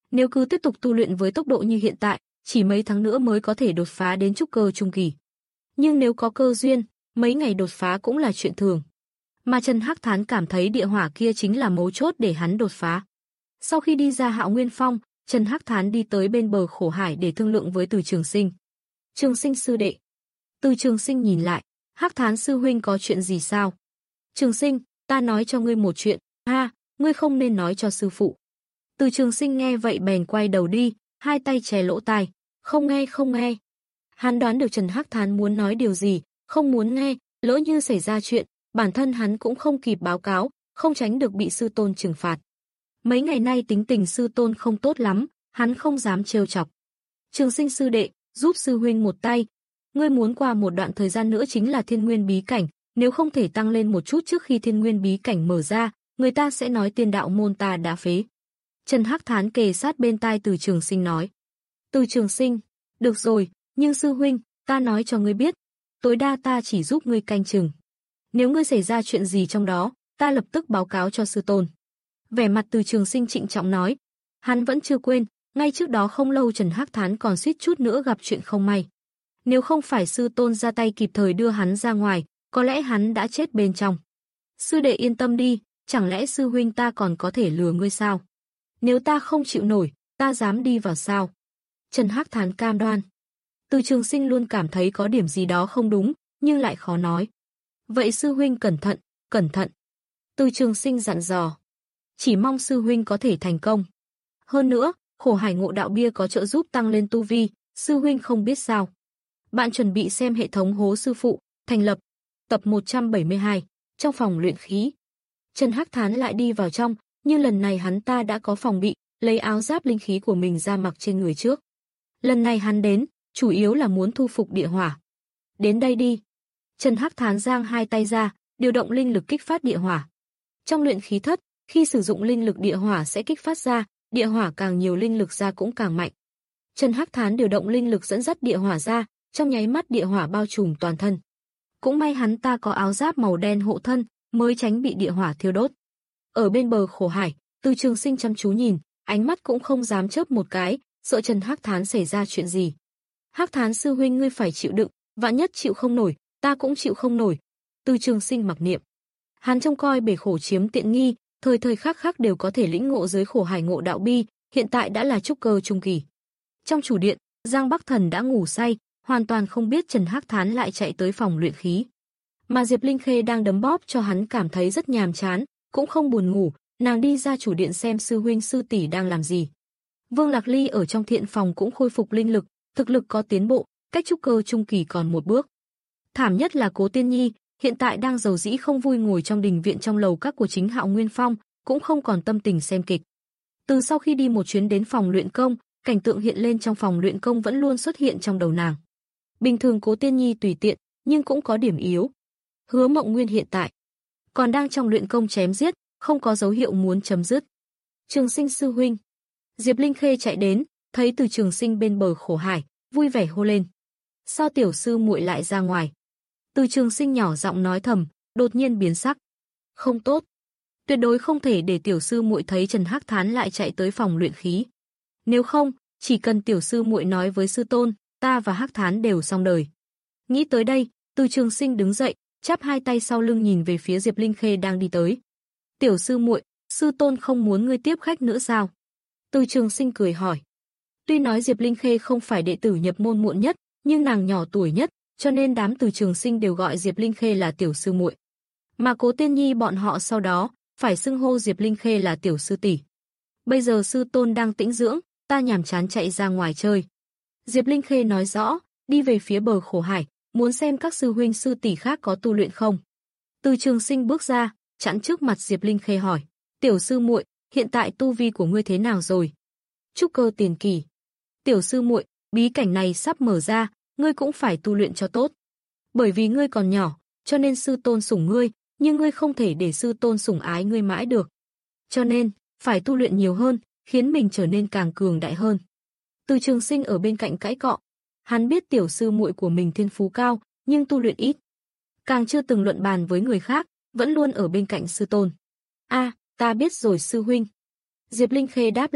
Nếu cứ tiếp tục tu luyện với tốc độ như hiện tại, chỉ mấy tháng nữa mới có thể đột phá đến trúc cơ trung kỳ. Nhưng nếu có cơ duyên, mấy ngày đột phá cũng là chuyện thường. Mà Trần Hắc Thán cảm thấy địa hỏa kia chính là mấu chốt để hắn đột phá. Sau khi đi ra Hạo Nguyên Phong, Trần Hắc Thán đi tới bên bờ khổ hải để thương lượng với Từ Trường Sinh. Trường Sinh sư đệ. Từ Trường Sinh nhìn lại, Hắc Thán sư huynh có chuyện gì sao? Trường Sinh, ta nói cho ngươi một chuyện, ha, ngươi không nên nói cho sư phụ. Từ Trường Sinh nghe vậy bèn quay đầu đi, hai tay che lỗ tai, không nghe không nghe. Hắn đoán được Trần Hắc Thán muốn nói điều gì, không muốn nghe, lỡ như xảy ra chuyện, bản thân hắn cũng không kịp báo cáo, không tránh được bị sư tôn trừng phạt. Mấy ngày nay tính tình sư tôn không tốt lắm, hắn không dám trêu chọc. Trường Sinh sư đệ, giúp sư huynh một tay. Ngươi muốn qua một đoạn thời gian nữa chính là Thiên Nguyên bí cảnh, nếu không thể tăng lên một chút trước khi Thiên Nguyên bí cảnh mở ra, người ta sẽ nói Tiên đạo môn ta đã phế. Trần Hắc Thán kề sát bên tai Từ Trường Sinh nói. Từ Trường Sinh, được rồi, nhưng sư huynh, ta nói cho ngươi biết, tối đa ta chỉ giúp ngươi canh chừng. Nếu ngươi xảy ra chuyện gì trong đó, ta lập tức báo cáo cho sư tôn. Vẻ mặt Từ Trường Sinh trịnh trọng nói, hắn vẫn chưa quên, ngay trước đó không lâu Trần Hắc Thán còn suýt chút nữa gặp chuyện không may. Nếu không phải sư tôn ra tay kịp thời đưa hắn ra ngoài, có lẽ hắn đã chết bên trong. Sư đệ yên tâm đi, chẳng lẽ sư huynh ta còn có thể lừa ngươi sao? Nếu ta không chịu nổi, ta dám đi vào sao? Trần Hắc Thán cam đoan. Từ Trường Sinh luôn cảm thấy có điểm gì đó không đúng, nhưng lại khó nói. Vậy sư huynh cẩn thận, cẩn thận. Từ Trường Sinh dặn dò. Chỉ mong sư huynh có thể thành công. Hơn nữa, khổ hải ngộ đạo bia có trợ giúp tăng lên tu vi, sư huynh không biết sao. Bạn chuẩn bị xem hệ thống hố sư phụ, thành lập, tập một trăm bảy mươi hai, trong phòng luyện khí. Trần Hắc Thán lại đi vào trong, nhưng lần này hắn ta đã có phòng bị, lấy áo giáp linh khí của mình ra mặc trên người trước. Lần này hắn đến, chủ yếu là muốn thu phục địa hỏa. Đến đây đi. Trần Hắc Thán giang hai tay ra, điều động linh lực kích phát địa hỏa. Trong luyện khí thất, khi sử dụng linh lực địa hỏa sẽ kích phát ra, địa hỏa càng nhiều linh lực ra cũng càng mạnh. Trần Hắc Thán điều động linh lực dẫn dắt địa hỏa ra, trong nháy mắt địa hỏa bao trùm toàn thân. Cũng may hắn ta có áo giáp màu đen hộ thân, mới tránh bị địa hỏa thiêu đốt. Ở bên bờ khổ hải, Từ Trường Sinh chăm chú nhìn, ánh mắt cũng không dám chớp một cái, sợ Trần Hắc Thán xảy ra chuyện gì. Hắc Thán sư huynh ngươi phải chịu đựng, vạn nhất chịu không nổi, ta cũng chịu không nổi. Từ Trường Sinh mặc niệm. Hắn trông coi bể khổ chiếm tiện nghi, thời thời khắc khắc đều có thể lĩnh ngộ giới khổ hải ngộ đạo bi, hiện tại đã là trúc cơ trung kỳ. Trong chủ điện, Giang Bắc Thần đã ngủ say, hoàn toàn không biết Trần Hắc Thán lại chạy tới phòng luyện khí. Mà Diệp Linh Khê đang đấm bóp cho hắn cảm thấy rất nhàm chán, cũng không buồn ngủ, nàng đi ra chủ điện xem sư huynh sư tỷ đang làm gì. Vương Lạc Ly ở trong thiện phòng cũng khôi phục linh lực, thực lực có tiến bộ, cách trúc cơ trung kỳ còn một bước. Thảm nhất là Cố Tiên Nhi, hiện tại đang rầu rĩ không vui ngồi trong đình viện trong lầu các của chính Hạo Nguyên Phong, cũng không còn tâm tình xem kịch. Từ sau khi đi một chuyến đến phòng luyện công, cảnh tượng hiện lên trong phòng luyện công vẫn luôn xuất hiện trong đầu nàng. Bình thường Cố Tiên Nhi tùy tiện, nhưng cũng có điểm yếu. Hứa Mộng Nguyên hiện tại còn đang trong luyện công chém giết, không có dấu hiệu muốn chấm dứt. Trường Sinh sư huynh. Diệp Linh Khê chạy đến, thấy Từ Trường Sinh bên bờ khổ hải, vui vẻ hô lên. Sao tiểu sư muội lại ra ngoài? Từ Trường Sinh nhỏ giọng nói thầm, đột nhiên biến sắc. Không tốt. Tuyệt đối không thể để tiểu sư muội thấy Trần Hắc Thán lại chạy tới phòng luyện khí. Nếu không, chỉ cần tiểu sư muội nói với sư tôn, ta và Hắc Thán đều xong đời. Nghĩ tới đây, Từ Trường Sinh đứng dậy, chắp hai tay sau lưng nhìn về phía Diệp Linh Khê đang đi tới. Tiểu sư muội, sư tôn không muốn ngươi tiếp khách nữa sao? Từ Trường Sinh cười hỏi. Tuy nói Diệp Linh Khê không phải đệ tử nhập môn muộn nhất, nhưng nàng nhỏ tuổi nhất, cho nên đám Từ Trường Sinh đều gọi Diệp Linh Khê là tiểu sư muội. Mà Cố Tiên Nhi bọn họ sau đó phải xưng hô Diệp Linh Khê là tiểu sư tỷ. Bây giờ sư tôn đang tĩnh dưỡng, ta nhàm chán chạy ra ngoài chơi. Diệp Linh Khê nói rõ, đi về phía bờ khổ hải, muốn xem các sư huynh sư tỷ khác có tu luyện không. Từ Trường Sinh bước ra, chặn trước mặt Diệp Linh Khê hỏi, tiểu sư muội, hiện tại tu vi của ngươi thế nào rồi? Trúc cơ tiền kỳ. Tiểu sư muội, bí cảnh này sắp mở ra, ngươi cũng phải tu luyện cho tốt. Bởi vì ngươi còn nhỏ, cho nên sư tôn sủng ngươi, nhưng ngươi không thể để sư tôn sủng ái ngươi mãi được. Cho nên, phải tu luyện nhiều hơn, khiến mình trở nên càng cường đại hơn. Từ Trường Sinh ở bên cạnh cãi cọ. Hắn biết tiểu sư muội của mình thiên phú cao, nhưng tu luyện ít. Càng chưa từng luận bàn với người khác, vẫn luôn ở bên cạnh sư tôn. A, ta biết rồi sư huynh. Diệp Linh Khê đáp lại,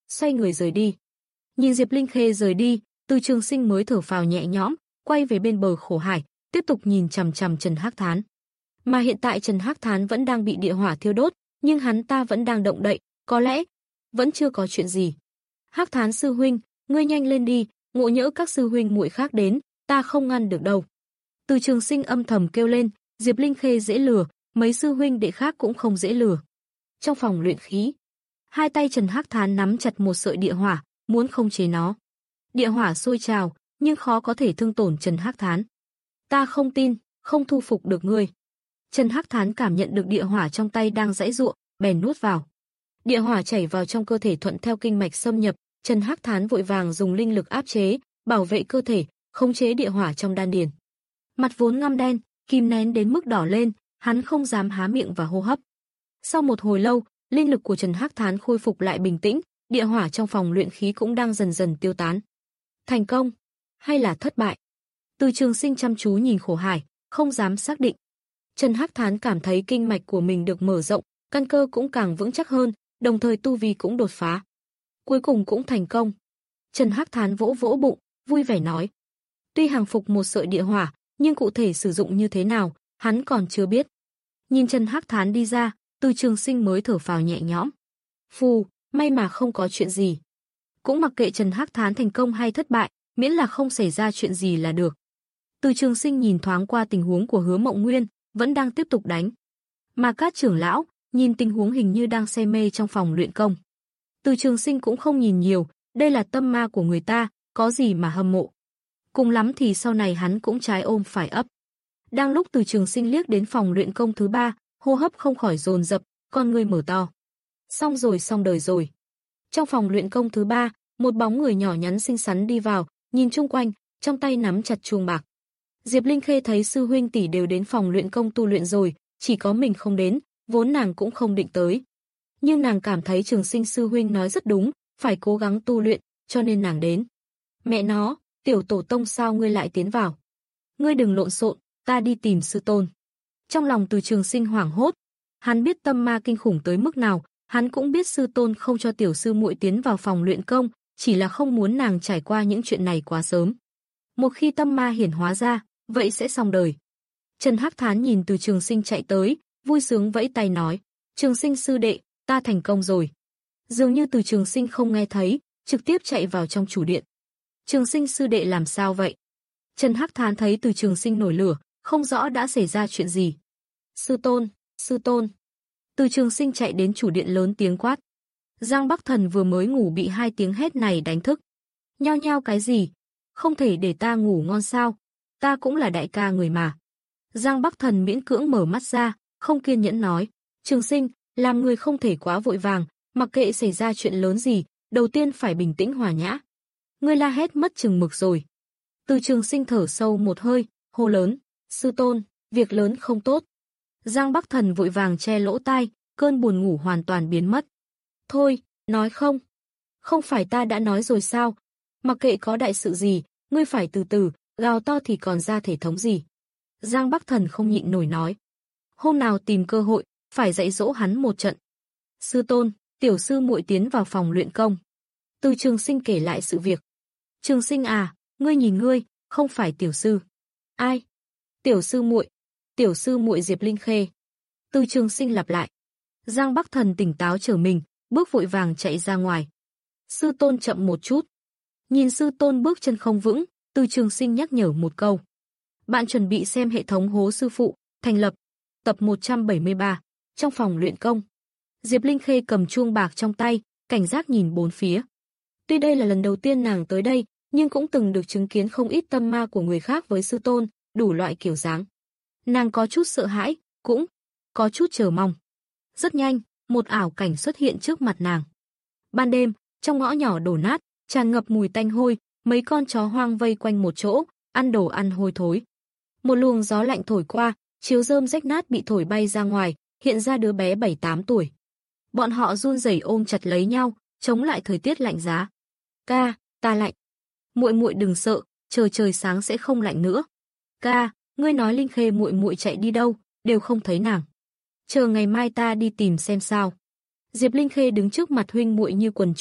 xoay người rời đi. Nhìn Diệp Linh Khê rời đi, Từ Trường Sinh mới thở phào nhẹ nhõm, quay về bên bờ khổ hải, tiếp tục nhìn chằm chằm Trần Hắc Thán. Mà hiện tại Trần Hắc Thán vẫn đang bị địa hỏa thiêu đốt, nhưng hắn ta vẫn đang động đậy, có lẽ vẫn chưa có chuyện gì. Hắc Thán sư huynh, ngươi nhanh lên đi, ngộ nhỡ các sư huynh muội khác đến, ta không ngăn được đâu. Từ Trường Sinh âm thầm kêu lên, Diệp Linh Khê dễ lừa, mấy sư huynh đệ khác cũng không dễ lừa. Trong phòng luyện khí, hai tay Trần Hắc Thán nắm chặt một sợi địa hỏa, muốn khống chế nó. Địa hỏa sôi trào, nhưng khó có thể thương tổn Trần Hắc Thán. Ta không tin, không thu phục được ngươi. Trần Hắc Thán cảm nhận được địa hỏa trong tay đang giãy giụa, bèn nuốt vào. Địa hỏa chảy vào trong cơ thể thuận theo kinh mạch xâm nhập, Trần Hắc Thán vội vàng dùng linh lực áp chế, bảo vệ cơ thể, khống chế địa hỏa trong đan điền. Mặt vốn ngăm đen, kìm nén đến mức đỏ lên, hắn không dám há miệng và hô hấp. Sau một hồi lâu, linh lực của Trần Hắc Thán khôi phục lại bình tĩnh, địa hỏa trong phòng luyện khí cũng đang dần dần tiêu tán. Thành công hay là thất bại? Từ Trường Sinh chăm chú nhìn khổ hải, không dám xác định. Trần Hắc Thán cảm thấy kinh mạch của mình được mở rộng, căn cơ cũng càng vững chắc hơn, đồng thời tu vi cũng đột phá. Cuối cùng cũng thành công. Trần Hắc Thán vỗ vỗ bụng, vui vẻ nói. Tuy hàng phục một sợi địa hỏa, nhưng cụ thể sử dụng như thế nào, hắn còn chưa biết. Nhìn Trần Hắc Thán đi ra, Từ Trường Sinh mới thở phào nhẹ nhõm. Phù, may mà không có chuyện gì. Cũng mặc kệ Trần Hắc Thán thành công hay thất bại, miễn là không xảy ra chuyện gì là được. Từ Trường Sinh nhìn thoáng qua tình huống của Hứa Mộng Nguyên, vẫn đang tiếp tục đánh. Mà Cát trưởng lão, nhìn tình huống hình như đang say mê trong phòng luyện công. Từ Trường Sinh cũng không nhìn nhiều, đây là tâm ma của người ta, có gì mà hâm mộ. Cùng lắm thì sau này hắn cũng trái ôm phải ấp. Đang lúc Từ Trường Sinh liếc đến phòng luyện công thứ ba, hô hấp không khỏi dồn dập, con ngươi mở to. Xong rồi xong đời rồi. Trong phòng luyện công thứ ba, một bóng người nhỏ nhắn xinh xắn đi vào, nhìn chung quanh, trong tay nắm chặt chuông bạc. Diệp Linh Khê thấy sư huynh tỷ đều đến phòng luyện công tu luyện rồi, chỉ có mình không đến, vốn nàng cũng không định tới. Nhưng nàng cảm thấy Trường Sinh sư huynh nói rất đúng, phải cố gắng tu luyện, cho nên nàng đến. Mẹ nó, tiểu tổ tông sao ngươi lại tiến vào? Ngươi đừng lộn xộn, ta đi tìm sư tôn. Trong lòng Từ Trường Sinh hoảng hốt, hắn biết tâm ma kinh khủng tới mức nào, hắn cũng biết sư tôn không cho tiểu sư muội tiến vào phòng luyện công, chỉ là không muốn nàng trải qua những chuyện này quá sớm. Một khi tâm ma hiển hóa ra, vậy sẽ xong đời. Trần Hắc Thán nhìn Từ Trường Sinh chạy tới, vui sướng vẫy tay nói, Trường Sinh sư đệ, ta thành công rồi. Dường như Từ Trường Sinh không nghe thấy, trực tiếp chạy vào trong chủ điện. Trường Sinh sư đệ làm sao vậy? Trần Hắc Thán thấy Từ Trường Sinh nổi lửa, không rõ đã xảy ra chuyện gì. Sư tôn, sư tôn. Từ Trường Sinh chạy đến chủ điện lớn tiếng quát. Giang Bắc Thần vừa mới ngủ bị hai tiếng hét này đánh thức. Nhao nhao cái gì? Không thể để ta ngủ ngon sao? Ta cũng là đại ca người mà. Giang Bắc Thần miễn cưỡng mở mắt ra, không kiên nhẫn nói. Trường Sinh, làm người không thể quá vội vàng, mặc kệ xảy ra chuyện lớn gì, đầu tiên phải bình tĩnh hòa nhã. Ngươi la hét mất chừng mực rồi. Từ Trường Sinh thở sâu một hơi, hô lớn. Sư tôn, việc lớn không tốt. Giang Bắc Thần vội vàng che lỗ tai, cơn buồn ngủ hoàn toàn biến mất. Thôi, nói không. Không phải ta đã nói rồi sao? Mặc kệ có đại sự gì, ngươi phải từ từ, gào to thì còn ra thể thống gì. Giang Bắc Thần không nhịn nổi nói. Hôm nào tìm cơ hội, phải dạy dỗ hắn một trận. Sư tôn, tiểu sư muội tiến vào phòng luyện công. Từ Trường Sinh kể lại sự việc. Trường Sinh à, ngươi nhìn ngươi, không phải tiểu sư. Ai? Tiểu sư muội. Tiểu sư muội Diệp Linh Khê. Từ Trường Sinh lặp lại. Giang Bắc Thần tỉnh táo trở mình, bước vội vàng chạy ra ngoài. Sư tôn chậm một chút. Nhìn sư tôn bước chân không vững, Từ Trường Sinh nhắc nhở một câu. Bạn chuẩn bị xem hệ thống hố sư phụ, thành lập. Tập một trăm bảy mươi ba, trong phòng luyện công. Diệp Linh Khê cầm chuông bạc trong tay, cảnh giác nhìn bốn phía. Tuy đây là lần đầu tiên nàng tới đây, nhưng cũng từng được chứng kiến không ít tâm ma của người khác với sư tôn, đủ loại kiểu dáng. Nàng có chút sợ hãi, cũng có chút chờ mong. Rất nhanh, một ảo cảnh xuất hiện trước mặt nàng. Ban đêm, trong ngõ nhỏ đổ nát, tràn ngập mùi tanh hôi, mấy con chó hoang vây quanh một chỗ, ăn đồ ăn hôi thối. Một luồng gió lạnh thổi qua, chiếu rơm rách nát bị thổi bay ra ngoài, hiện ra đứa bé bảy tám tuổi. Bọn họ run rẩy ôm chặt lấy nhau, chống lại thời tiết lạnh giá. Ca, ta lạnh. Muội muội đừng sợ, chờ trời sáng sẽ không lạnh nữa. Ca, ngươi nói Linh Khê muội muội chạy đi đâu, đều không thấy nàng. Chờ ngày mai ta đi tìm xem sao. Diệp Linh Khê đứng trước mặt huynh muội như quần chúng,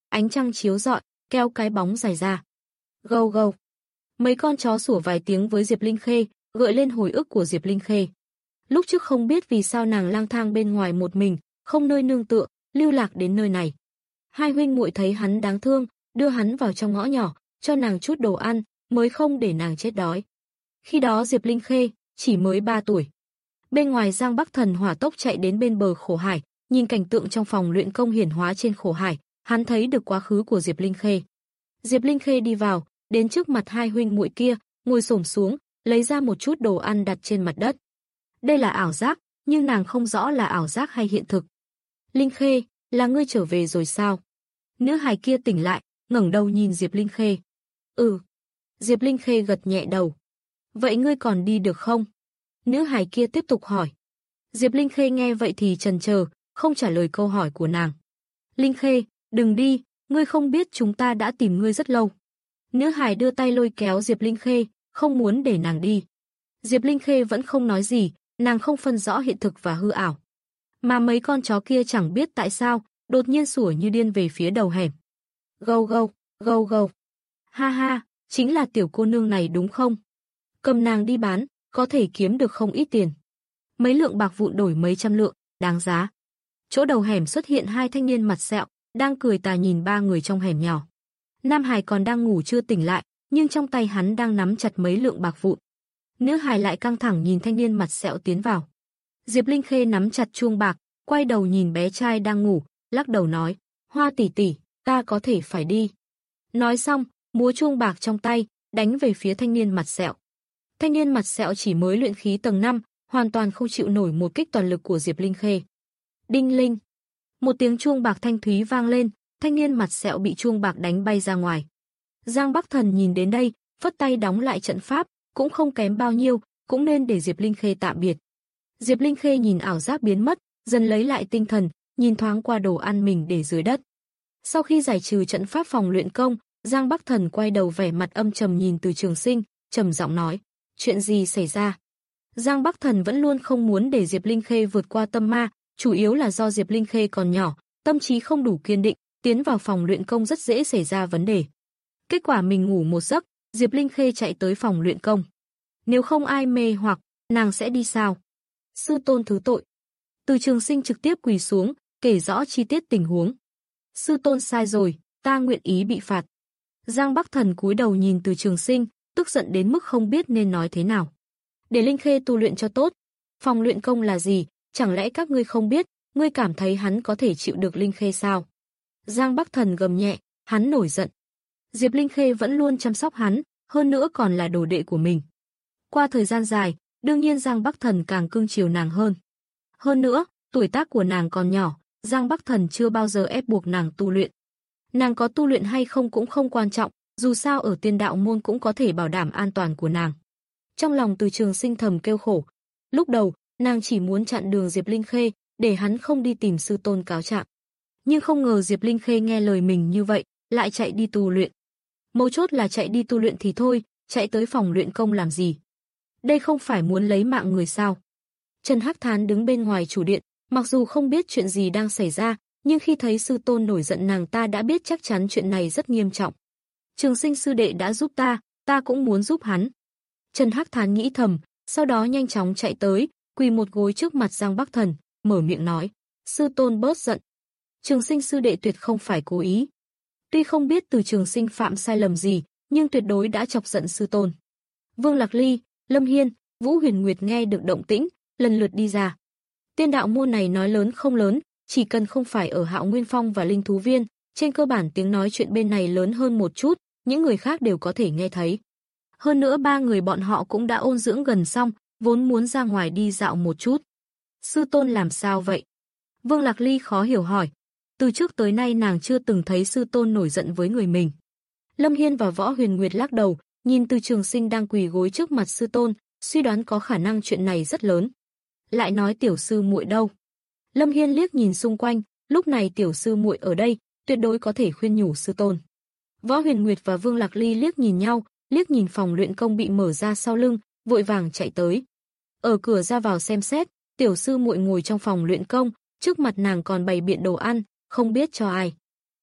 ánh trăng chiếu rọi, kéo cái bóng dài ra. Gâu gâu. Mấy con chó sủa vài tiếng với Diệp Linh Khê, gợi lên hồi ức của Diệp Linh Khê. Lúc trước không biết vì sao nàng lang thang bên ngoài một mình, không nơi nương tựa, lưu lạc đến nơi này. Hai huynh muội thấy hắn đáng thương, đưa hắn vào trong ngõ nhỏ, cho nàng chút đồ ăn, mới không để nàng chết đói. Khi đó Diệp Linh Khê chỉ mới ba tuổi. Bên ngoài Giang Bắc Thần hỏa tốc chạy đến bên bờ khổ hải, nhìn cảnh tượng trong phòng luyện công hiển hóa trên khổ hải, hắn thấy được quá khứ của Diệp Linh Khê. Diệp Linh Khê đi vào, đến trước mặt hai huynh muội kia, ngồi xổm xuống, lấy ra một chút đồ ăn đặt trên mặt đất. Đây là ảo giác, nhưng nàng không rõ là ảo giác hay hiện thực. Linh Khê, là ngươi trở về rồi sao? Nữ hài kia tỉnh lại, ngẩng đầu nhìn Diệp Linh Khê. Ừ. Diệp Linh Khê gật nhẹ đầu. Vậy ngươi còn đi được không? Nữ hài kia tiếp tục hỏi. Diệp Linh Khê nghe vậy thì chần chờ, không trả lời câu hỏi của nàng. Linh Khê, đừng đi, ngươi không biết chúng ta đã tìm ngươi rất lâu. Nữ hài đưa tay lôi kéo Diệp Linh Khê, không muốn để nàng đi. Diệp Linh Khê vẫn không nói gì, nàng không phân rõ hiện thực và hư ảo. Mà mấy con chó kia chẳng biết tại sao, đột nhiên sủa như điên về phía đầu hẻm. Gâu gâu, gâu gâu. Ha ha, chính là tiểu cô nương này đúng không? Cầm nàng đi bán, có thể kiếm được không ít tiền. Mấy lượng bạc vụn đổi mấy trăm lượng, đáng giá. Chỗ đầu hẻm xuất hiện hai thanh niên mặt sẹo, đang cười tà nhìn ba người trong hẻm nhỏ. Nam Hải còn đang ngủ chưa tỉnh lại, nhưng trong tay hắn đang nắm chặt mấy lượng bạc vụn. Nữ hài lại căng thẳng nhìn thanh niên mặt sẹo tiến vào. Diệp Linh Khê nắm chặt chuông bạc, quay đầu nhìn bé trai đang ngủ, lắc đầu nói, Hoa tỷ tỷ, ta có thể phải đi. Nói xong, múa chuông bạc trong tay, đánh về phía thanh niên mặt sẹo. Thanh niên mặt sẹo chỉ mới luyện khí tầng năm, hoàn toàn không chịu nổi một kích toàn lực của Diệp Linh Khê. Đinh linh. Một tiếng chuông bạc thanh thúy vang lên, thanh niên mặt sẹo bị chuông bạc đánh bay ra ngoài. Giang Bắc Thần nhìn đến đây, phất tay đóng lại trận pháp, cũng không kém bao nhiêu, cũng nên để Diệp Linh Khê tạm biệt. Diệp Linh Khê nhìn ảo giác biến mất, dần lấy lại tinh thần, nhìn thoáng qua đồ ăn mình để dưới đất. Sau khi giải trừ trận pháp phòng luyện công, Giang Bắc Thần quay đầu vẻ mặt âm trầm nhìn Từ Trường Sinh, trầm giọng nói, chuyện gì xảy ra? Giang Bắc Thần vẫn luôn không muốn để Diệp Linh Khê vượt qua tâm ma, chủ yếu là do Diệp Linh Khê còn nhỏ, tâm trí không đủ kiên định, tiến vào phòng luyện công rất dễ xảy ra vấn đề. Kết quả mình ngủ một giấc, Diệp Linh Khê chạy tới phòng luyện công. Nếu không ai mê hoặc, nàng sẽ đi sao? Sư tôn thứ tội. Từ Trường Sinh trực tiếp quỳ xuống, kể rõ chi tiết tình huống. Sư tôn sai rồi, ta nguyện ý bị phạt. Giang Bắc Thần cúi đầu nhìn Từ Trường Sinh, tức giận đến mức không biết nên nói thế nào. Để Linh Khê tu luyện cho tốt. Phòng luyện công là gì, chẳng lẽ các ngươi không biết, ngươi cảm thấy hắn có thể chịu được Linh Khê sao? Giang Bắc Thần gầm nhẹ, hắn nổi giận. Diệp Linh Khê vẫn luôn chăm sóc hắn, hơn nữa còn là đồ đệ của mình. Qua thời gian dài, đương nhiên Giang Bắc Thần càng cưng chiều nàng hơn. Hơn nữa, tuổi tác của nàng còn nhỏ, Giang Bắc Thần chưa bao giờ ép buộc nàng tu luyện. Nàng có tu luyện hay không cũng không quan trọng, dù sao ở Tiên Đạo môn cũng có thể bảo đảm an toàn của nàng. Trong lòng Từ Trường Sinh thầm kêu khổ. Lúc đầu, nàng chỉ muốn chặn đường Diệp Linh Khê, để hắn không đi tìm sư tôn cáo trạng. Nhưng không ngờ Diệp Linh Khê nghe lời mình như vậy, lại chạy đi tu luyện. Mấu chốt là chạy đi tu luyện thì thôi, chạy tới phòng luyện công làm gì? Đây không phải muốn lấy mạng người sao? Trần Hắc Thán đứng bên ngoài chủ điện, mặc dù không biết chuyện gì đang xảy ra, nhưng khi thấy sư tôn nổi giận nàng ta đã biết chắc chắn chuyện này rất nghiêm trọng. Trường Sinh sư đệ đã giúp ta, ta cũng muốn giúp hắn. Trần Hắc Thán nghĩ thầm, sau đó nhanh chóng chạy tới, quỳ một gối trước mặt Giang Bắc Thần, mở miệng nói, sư tôn bớt giận. Trường Sinh sư đệ tuyệt không phải cố ý. Tuy không biết Từ Trường Sinh phạm sai lầm gì, nhưng tuyệt đối đã chọc giận sư tôn. Vương Lạc Ly, Lâm Hiên, Vũ Huyền Nguyệt nghe được động tĩnh, lần lượt đi ra. Tiên đạo môn này nói lớn không lớn, chỉ cần không phải ở Hạo Nguyên Phong và Linh Thú Viên, trên cơ bản tiếng nói chuyện bên này lớn hơn một chút, những người khác đều có thể nghe thấy. Hơn nữa ba người bọn họ cũng đã ôn dưỡng gần xong, vốn muốn ra ngoài đi dạo một chút. Sư tôn làm sao vậy? Vương Lạc Ly khó hiểu hỏi. Từ trước tới nay nàng chưa từng thấy sư tôn nổi giận với người mình. Lâm Hiên và Võ Huyền Nguyệt lắc đầu, nhìn Từ Trường Sinh đang quỳ gối trước mặt sư tôn, suy đoán có khả năng chuyện này rất lớn. Lại nói tiểu sư muội đâu? Lâm Hiên liếc nhìn xung quanh, lúc này tiểu sư muội ở đây, tuyệt đối có thể khuyên nhủ sư tôn. Võ Huyền Nguyệt và Vương Lạc Ly liếc nhìn nhau, liếc nhìn phòng luyện công bị mở ra sau lưng, vội vàng chạy tới. Ở cửa ra vào xem xét, tiểu sư muội ngồi trong phòng luyện công, trước mặt nàng còn bày biện đồ ăn, không biết cho ai.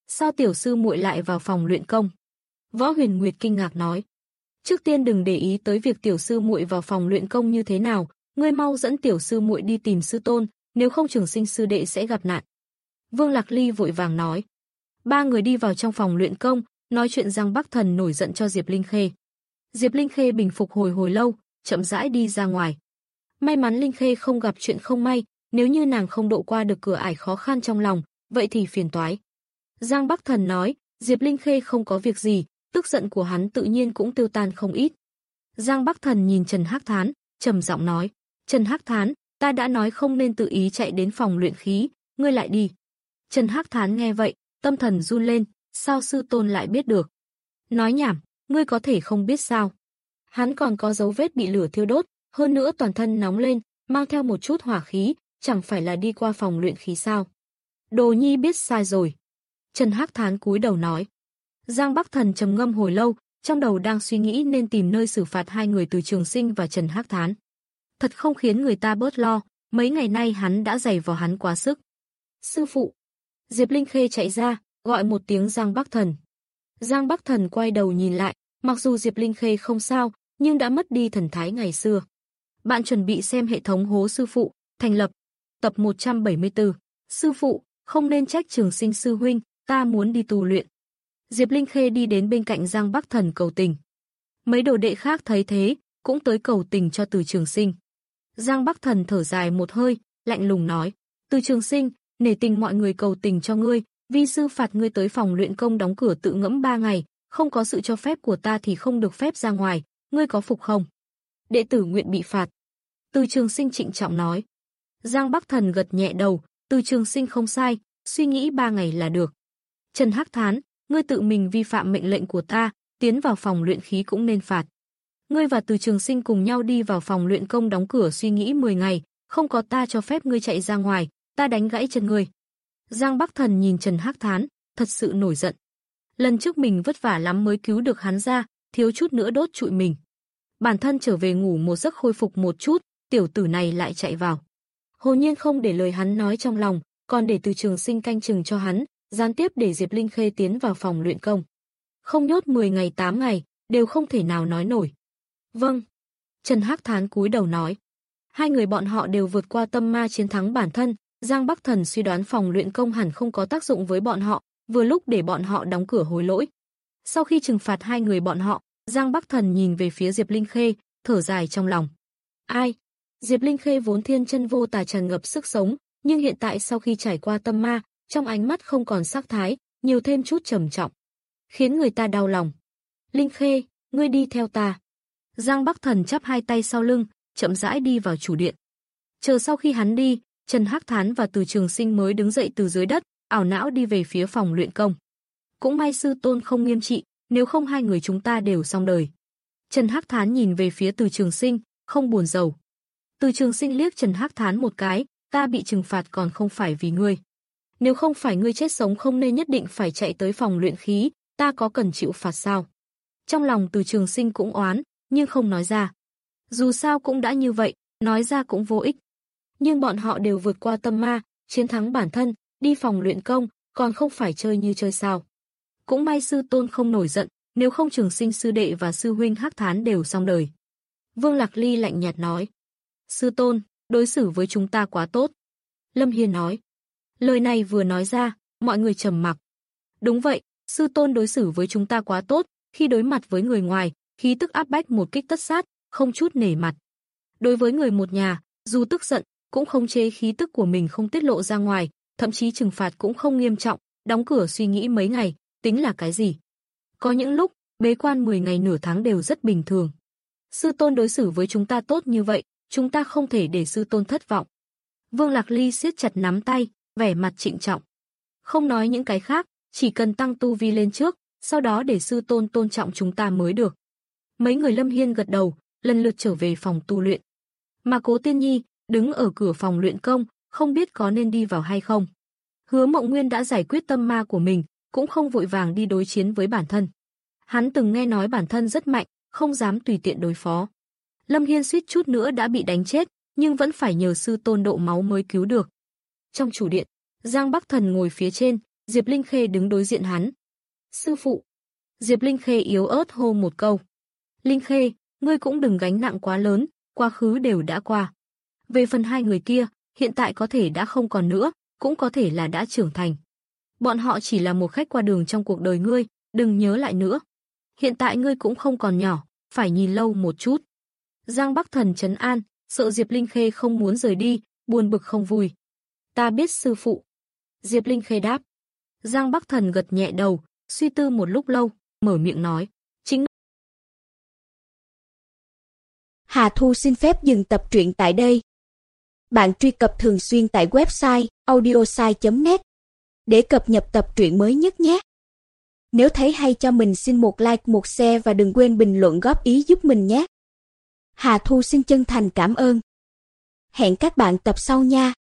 Sao tiểu sư muội lại vào phòng luyện công? Võ Huyền Nguyệt kinh ngạc nói. Trước tiên đừng để ý tới việc tiểu sư muội vào phòng luyện công như thế nào, ngươi mau dẫn tiểu sư muội đi tìm sư tôn, nếu không Trường Sinh sư đệ sẽ gặp nạn. Vương Lạc Ly vội vàng nói. Ba người đi vào trong phòng luyện công, nói chuyện Giang Bắc Thần nổi giận cho Diệp Linh Khê. Diệp Linh Khê bình phục hồi hồi lâu, chậm rãi đi ra ngoài. May mắn Linh Khê không gặp chuyện không may, nếu như nàng không độ qua được cửa ải khó khăn trong lòng, vậy thì phiền toái. Giang Bắc Thần nói, Diệp Linh Khê không có việc gì, tức giận của hắn tự nhiên cũng tiêu tan không ít. Giang Bắc Thần nhìn Trần Hắc Thán, trầm giọng nói, Trần Hắc Thán, ta đã nói không nên tự ý chạy đến phòng luyện khí, ngươi lại đi. Trần Hắc Thán nghe vậy, tâm thần run lên, sao sư tôn lại biết được? Nói nhảm, ngươi có thể không biết sao? Hắn còn có dấu vết bị lửa thiêu đốt, hơn nữa toàn thân nóng lên, mang theo một chút hỏa khí, chẳng phải là đi qua phòng luyện khí sao? Đồ nhi biết sai rồi. Trần Hắc Thán cúi đầu nói. Giang Bắc Thần trầm ngâm hồi lâu, trong đầu đang suy nghĩ nên tìm nơi xử phạt hai người Từ Trường Sinh và Trần Hắc Thán. Thật không khiến người ta bớt lo, mấy ngày nay hắn đã giày vào hắn quá sức. Sư phụ. Diệp Linh Khê chạy ra, gọi một tiếng Giang Bắc Thần. Giang Bắc Thần quay đầu nhìn lại, mặc dù Diệp Linh Khê không sao, nhưng đã mất đi thần thái ngày xưa. Bạn chuẩn bị xem hệ thống Hố Sư Phụ, thành lập. Tập một trăm bảy mươi tư. Sư phụ, không nên trách Trường Sinh sư huynh, ta muốn đi tu luyện. Diệp Linh Khê đi đến bên cạnh Giang Bắc Thần cầu tình. Mấy đồ đệ khác thấy thế, cũng tới cầu tình cho Từ Trường Sinh. Giang Bắc Thần thở dài một hơi, lạnh lùng nói, Từ Trường Sinh, nể tình mọi người cầu tình cho ngươi, vi sư phạt ngươi tới phòng luyện công đóng cửa tự ngẫm ba ngày, không có sự cho phép của ta thì không được phép ra ngoài, ngươi có phục không? Đệ tử nguyện bị phạt. Từ Trường Sinh trịnh trọng nói. Giang Bắc Thần gật nhẹ đầu, Từ Trường Sinh không sai, suy nghĩ ba ngày là được. Trần Hắc Thán, ngươi tự mình vi phạm mệnh lệnh của ta, tiến vào phòng luyện khí cũng nên phạt. Ngươi và Từ Trường Sinh cùng nhau đi vào phòng luyện công đóng cửa suy nghĩ mười ngày, không có ta cho phép ngươi chạy ra ngoài, ta đánh gãy chân ngươi. Giang Bắc Thần nhìn Trần Hắc Thán, thật sự nổi giận. Lần trước mình vất vả lắm mới cứu được hắn ra, thiếu chút nữa đốt trụi mình. Bản thân trở về ngủ một giấc khôi phục một chút, tiểu tử này lại chạy vào. Hồ Nhiên không để lời hắn nói trong lòng, còn để Từ Trường Sinh canh chừng cho hắn, gián tiếp để Diệp Linh Khê tiến vào phòng luyện công. Không nhốt mười ngày tám ngày, đều không thể nào nói nổi. Vâng. Trần Hắc Thán cúi đầu nói. Hai người bọn họ đều vượt qua tâm ma chiến thắng bản thân, Giang Bắc Thần suy đoán phòng luyện công hẳn không có tác dụng với bọn họ, vừa lúc để bọn họ đóng cửa hối lỗi. Sau khi trừng phạt hai người bọn họ, Giang Bắc Thần nhìn về phía Diệp Linh Khê, thở dài trong lòng. Ai? Diệp Linh Khê vốn thiên chân vô tà tràn ngập sức sống, nhưng hiện tại sau khi trải qua tâm ma, trong ánh mắt không còn sắc thái, nhiều thêm chút trầm trọng, khiến người ta đau lòng. Linh Khê, ngươi đi theo ta. Giang Bắc Thần chắp hai tay sau lưng, chậm rãi đi vào chủ điện. Chờ sau khi hắn đi, Trần Hắc Thán và Từ Trường Sinh mới đứng dậy từ dưới đất, ảo não đi về phía phòng luyện công. Cũng may sư tôn không nghiêm trị, nếu không hai người chúng ta đều xong đời. Trần Hắc Thán nhìn về phía Từ Trường Sinh, không buồn rầu. Từ Trường Sinh liếc Trần Hắc Thán một cái, ta bị trừng phạt còn không phải vì ngươi. Nếu không phải ngươi chết sống không nên nhất định phải chạy tới phòng luyện khí, ta có cần chịu phạt sao? Trong lòng Từ Trường Sinh cũng oán, nhưng không nói ra. Dù sao cũng đã như vậy, nói ra cũng vô ích. Nhưng bọn họ đều vượt qua tâm ma, chiến thắng bản thân, đi phòng luyện công, còn không phải chơi như chơi sao. Cũng may sư tôn không nổi giận, nếu không Trường Sinh sư đệ và sư huynh Hắc Thán đều xong đời. Vương Lạc Ly lạnh nhạt nói. Sư tôn, đối xử với chúng ta quá tốt. Lâm Hiên nói. Lời này vừa nói ra, mọi người trầm mặc. Đúng vậy, sư tôn đối xử với chúng ta quá tốt, khi đối mặt với người ngoài, khí tức áp bách một kích tất sát, không chút nể mặt. Đối với người một nhà, dù tức giận, cũng không chế khí tức của mình không tiết lộ ra ngoài, thậm chí trừng phạt cũng không nghiêm trọng, đóng cửa suy nghĩ mấy ngày, tính là cái gì. Có những lúc, bế quan mười ngày nửa tháng đều rất bình thường. Sư tôn đối xử với chúng ta tốt như vậy, chúng ta không thể để sư tôn thất vọng. Vương Lạc Ly siết chặt nắm tay, vẻ mặt trịnh trọng. Không nói những cái khác, chỉ cần tăng tu vi lên trước, sau đó để sư tôn tôn trọng chúng ta mới được. Mấy người Lâm Hiên gật đầu, lần lượt trở về phòng tu luyện. Mà Cố Tiên Nhi đứng ở cửa phòng luyện công, không biết có nên đi vào hay không. Hứa Mộng Nguyên đã giải quyết tâm ma của mình, cũng không vội vàng đi đối chiến với bản thân. Hắn từng nghe nói bản thân rất mạnh, không dám tùy tiện đối phó. Lâm Hiên suýt chút nữa đã bị đánh chết, nhưng vẫn phải nhờ sư tôn độ máu mới cứu được. Trong chủ điện, Giang Bắc Thần ngồi phía trên, Diệp Linh Khê đứng đối diện hắn. Sư phụ. Diệp Linh Khê yếu ớt hô một câu. Linh Khê, ngươi cũng đừng gánh nặng quá lớn, quá khứ đều đã qua. Về phần hai người kia, hiện tại có thể đã không còn nữa, cũng có thể là đã trưởng thành. Bọn họ chỉ là một khách qua đường trong cuộc đời ngươi, đừng nhớ lại nữa. Hiện tại ngươi cũng không còn nhỏ, phải nhìn lâu một chút. Giang Bắc Thần trấn an, sợ Diệp Linh Khê không muốn rời đi, buồn bực không vui. Ta biết sư phụ. Diệp Linh Khê đáp. Giang Bắc Thần gật nhẹ đầu, suy tư một lúc lâu, mở miệng nói. Chính Hà Thu xin phép dừng tập truyện tại đây. Bạn truy cập thường xuyên tại website audiosai chấm net để cập nhật tập truyện mới nhất nhé. Nếu thấy hay cho mình xin một like, một share và đừng quên bình luận góp ý giúp mình nhé. Hà Thu xin chân thành cảm ơn. Hẹn các bạn tập sau nha.